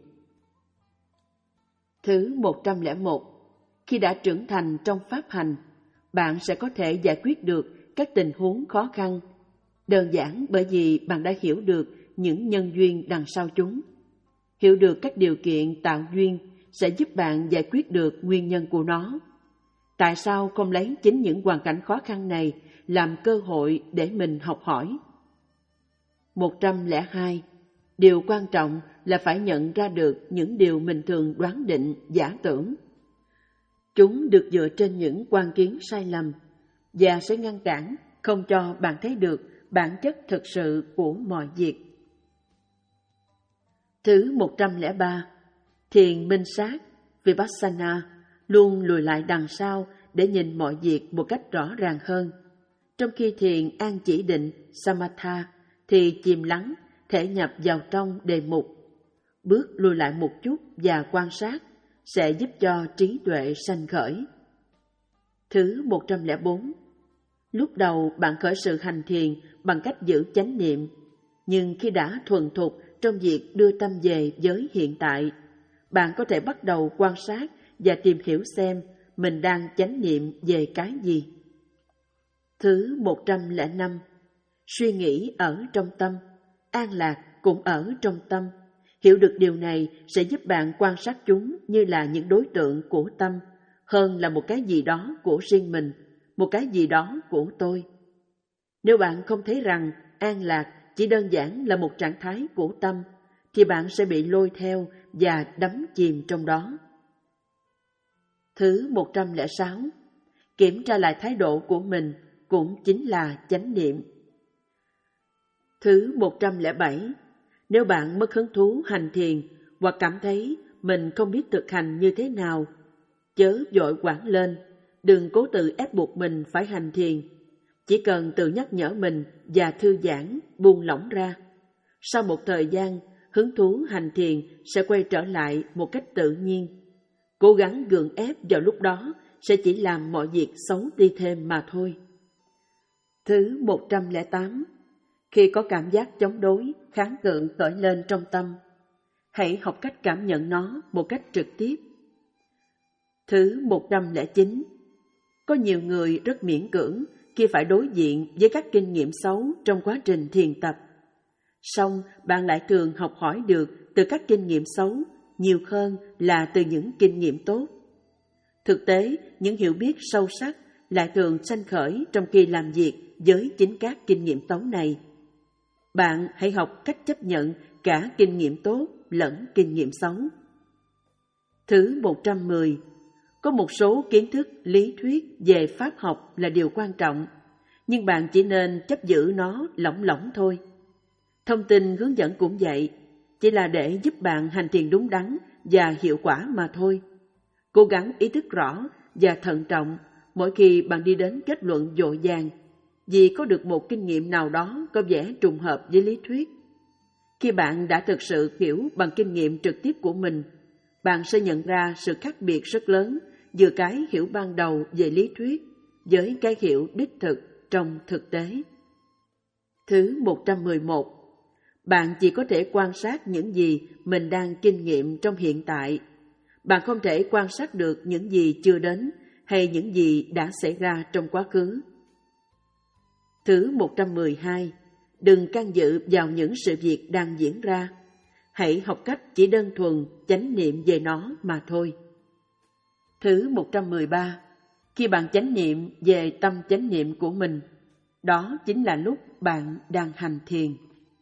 Thứ một trăm lẻ một. Khi đã trưởng thành trong pháp hành, bạn sẽ có thể giải quyết được các tình huống khó khăn, đơn giản bởi vì bạn đã hiểu được những nhân duyên đằng sau chúng. Hiểu được các điều kiện tạo duyên sẽ giúp bạn giải quyết được nguyên nhân của nó. Tại sao không lấy chính những hoàn cảnh khó khăn này làm cơ hội để mình học hỏi? một trăm lẻ hai. Điều quan trọng là phải nhận ra được những điều mình thường đoán định, giả tưởng. Chúng được dựa trên những quan kiến sai lầm và sẽ ngăn cản, không cho bạn thấy được bản chất thực sự của mọi việc. Thứ một trăm lẻ ba. Thiền minh sát, Vipassana, luôn lùi lại đằng sau để nhìn mọi việc một cách rõ ràng hơn. Trong khi thiền an chỉ định, Samatha, thì chìm lắng, thể nhập vào trong đề mục. Bước lùi lại một chút và quan sát sẽ giúp cho trí tuệ sanh khởi. Thứ một trăm lẻ bốn. Lúc đầu bạn khởi sự hành thiền bằng cách giữ chánh niệm, nhưng khi đã thuần thục trong việc đưa tâm về giới hiện tại, bạn có thể bắt đầu quan sát và tìm hiểu xem mình đang chánh niệm về cái gì. Thứ một trăm lẻ năm. Suy nghĩ ở trong tâm, an lạc cũng ở trong tâm. Hiểu được điều này sẽ giúp bạn quan sát chúng như là những đối tượng của tâm, hơn là một cái gì đó của riêng mình, một cái gì đó của tôi. Nếu bạn không thấy rằng an lạc chỉ đơn giản là một trạng thái của tâm, thì bạn sẽ bị lôi theo và đắm chìm trong đó. Thứ một trăm lẻ sáu. Kiểm tra lại thái độ của mình cũng chính là chánh niệm. Thứ một trăm lẻ bảy. Nếu bạn mất hứng thú hành thiền hoặc cảm thấy mình không biết thực hành như thế nào, chớ vội quản lên, đừng cố tự ép buộc mình phải hành thiền. Chỉ cần tự nhắc nhở mình và thư giãn, buông lỏng ra. Sau một thời gian, hứng thú hành thiền sẽ quay trở lại một cách tự nhiên. Cố gắng gượng ép vào lúc đó sẽ chỉ làm mọi việc xấu đi thêm mà thôi. Thứ một trăm lẻ tám. Khi có cảm giác chống đối, kháng cự khởi lên trong tâm, hãy học cách cảm nhận nó một cách trực tiếp. Thứ một trăm lẻ chín. Có nhiều người rất miễn cưỡng khi phải đối diện với các kinh nghiệm xấu trong quá trình thiền tập. Song bạn lại thường học hỏi được từ các kinh nghiệm xấu nhiều hơn là từ những kinh nghiệm tốt. Thực tế, những hiểu biết sâu sắc lại thường sanh khởi trong khi làm việc với chính các kinh nghiệm xấu này. Bạn hãy học cách chấp nhận cả kinh nghiệm tốt lẫn kinh nghiệm xấu. Thứ một trăm mười. Có một số kiến thức lý thuyết về pháp học là điều quan trọng, nhưng bạn chỉ nên chấp giữ nó lỏng lỏng thôi. Thông tin hướng dẫn cũng vậy, chỉ là để giúp bạn hành thiền đúng đắn và hiệu quả mà thôi. Cố gắng ý thức rõ và thận trọng mỗi khi bạn đi đến kết luận vội vàng, vì có được một kinh nghiệm nào đó có vẻ trùng hợp với lý thuyết. Khi bạn đã thực sự hiểu bằng kinh nghiệm trực tiếp của mình, bạn sẽ nhận ra sự khác biệt rất lớn giữa cái hiểu ban đầu về lý thuyết với cái hiểu đích thực trong thực tế. Thứ một trăm mười một. Bạn chỉ có thể quan sát những gì mình đang kinh nghiệm trong hiện tại. Bạn không thể quan sát được những gì chưa đến hay những gì đã xảy ra trong quá khứ. Thứ một trăm mười hai. Đừng can dự vào những sự việc đang diễn ra. Hãy học cách chỉ đơn thuần chánh niệm về nó mà thôi. Thứ một trăm mười ba. Khi bạn chánh niệm về tâm chánh niệm của mình, đó chính là lúc bạn đang hành thiền.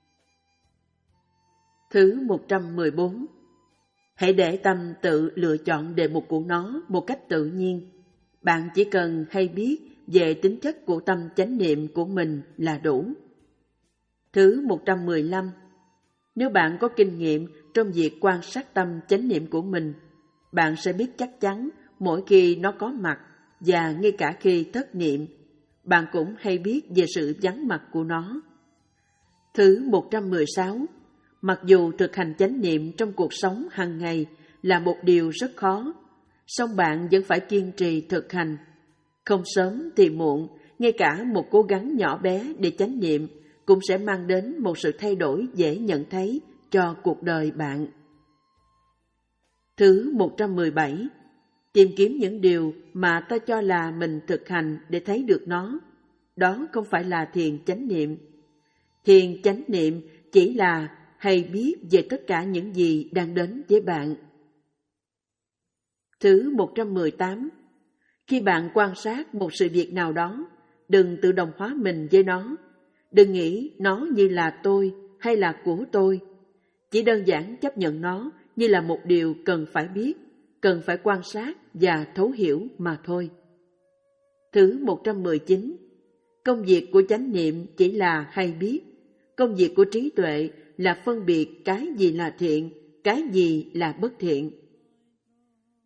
Thứ một trăm mười bốn. Hãy để tâm tự lựa chọn đề mục của nó một cách tự nhiên. Bạn chỉ cần hay biết về tính chất của tâm chánh niệm của mình là đủ. Thứ một trăm mười lăm. Nếu bạn có kinh nghiệm trong việc quan sát tâm chánh niệm của mình, bạn sẽ biết chắc chắn mỗi khi nó có mặt và ngay cả khi thất niệm, bạn cũng hay biết về sự vắng mặt của nó. Thứ một trăm mười sáu. Mặc dù thực hành chánh niệm trong cuộc sống hàng ngày là một điều rất khó, song bạn vẫn phải kiên trì thực hành. Không sớm thì muộn, ngay cả một cố gắng nhỏ bé để chánh niệm cũng sẽ mang đến một sự thay đổi dễ nhận thấy cho cuộc đời bạn. Thứ một trăm mười bảy. Tìm kiếm những điều mà ta cho là mình thực hành để thấy được nó. Đó không phải là thiền chánh niệm. Thiền chánh niệm chỉ là hay biết về tất cả những gì đang đến với bạn. Thứ một trăm mười tám. Khi bạn quan sát một sự việc nào đó, đừng tự đồng hóa mình với nó. Đừng nghĩ nó như là tôi hay là của tôi. Chỉ đơn giản chấp nhận nó như là một điều cần phải biết, cần phải quan sát và thấu hiểu mà thôi. Thứ một trăm mười chín. Công việc của chánh niệm chỉ là hay biết. Công việc của trí tuệ là phân biệt cái gì là thiện, cái gì là bất thiện.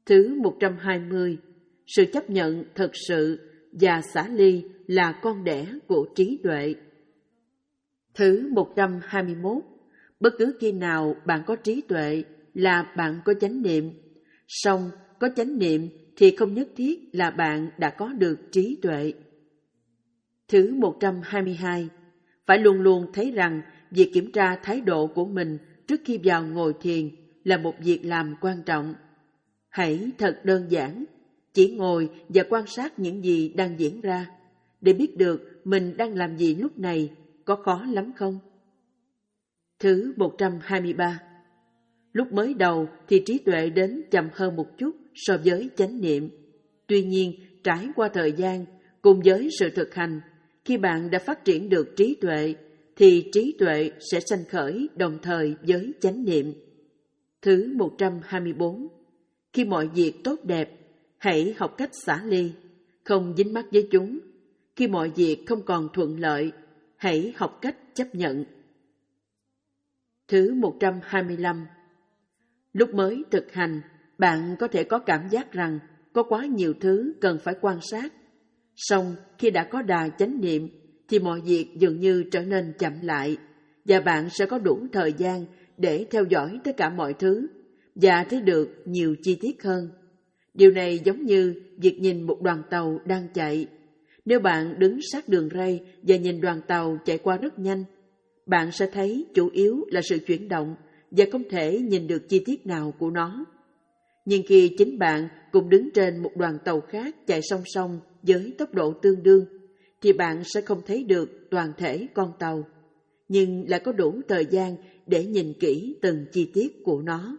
Thứ một trăm hai mươi. Sự chấp nhận thật sự và xả ly là con đẻ của trí tuệ. Thứ một trăm hai mươi mốt. Bất cứ khi nào bạn có trí tuệ là bạn có chánh niệm. Song có chánh niệm thì không nhất thiết là bạn đã có được trí tuệ. Thứ một trăm hai mươi hai. Phải luôn luôn thấy rằng việc kiểm tra thái độ của mình trước khi vào ngồi thiền là một việc làm quan trọng. Hãy thật đơn giản, chỉ ngồi và quan sát những gì đang diễn ra, để biết được mình đang làm gì lúc này, có khó lắm không? Thứ một trăm hai mươi ba. Lúc mới đầu thì trí tuệ đến chậm hơn một chút so với chánh niệm. Tuy nhiên, trải qua thời gian, cùng với sự thực hành, khi bạn đã phát triển được trí tuệ, thì trí tuệ sẽ sanh khởi đồng thời với chánh niệm. Thứ một trăm hai mươi bốn. Khi mọi việc tốt đẹp, hãy học cách xả ly, không dính mắc với chúng. Khi mọi việc không còn thuận lợi, hãy học cách chấp nhận. Thứ một trăm hai mươi lăm. Lúc mới thực hành, bạn có thể có cảm giác rằng có quá nhiều thứ cần phải quan sát. Song khi đã có đà chánh niệm, thì mọi việc dường như trở nên chậm lại, và bạn sẽ có đủ thời gian để theo dõi tất cả mọi thứ, và thấy được nhiều chi tiết hơn. Điều này giống như việc nhìn một đoàn tàu đang chạy. Nếu bạn đứng sát đường ray và nhìn đoàn tàu chạy qua rất nhanh, bạn sẽ thấy chủ yếu là sự chuyển động và không thể nhìn được chi tiết nào của nó. Nhưng khi chính bạn cùng đứng trên một đoàn tàu khác chạy song song với tốc độ tương đương, thì bạn sẽ không thấy được toàn thể con tàu, nhưng lại có đủ thời gian để nhìn kỹ từng chi tiết của nó.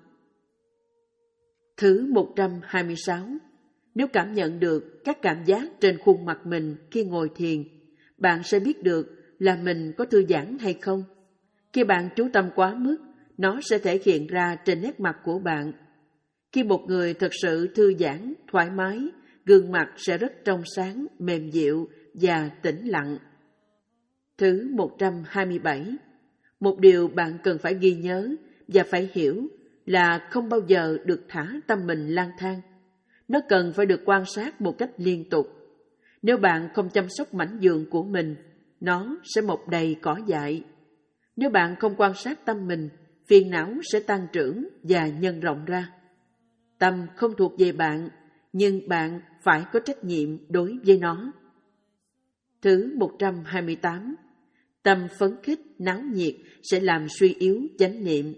Thứ một trăm hai mươi sáu. Nếu cảm nhận được các cảm giác trên khuôn mặt mình khi ngồi thiền, bạn sẽ biết được là mình có thư giãn hay không. Khi bạn chú tâm quá mức, nó sẽ thể hiện ra trên nét mặt của bạn. Khi một người thật sự thư giãn, thoải mái, gương mặt sẽ rất trong sáng, mềm dịu và tĩnh lặng. Thứ một trăm hai mươi bảy. Một điều bạn cần phải ghi nhớ và phải hiểu là không bao giờ được thả tâm mình lang thang. Nó cần phải được quan sát một cách liên tục. Nếu bạn không chăm sóc mảnh giường của mình, nó sẽ mọc đầy cỏ dại. Nếu bạn không quan sát tâm mình, phiền não sẽ tăng trưởng và nhân rộng ra. Tâm không thuộc về bạn, nhưng bạn phải có trách nhiệm đối với nó. Thứ một trăm hai mươi tám. Tâm phấn khích, náo nhiệt sẽ làm suy yếu chánh niệm.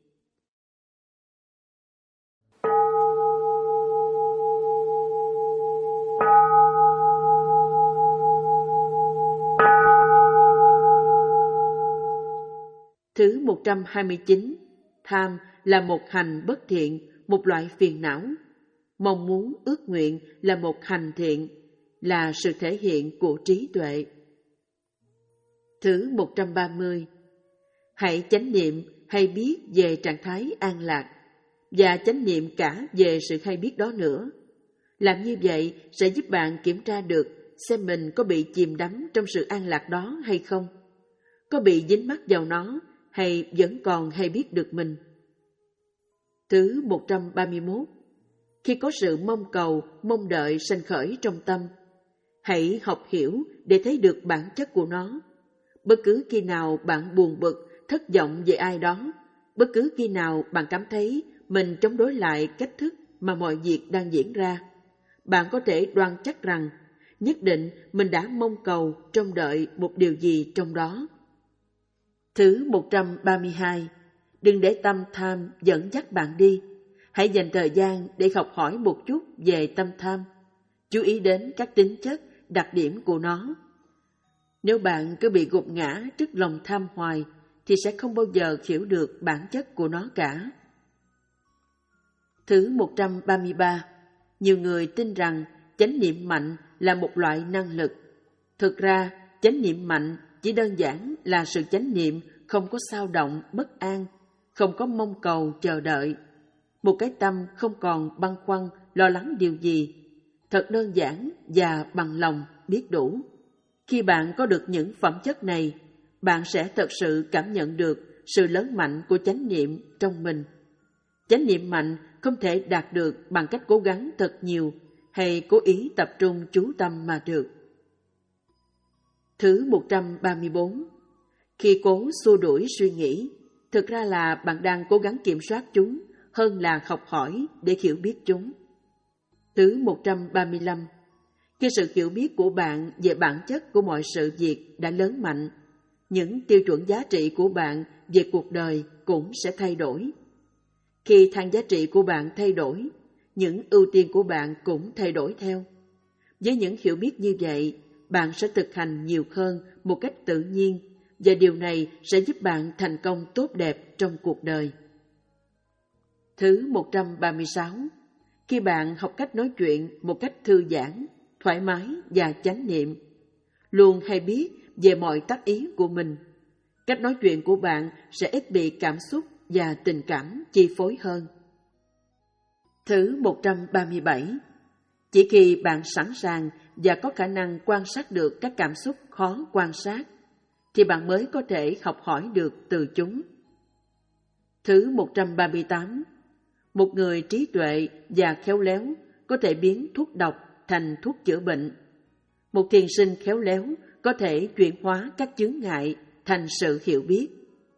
Thứ một trăm hai mươi chín. Tham là một hành bất thiện, một loại phiền não. Mong muốn, ước nguyện là một hành thiện, là sự thể hiện của trí tuệ. Thứ một trăm ba mươi. Hãy chánh niệm hay biết về trạng thái an lạc, và chánh niệm cả về sự hay biết đó nữa. Làm như vậy sẽ giúp bạn kiểm tra được xem mình có bị chìm đắm trong sự an lạc đó hay không, có bị dính mắc vào nó hay vẫn còn hay biết được mình. Thứ một trăm ba mươi mốt. Khi có sự mong cầu, mong đợi sanh khởi trong tâm, hãy học hiểu để thấy được bản chất của nó. Bất cứ khi nào bạn buồn bực, thất vọng về ai đó, bất cứ khi nào bạn cảm thấy mình chống đối lại cách thức mà mọi việc đang diễn ra, bạn có thể đoan chắc rằng nhất định mình đã mong cầu, trông đợi một điều gì trong đó. Thứ một trăm ba mươi hai. Đừng để tâm tham dẫn dắt bạn đi. Hãy dành thời gian để học hỏi một chút về tâm tham. Chú ý đến các tính chất, đặc điểm của nó. Nếu bạn cứ bị gục ngã trước lòng tham hoài, thì sẽ không bao giờ hiểu được bản chất của nó cả. Thứ một trăm ba mươi ba. Nhiều người tin rằng chánh niệm mạnh là một loại năng lực. Thực ra, chánh niệm mạnh chỉ đơn giản là sự chánh niệm không có xao động, bất an, không có mong cầu, chờ đợi. Một cái tâm không còn băn khoăn, lo lắng điều gì. Thật đơn giản và bằng lòng, biết đủ. Khi bạn có được những phẩm chất này, bạn sẽ thật sự cảm nhận được sự lớn mạnh của chánh niệm trong mình. Chánh niệm mạnh không thể đạt được bằng cách cố gắng thật nhiều hay cố ý tập trung chú tâm mà được. Thứ một trăm ba mươi bốn. Khi cố xua đuổi suy nghĩ, thực ra là bạn đang cố gắng kiểm soát chúng hơn là học hỏi để hiểu biết chúng. Thứ một trăm ba mươi lăm. Khi sự hiểu biết của bạn về bản chất của mọi sự việc đã lớn mạnh, những tiêu chuẩn giá trị của bạn về cuộc đời cũng sẽ thay đổi. Khi thang giá trị của bạn thay đổi, những ưu tiên của bạn cũng thay đổi theo. Với những hiểu biết như vậy, bạn sẽ thực hành nhiều hơn một cách tự nhiên, và điều này sẽ giúp bạn thành công tốt đẹp trong cuộc đời. Thứ một trăm ba mươi sáu. Khi bạn học cách nói chuyện một cách thư giãn, thoải mái và chánh niệm, luôn hay biết về mọi tác ý của mình, cách nói chuyện của bạn sẽ ít bị cảm xúc và tình cảm chi phối hơn. Thứ một trăm ba mươi bảy. Chỉ khi bạn sẵn sàng và có khả năng quan sát được các cảm xúc khó quan sát, thì bạn mới có thể học hỏi được từ chúng. Thứ một trăm ba mươi tám. Một người trí tuệ và khéo léo có thể biến thuốc độc thành thuốc chữa bệnh. Một thiền sinh khéo léo có thể chuyển hóa các chướng ngại thành sự hiểu biết.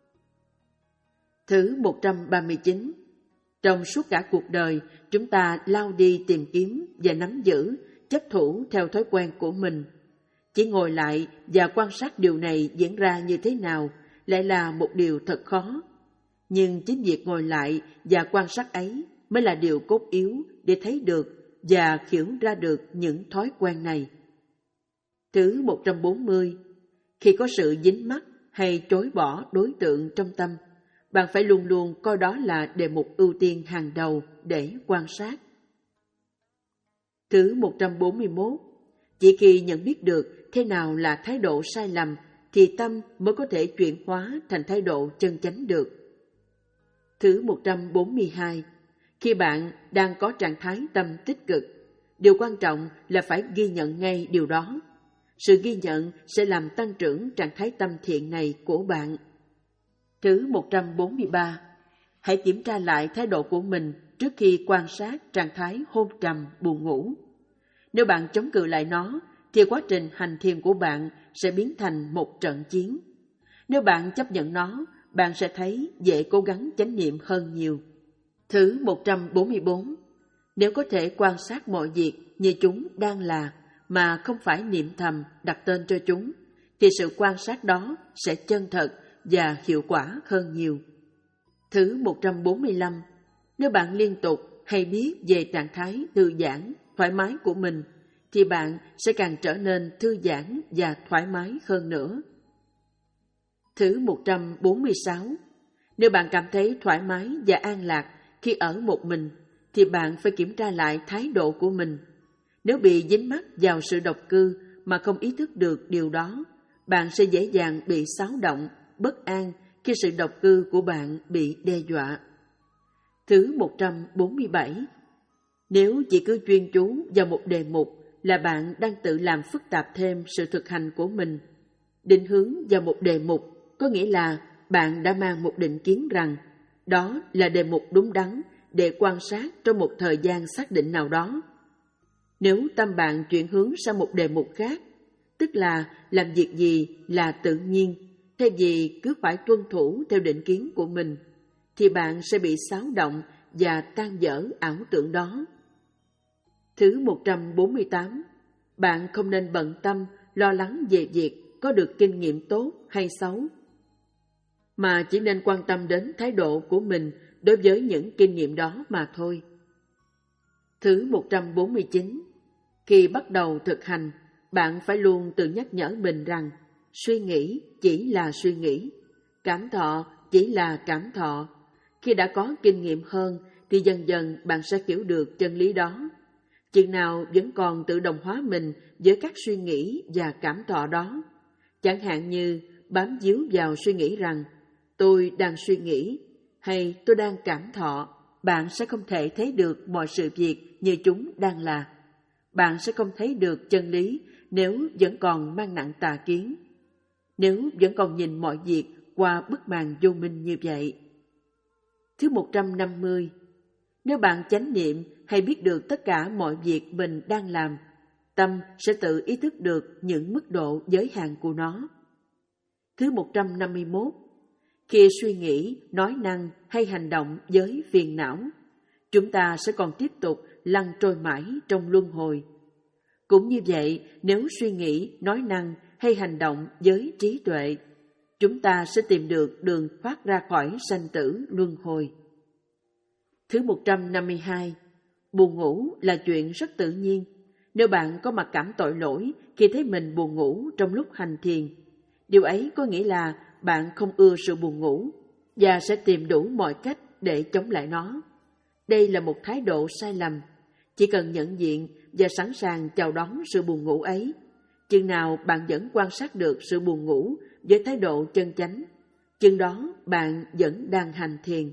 Thứ một trăm ba mươi chín. Trong suốt cả cuộc đời, chúng ta lao đi tìm kiếm và nắm giữ, chấp thủ theo thói quen của mình. Chỉ ngồi lại và quan sát điều này diễn ra như thế nào lại là một điều thật khó. Nhưng chính việc ngồi lại và quan sát ấy mới là điều cốt yếu để thấy được và hiểu ra được những thói quen này. Thứ một trăm bốn mươi. Khi có sự dính mắc hay chối bỏ đối tượng trong tâm, bạn phải luôn luôn coi đó là đề mục ưu tiên hàng đầu để quan sát. Thứ một trăm bốn mươi mốt. Chỉ khi nhận biết được thế nào là thái độ sai lầm thì tâm mới có thể chuyển hóa thành thái độ chân chánh được. Thứ một trăm bốn mươi hai. Khi bạn đang có trạng thái tâm tích cực, điều quan trọng là phải ghi nhận ngay điều đó. Sự ghi nhận sẽ làm tăng trưởng trạng thái tâm thiện này của bạn. Thứ một trăm bốn mươi ba. Hãy kiểm tra lại thái độ của mình trước khi quan sát trạng thái hôn trầm buồn ngủ. Nếu bạn chống cự lại nó, thì quá trình hành thiền của bạn sẽ biến thành một trận chiến. Nếu bạn chấp nhận nó, bạn sẽ thấy dễ cố gắng chánh niệm hơn nhiều. Thứ một trăm bốn mươi bốn. Nếu có thể quan sát mọi việc như chúng đang là, mà không phải niệm thầm đặt tên cho chúng, thì sự quan sát đó sẽ chân thật và hiệu quả hơn nhiều. Thứ một trăm bốn mươi lăm. Nếu bạn liên tục hay biết về trạng thái thư giãn, thoải mái của mình, thì bạn sẽ càng trở nên thư giãn và thoải mái hơn nữa. Thứ một trăm bốn mươi sáu. Nếu bạn cảm thấy thoải mái và an lạc khi ở một mình, thì bạn phải kiểm tra lại thái độ của mình. Nếu bị dính mắc vào sự độc cư mà không ý thức được điều đó, bạn sẽ dễ dàng bị xáo động, bất an khi sự độc cư của bạn bị đe dọa. Thứ một trăm bốn mươi bảy. Nếu chỉ cứ chuyên chú vào một đề mục là bạn đang tự làm phức tạp thêm sự thực hành của mình. Định hướng vào một đề mục có nghĩa là bạn đã mang một định kiến rằng đó là đề mục đúng đắn để quan sát trong một thời gian xác định nào đó. Nếu tâm bạn chuyển hướng sang một đề mục khác, tức là làm việc gì là tự nhiên, thay vì cứ phải tuân thủ theo định kiến của mình, thì bạn sẽ bị xáo động và tan vỡ ảo tưởng đó. Thứ một trăm bốn mươi tám. Bạn không nên bận tâm, lo lắng về việc có được kinh nghiệm tốt hay xấu, mà chỉ nên quan tâm đến thái độ của mình đối với những kinh nghiệm đó mà thôi. Thứ một trăm bốn mươi chín. Khi bắt đầu thực hành, bạn phải luôn tự nhắc nhở mình rằng suy nghĩ chỉ là suy nghĩ, cảm thọ chỉ là cảm thọ. Khi đã có kinh nghiệm hơn thì dần dần bạn sẽ hiểu được chân lý đó. Chừng nào vẫn còn tự đồng hóa mình với các suy nghĩ và cảm thọ đó, chẳng hạn như bám víu vào suy nghĩ rằng tôi đang suy nghĩ hay tôi đang cảm thọ, bạn sẽ không thể thấy được mọi sự việc như chúng đang là. Bạn sẽ không thấy được chân lý nếu vẫn còn mang nặng tà kiến, nếu vẫn còn nhìn mọi việc qua bức màn vô minh như vậy. Thứ một trăm năm mươi. Nếu bạn chánh niệm hay biết được tất cả mọi việc mình đang làm, tâm sẽ tự ý thức được những mức độ giới hạn của nó. Thứ một trăm năm mươi mốt. Khi suy nghĩ, nói năng hay hành động với phiền não, chúng ta sẽ còn tiếp tục lăn trôi mãi trong luân hồi. Cũng như vậy, nếu suy nghĩ, nói năng hay hành động với trí tuệ, chúng ta sẽ tìm được đường thoát ra khỏi sanh tử luân hồi. Thứ một trăm năm mươi hai. Buồn ngủ là chuyện rất tự nhiên. Nếu bạn có mặc cảm tội lỗi khi thấy mình buồn ngủ trong lúc hành thiền, điều ấy có nghĩa là bạn không ưa sự buồn ngủ và sẽ tìm đủ mọi cách để chống lại nó. Đây là một thái độ sai lầm. Chỉ cần nhận diện và sẵn sàng chào đón sự buồn ngủ ấy, chừng nào bạn vẫn quan sát được sự buồn ngủ với thái độ chân chánh, chừng đó bạn vẫn đang hành thiền.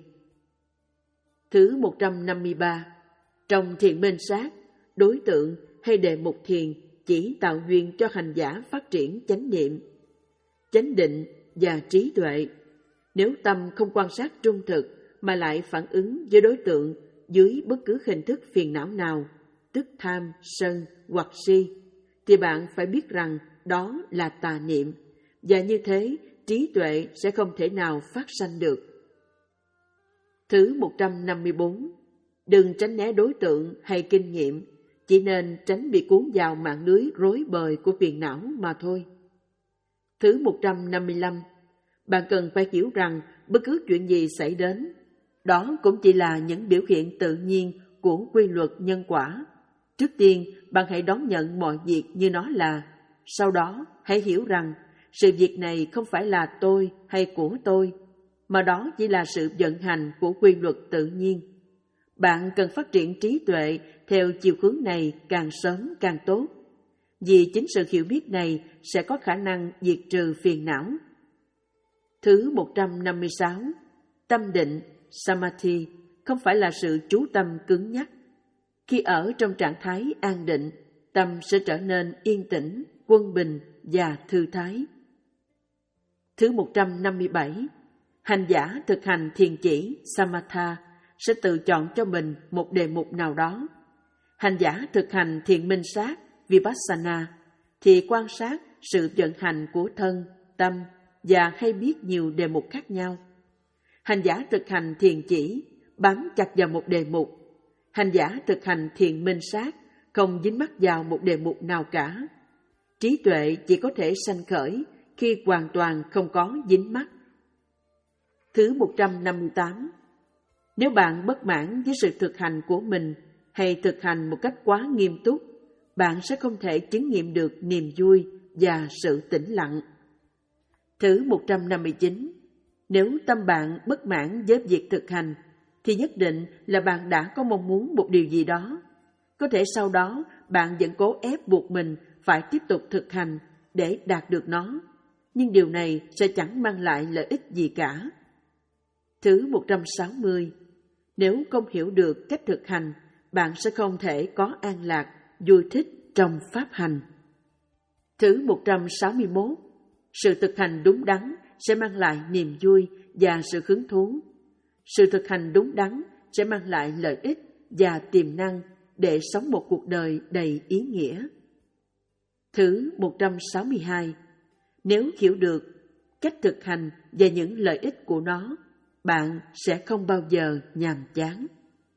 Thứ một trăm năm mươi ba. Trong thiền minh sát, đối tượng hay đề mục thiền chỉ tạo duyên cho hành giả phát triển chánh niệm, chánh định và trí tuệ. Nếu tâm không quan sát trung thực mà lại phản ứng với đối tượng dưới bất cứ hình thức phiền não nào, tức tham, sân hoặc si, thì bạn phải biết rằng đó là tà niệm, và như thế trí tuệ sẽ không thể nào phát sanh được. Thứ một trăm năm mươi bốn. Đừng tránh né đối tượng hay kinh nghiệm, chỉ nên tránh bị cuốn vào mạng lưới rối bời của phiền não mà thôi. Thứ một trăm năm mươi lăm. Bạn cần phải hiểu rằng bất cứ chuyện gì xảy đến, đó cũng chỉ là những biểu hiện tự nhiên của quy luật nhân quả. Trước tiên, bạn hãy đón nhận mọi việc như nó là. Sau đó, hãy hiểu rằng sự việc này không phải là tôi hay của tôi, mà đó chỉ là sự vận hành của quy luật tự nhiên. Bạn cần phát triển trí tuệ theo chiều hướng này càng sớm càng tốt, vì chính sự hiểu biết này sẽ có khả năng diệt trừ phiền não. Thứ một trăm năm mươi sáu. Tâm định, Samadhi, không phải là sự chú tâm cứng nhắc. Khi ở trong trạng thái an định, tâm sẽ trở nên yên tĩnh, quân bình và thư thái. Thứ một trăm năm mươi bảy. Hành giả thực hành thiền chỉ, Samatha, sẽ tự chọn cho mình một đề mục nào đó. Hành giả thực hành thiền minh sát, Vipassana, thì quan sát sự vận hành của thân, tâm và hay biết nhiều đề mục khác nhau. Hành giả thực hành thiền chỉ, bám chặt vào một đề mục. Hành giả thực hành thiền minh sát, không dính mắc vào một đề mục nào cả. Trí tuệ chỉ có thể sanh khởi khi hoàn toàn không có dính mắc. Thứ một trăm năm mươi tám. Nếu bạn bất mãn với sự thực hành của mình hay thực hành một cách quá nghiêm túc, bạn sẽ không thể chứng nghiệm được niềm vui và sự tĩnh lặng. Thứ một trăm năm mươi chín. Nếu tâm bạn bất mãn với việc thực hành, thì nhất định là bạn đã có mong muốn một điều gì đó. Có thể sau đó bạn vẫn cố ép buộc mình phải tiếp tục thực hành để đạt được nó, nhưng điều này sẽ chẳng mang lại lợi ích gì cả. Thứ một trăm sáu mươi. Nếu không hiểu được cách thực hành, bạn sẽ không thể có an lạc, vui thích trong pháp hành. Thứ một trăm sáu mươi mốt. Sự thực hành đúng đắn sẽ mang lại niềm vui và sự hứng thú. Sự thực hành đúng đắn sẽ mang lại lợi ích và tiềm năng để sống một cuộc đời đầy ý nghĩa. Thứ một trăm sáu mươi hai. Nếu hiểu được cách thực hành và những lợi ích của nó, bạn sẽ không bao giờ nhàm chán.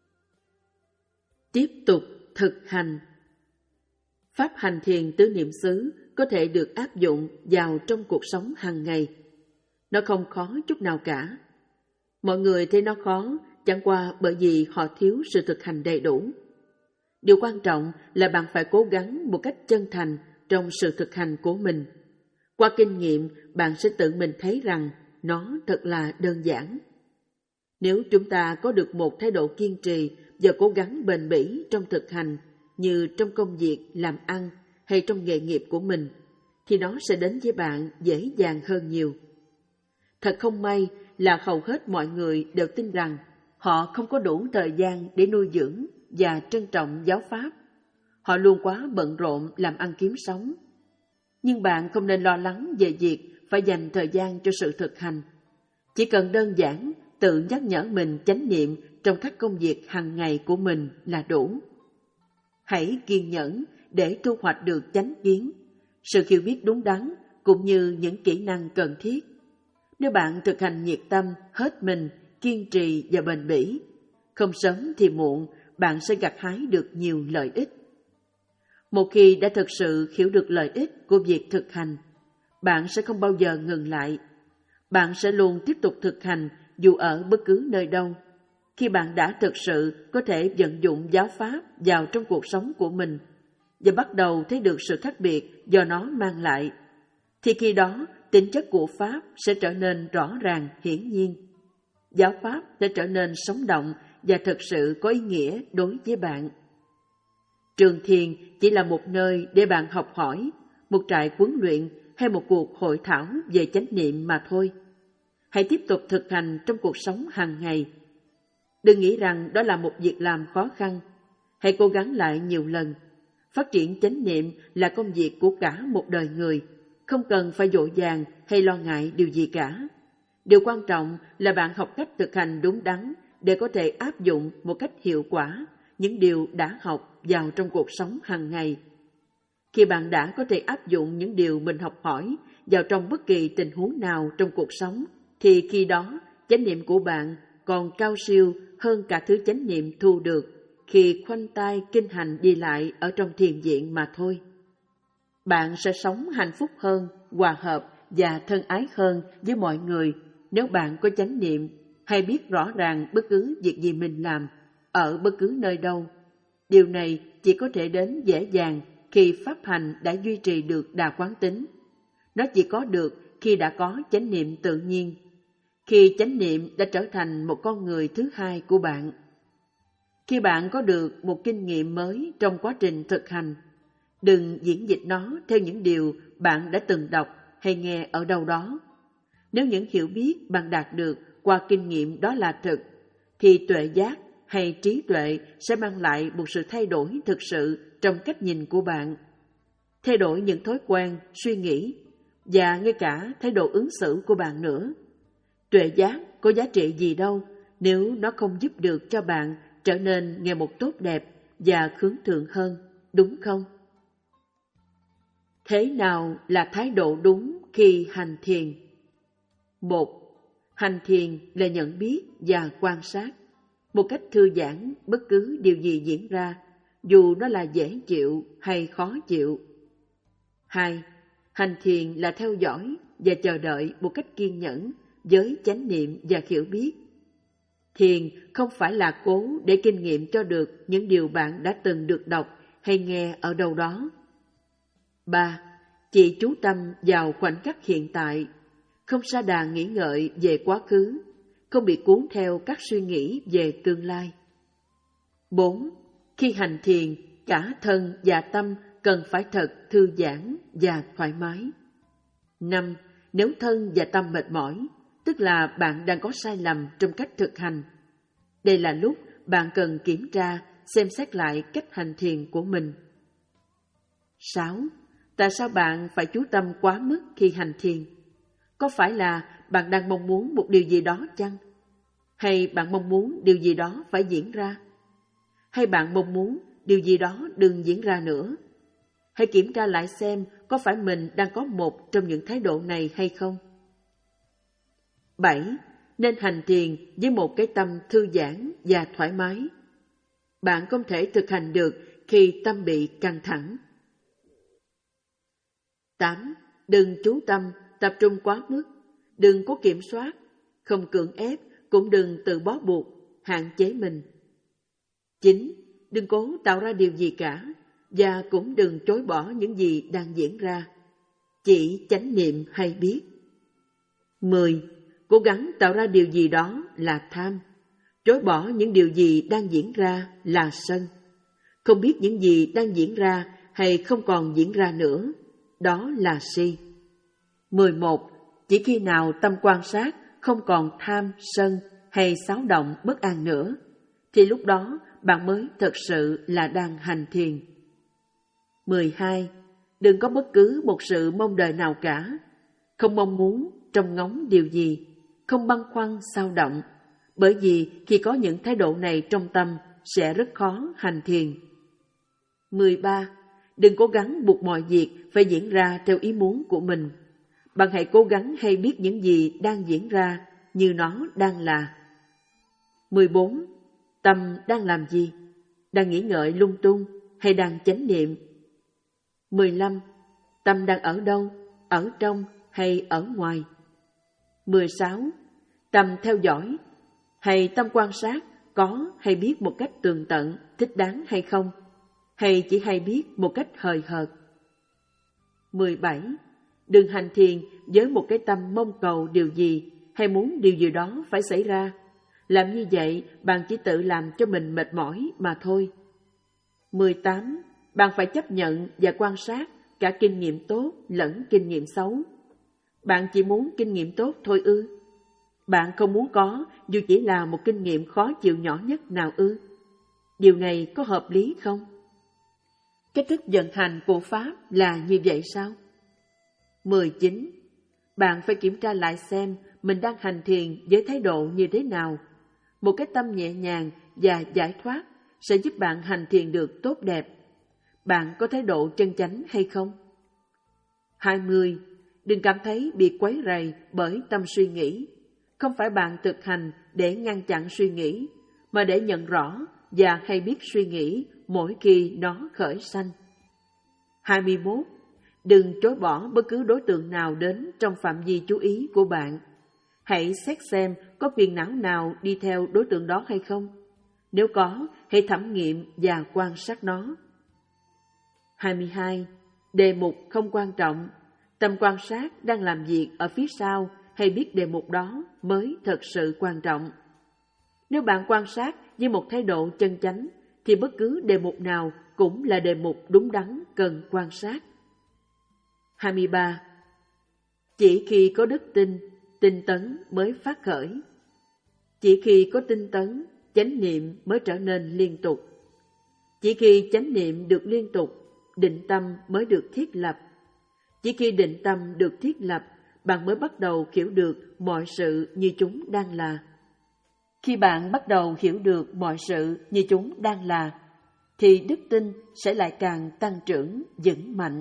Tiếp tục thực hành. Pháp hành thiền tứ niệm xứ có thể được áp dụng vào trong cuộc sống hàng ngày. Nó không khó chút nào cả. Mọi người thấy nó khó chẳng qua bởi vì họ thiếu sự thực hành đầy đủ. Điều quan trọng là bạn phải cố gắng một cách chân thành trong sự thực hành của mình. Qua kinh nghiệm, bạn sẽ tự mình thấy rằng nó thật là đơn giản. Nếu chúng ta có được một thái độ kiên trì và cố gắng bền bỉ trong thực hành, như trong công việc, làm ăn hay trong nghề nghiệp của mình, thì nó sẽ đến với bạn dễ dàng hơn nhiều. Thật không may là hầu hết mọi người đều tin rằng họ không có đủ thời gian để nuôi dưỡng và trân trọng giáo pháp. Họ luôn quá bận rộn làm ăn kiếm sống. Nhưng bạn không nên lo lắng về việc phải dành thời gian cho sự thực hành. Chỉ cần đơn giản tự nhắc nhở mình chánh niệm trong các công việc hàng ngày của mình là đủ. Hãy kiên nhẫn để thu hoạch được chánh kiến, sự hiểu biết đúng đắn cũng như những kỹ năng cần thiết. Nếu bạn thực hành nhiệt tâm, hết mình, kiên trì và bền bỉ, không sớm thì muộn bạn sẽ gặt hái được nhiều lợi ích. Một khi đã thực sự hiểu được lợi ích của việc thực hành, bạn sẽ không bao giờ ngừng lại. Bạn sẽ luôn tiếp tục thực hành dù ở bất cứ nơi đâu. Khi bạn đã thực sự có thể vận dụng giáo pháp vào trong cuộc sống của mình và bắt đầu thấy được sự khác biệt do nó mang lại, thì khi đó tính chất của pháp sẽ trở nên rõ ràng hiển nhiên. Giáo pháp sẽ trở nên sống động và thực sự có ý nghĩa đối với bạn. Trường thiền chỉ là một nơi để bạn học hỏi, một trại huấn luyện hay một cuộc hội thảo về chánh niệm mà thôi. Hãy tiếp tục thực hành trong cuộc sống hàng ngày. Đừng nghĩ rằng đó là một việc làm khó khăn. Hãy cố gắng lại nhiều lần. Phát triển chánh niệm là công việc của cả một đời người, không cần phải vội vàng hay lo ngại điều gì cả. Điều quan trọng là bạn học cách thực hành đúng đắn để có thể áp dụng một cách hiệu quả những điều đã học vào trong cuộc sống hàng ngày. Khi bạn đã có thể áp dụng những điều mình học hỏi vào trong bất kỳ tình huống nào trong cuộc sống, thì khi đó chánh niệm của bạn còn cao siêu hơn cả thứ chánh niệm thu được khi khoanh tay kinh hành đi lại ở trong thiền viện mà thôi. Bạn sẽ sống hạnh phúc hơn, hòa hợp và thân ái hơn với mọi người nếu bạn có chánh niệm, hay biết rõ ràng bất cứ việc gì mình làm, ở bất cứ nơi đâu. Điều này chỉ có thể đến dễ dàng khi pháp hành đã duy trì được đà quán tính. Nó chỉ có được khi đã có chánh niệm tự nhiên, khi chánh niệm đã trở thành một con người thứ hai của bạn. Khi bạn có được một kinh nghiệm mới trong quá trình thực hành, đừng diễn dịch nó theo những điều bạn đã từng đọc hay nghe ở đâu đó. Nếu những hiểu biết bạn đạt được qua kinh nghiệm đó là thực, thì tuệ giác hay trí tuệ sẽ mang lại một sự thay đổi thực sự trong cách nhìn của bạn, thay đổi những thói quen, suy nghĩ và ngay cả thái độ ứng xử của bạn nữa. Tuệ giác có giá trị gì đâu nếu nó không giúp được cho bạn trở nên ngày một tốt đẹp và hướng thượng hơn, đúng không? Thế nào là thái độ đúng khi hành thiền? Một, hành thiền là nhận biết và quan sát một cách thư giãn bất cứ điều gì diễn ra, dù nó là dễ chịu hay khó chịu. Hai, hành thiền là theo dõi và chờ đợi một cách kiên nhẫn với chánh niệm và hiểu biết. Thiền không phải là cố để kinh nghiệm cho được những điều bạn đã từng được đọc hay nghe ở đâu đó. Ba, chỉ chú tâm vào khoảnh khắc hiện tại, không sa đà nghĩ ngợi về quá khứ, không bị cuốn theo các suy nghĩ về tương lai. Bốn, khi hành thiền, cả thân và tâm cần phải thật thư giãn và thoải mái. Năm, nếu thân và tâm mệt mỏi, tức là bạn đang có sai lầm trong cách thực hành. Đây là lúc bạn cần kiểm tra, xem xét lại cách hành thiền của mình. Sáu, tại sao bạn phải chú tâm quá mức khi hành thiền? Có phải là bạn đang mong muốn một điều gì đó chăng? Hay bạn mong muốn điều gì đó phải diễn ra? Hay bạn mong muốn điều gì đó đừng diễn ra nữa? Hãy kiểm tra lại xem có phải mình đang có một trong những thái độ này hay không. Bảy, nên hành thiền với một cái tâm thư giãn và thoải mái. Bạn không thể thực hành được khi tâm bị căng thẳng. Tám, đừng chú tâm, tập trung quá mức, đừng có kiểm soát, không cưỡng ép, cũng đừng tự bó buộc, hạn chế mình. Chín, đừng cố tạo ra điều gì cả, và cũng đừng chối bỏ những gì đang diễn ra. Chỉ chánh niệm hay biết. Mười, cố gắng tạo ra điều gì đó là tham, chối bỏ những điều gì đang diễn ra là sân. Không biết những gì đang diễn ra hay không còn diễn ra nữa, đó là si. Mười một, chỉ khi nào tâm quan sát không còn tham, sân hay xáo động bất an nữa, thì lúc đó bạn mới thực sự là đang hành thiền. Mười hai, đừng có bất cứ một sự mong đợi nào cả, không mong muốn trông ngóng điều gì, không băn khoăn xao động, bởi vì khi có những thái độ này trong tâm sẽ rất khó hành thiền. mười ba. Đừng cố gắng buộc mọi việc phải diễn ra theo ý muốn của mình. Bạn hãy cố gắng hay biết những gì đang diễn ra như nó đang là. mười bốn. Tâm đang làm gì? Đang nghĩ ngợi lung tung hay đang chánh niệm? mười lăm. Tâm đang ở đâu? Ở trong hay ở ngoài? mười sáu. Tâm theo dõi hay tâm quan sát có hay biết một cách tường tận, thích đáng hay không? Hay chỉ hay biết một cách hời hợt? mười bảy. Đừng hành thiền với một cái tâm mong cầu điều gì hay muốn điều gì đó phải xảy ra. Làm như vậy, bạn chỉ tự làm cho mình mệt mỏi mà thôi. mười tám. Bạn phải chấp nhận và quan sát cả kinh nghiệm tốt lẫn kinh nghiệm xấu. Bạn chỉ muốn kinh nghiệm tốt thôi ư? Bạn không muốn có dù chỉ là một kinh nghiệm khó chịu nhỏ nhất nào ư? Điều này có hợp lý không? Cách thức vận hành của Pháp là như vậy sao? mười chín. Bạn phải kiểm tra lại xem mình đang hành thiền với thái độ như thế nào. Một cái tâm nhẹ nhàng và giải thoát sẽ giúp bạn hành thiền được tốt đẹp. Bạn có thái độ chân chánh hay không? hai mươi. Đừng cảm thấy bị quấy rầy bởi tâm suy nghĩ. Không phải bạn thực hành để ngăn chặn suy nghĩ, mà để nhận rõ và hay biết suy nghĩ mỗi khi nó khởi sanh. hai mươi mốt. Đừng chối bỏ bất cứ đối tượng nào đến trong phạm vi chú ý của bạn. Hãy xét xem có phiền não nào đi theo đối tượng đó hay không. Nếu có, hãy thẩm nghiệm và quan sát nó. hai mươi hai. Đề mục không quan trọng. Tâm quan sát đang làm việc ở phía sau hay biết đề mục đó mới thật sự quan trọng. Nếu bạn quan sát với một thái độ chân chánh, thì bất cứ đề mục nào cũng là đề mục đúng đắn cần quan sát. hai mươi ba. Chỉ khi có đức tin, tinh tấn mới phát khởi. Chỉ khi có tinh tấn, chánh niệm mới trở nên liên tục. Chỉ khi chánh niệm được liên tục, định tâm mới được thiết lập. Chỉ khi định tâm được thiết lập, bạn mới bắt đầu hiểu được mọi sự như chúng đang là. Khi bạn bắt đầu hiểu được mọi sự như chúng đang là, thì đức tin sẽ lại càng tăng trưởng vững mạnh.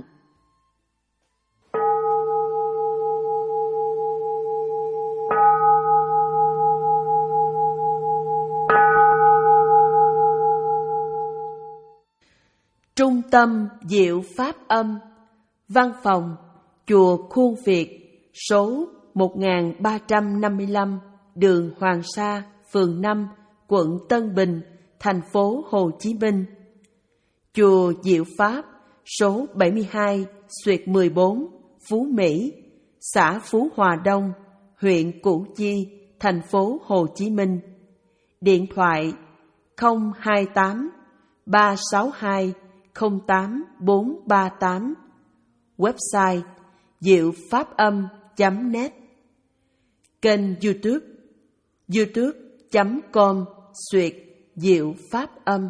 Trung tâm Diệu Pháp Âm, Văn phòng Chùa Khuôn Việt, số một nghìn ba trăm năm mươi lăm, đường Hoàng Sa, phường năm, quận Tân Bình, thành phố Hồ Chí Minh. Chùa Diệu Pháp, số bảy mươi hai, xuyệt mười bốn, Phú Mỹ, xã Phú Hòa Đông, huyện Củ Chi, thành phố Hồ Chí Minh. Điện thoại không hai tám ba sáu hai không tám bốn ba tám. Website diệu pháp âm chấm net. Kênh YouTube youtube chấm com xuyệt diệu pháp âm.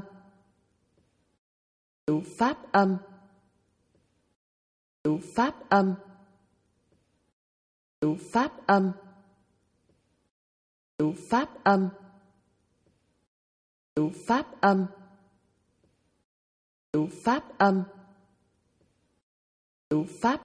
Diệu pháp âm. Diệu pháp âm. Diệu pháp âm. Diệu pháp âm. Diệu pháp âm. Diệu pháp âm. Diệu pháp